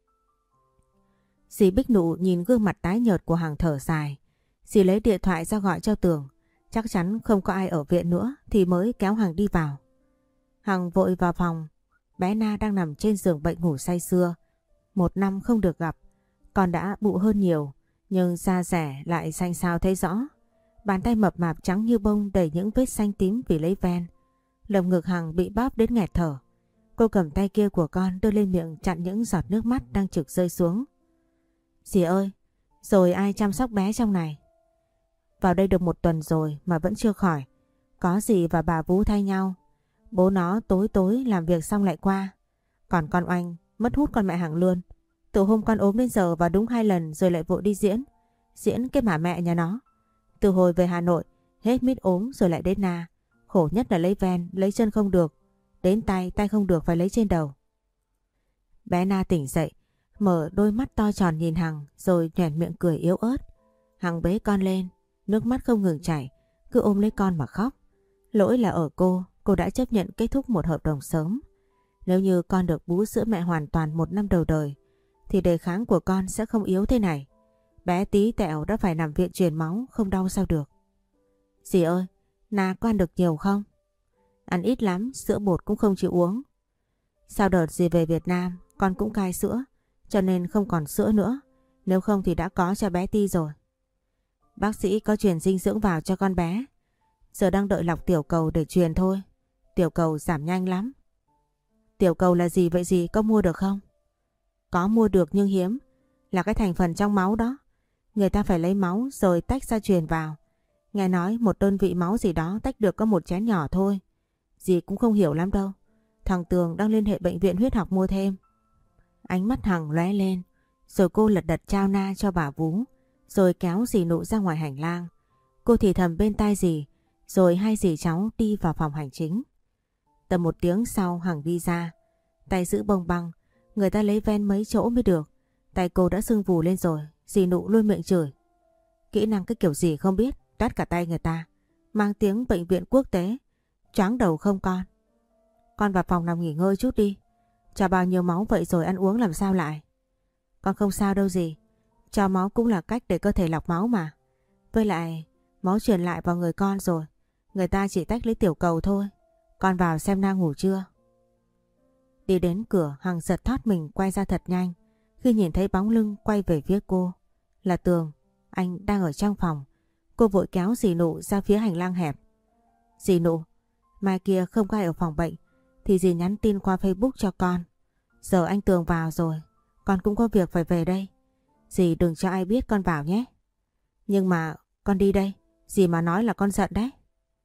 Dì Bích Nụ nhìn gương mặt tái nhợt của Hằng thở dài. Dì lấy điện thoại ra gọi cho Tường. Chắc chắn không có ai ở viện nữa thì mới kéo Hằng đi vào. Hằng vội vào phòng. Bé Na đang nằm trên giường bệnh ngủ say sưa. 1 năm không được gặp. Con đã bụ hơn nhiều, nhưng da rẻ lại xanh xao thấy rõ. Bàn tay mập mạp trắng như bông đầy những vết xanh tím vì lấy ven. Lồng ngực Hằng bị bóp đến nghẹt thở. Cô cầm tay kia của con đưa lên miệng chặn những giọt nước mắt đang trực rơi xuống. Dì ơi, rồi ai chăm sóc bé trong này? Vào đây được 1 tuần rồi mà vẫn chưa khỏi. Có dì và bà Vú thay nhau. Bố nó tối tối làm việc xong lại qua. Còn con Oanh mất hút con mẹ Hằng luôn. Từ hôm con ốm đến giờ vào đúng 2 lần rồi lại vội đi diễn. Diễn cái mà mẹ nhà nó. Từ hồi về Hà Nội, hết mít ốm rồi lại đến Na. Khổ nhất là lấy ven, lấy chân không được. Đến tay, tay không được phải lấy trên đầu. Bé Na tỉnh dậy, mở đôi mắt to tròn nhìn Hằng rồi nhoẻn miệng cười yếu ớt. Hằng bế con lên, nước mắt không ngừng chảy, cứ ôm lấy con mà khóc. Lỗi là ở cô đã chấp nhận kết thúc một hợp đồng sớm. Nếu như con được bú sữa mẹ hoàn toàn 1 năm đầu đời, thì đề kháng của con sẽ không yếu thế này. Bé tí tẹo đã phải nằm viện truyền máu, không đau sao được. Dì ơi, Na có ăn được nhiều không? Ăn ít lắm, sữa bột cũng không chịu uống. Sau đợt dì về Việt Nam, con cũng cai sữa, cho nên không còn sữa nữa. Nếu không thì đã có cho bé Ti rồi. Bác sĩ có truyền dinh dưỡng vào cho con bé. Giờ đang đợi lọc tiểu cầu để truyền thôi. Tiểu cầu giảm nhanh lắm. Tiểu cầu là gì vậy dì, có mua được không? Có mua được nhưng hiếm. Là cái thành phần trong máu đó. Người ta phải lấy máu rồi tách ra truyền vào. Nghe nói 1 đơn vị máu gì đó tách được có 1 chén nhỏ thôi. Dì cũng không hiểu lắm đâu. Thằng Tường đang liên hệ bệnh viện huyết học mua thêm. Ánh mắt Hằng lóe lên. Rồi cô lật đật trao Na cho bà Vú. Rồi kéo dì Nụ ra ngoài hành lang. Cô thì thầm bên tai dì, rồi hai dì cháu đi vào phòng hành chính. Tầm 1 tiếng sau Hằng đi ra, tay giữ bông băng, người ta lấy ven mấy chỗ mới được. Tay cô đã sưng vù lên rồi, dì Nụ luôn miệng chửi. Kỹ năng cái kiểu gì không biết, đắt cả tay người ta. Mang tiếng bệnh viện quốc tế, choáng đầu không con. Con vào phòng nằm nghỉ ngơi chút đi. Cho bao nhiêu máu vậy rồi ăn uống làm sao lại? Con không sao đâu dì. Cho máu cũng là cách để cơ thể lọc máu mà. Với lại máu truyền lại vào người con rồi. Người ta chỉ tách lấy tiểu cầu thôi. Con vào xem Na ngủ chưa. Đi đến cửa, Hằng giật thót mình quay ra thật nhanh khi nhìn thấy bóng lưng quay về phía cô. Là Tường, anh đang ở trong phòng. Cô vội kéo dì Nụ ra phía hành lang hẹp. Dì Nụ, mai kia không có ai ở phòng bệnh thì dì nhắn tin qua Facebook cho con. Giờ anh Tường vào rồi, con cũng có việc phải về đây. Dì đừng cho ai biết con vào nhé. Nhưng mà con đi đây, dì mà nói là con giận đấy.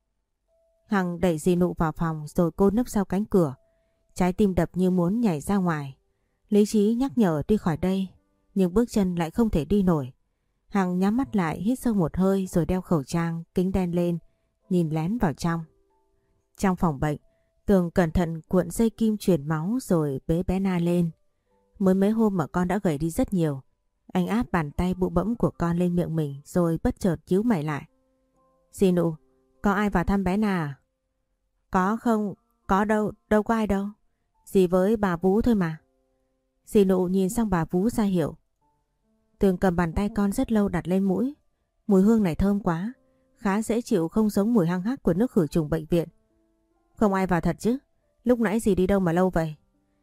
Hằng đẩy dì Nụ vào phòng rồi cô nấp sau cánh cửa. Trái tim đập như muốn nhảy ra ngoài. Lý trí nhắc nhở đi khỏi đây, nhưng bước chân lại không thể đi nổi. Hằng nhắm mắt lại hít sâu một hơi rồi đeo khẩu trang, kính đen lên, nhìn lén vào trong. Trong phòng bệnh, Tường cẩn thận cuộn dây kim truyền máu rồi bế bé Na lên. Mới mấy hôm mà con đã gầy đi rất nhiều. Anh áp bàn tay bụ bẫm của con lên miệng mình rồi bất chợt nhíu mày lại. Dì Nụ, có ai vào thăm bé Na à? Có không? Có đâu, đâu có ai đâu. Dì với bà Vú thôi mà. Dì Nụ nhìn sang bà Vú ra hiệu. Tường cầm bàn tay con rất lâu đặt lên mũi. Mùi hương này thơm quá, khá dễ chịu, không giống mùi hăng hắc của nước khử trùng bệnh viện. Không ai vào thật chứ? Lúc nãy dì đi đâu mà lâu vậy?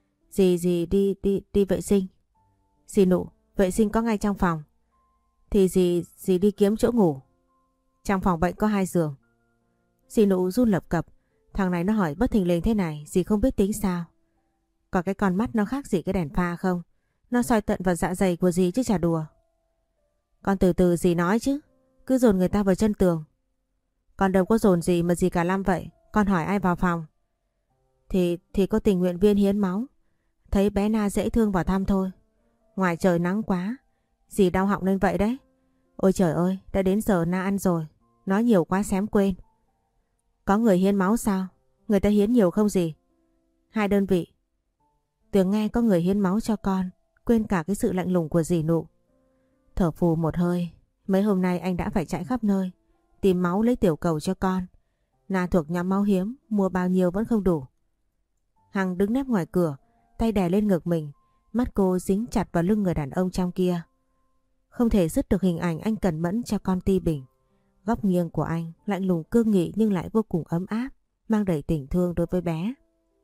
Dì đi vệ sinh. Dì Nụ, vệ sinh có ngay trong phòng. Thì dì đi kiếm chỗ ngủ. Trong phòng bệnh có 2 giường. Dì Nụ run lập cập. Thằng này nó hỏi bất thình lình thế này, dì không biết tính sao. Có cái con mắt nó khác gì cái đèn pha không? Nó soi tận vào dạ dày của dì chứ chả đùa. Con từ từ dì nói chứ, cứ dồn người ta vào chân tường. Con đâu có dồn gì mà dì cả lăm vậy. Con hỏi ai vào phòng? Thì có tình nguyện viên hiến máu. Thấy bé Na dễ thương vào thăm thôi. Ngoài trời nắng quá, dì đau họng lên vậy đấy. Ôi trời ơi, đã đến giờ Na ăn rồi. Nói nhiều quá xém quên. Có người hiến máu sao? Người ta hiến nhiều không dì? 2 đơn vị. Tường nghe có người hiến máu cho con, quên cả cái sự lạnh lùng của dì Nụ. Thở phù một hơi, mấy hôm nay anh đã phải chạy khắp nơi, tìm máu lấy tiểu cầu cho con. Na thuộc nhóm máu hiếm, mua bao nhiêu vẫn không đủ. Hằng đứng nép ngoài cửa, tay đè lên ngực mình, mắt cô dính chặt vào lưng người đàn ông trong kia. Không thể dứt được hình ảnh anh cẩn mẫn cho con Ti Bình. Góc nghiêng của anh lạnh lùng cương nghị nhưng lại vô cùng ấm áp, mang đầy tình thương đối với bé.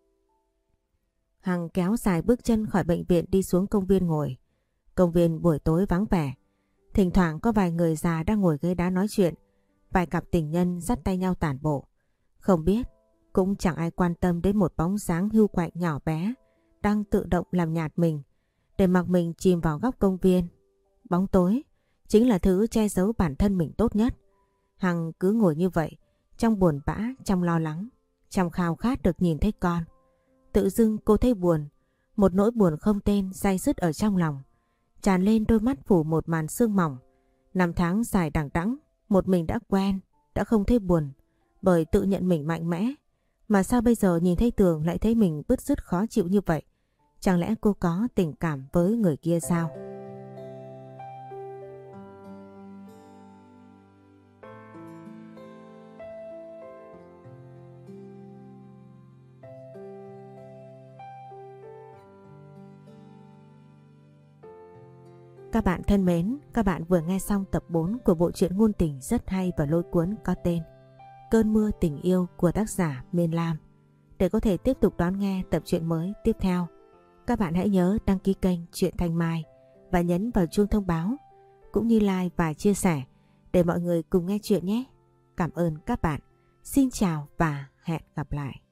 Hằng kéo dài bước chân khỏi bệnh viện đi xuống công viên ngồi. Công viên buổi tối vắng vẻ. Thỉnh thoảng có vài người già đang ngồi ghế đá nói chuyện. Vài cặp tình nhân dắt tay nhau tản bộ. Không biết, cũng chẳng ai quan tâm đến một bóng dáng hưu quạnh nhỏ bé đang tự động làm nhạt mình để mặc mình chìm vào góc công viên. Bóng tối chính là thứ che giấu bản thân mình tốt nhất. Hằng cứ ngồi như vậy, trong buồn bã, trong lo lắng, trong khao khát được nhìn thấy con. Tự dưng cô thấy buồn, một nỗi buồn không tên day dứt ở trong lòng, tràn lên đôi mắt phủ một màn sương mỏng. 5 tháng dài đằng đẵng, một mình đã quen, đã không thấy buồn, bởi tự nhận mình mạnh mẽ. Mà sao bây giờ nhìn thấy Tường lại thấy mình bứt rứt khó chịu như vậy? Chẳng lẽ cô có tình cảm với người kia sao? Các bạn thân mến, các bạn vừa nghe xong tập 4 của bộ truyện ngôn tình rất hay và lôi cuốn có tên Cơn mưa tình yêu của tác giả Miên Lam. Để có thể tiếp tục đón nghe tập truyện mới tiếp theo, các bạn hãy nhớ đăng ký kênh Truyện Thanh Mai và nhấn vào chuông thông báo, cũng như like và chia sẻ để mọi người cùng nghe chuyện nhé. Cảm ơn các bạn. Xin chào và hẹn gặp lại.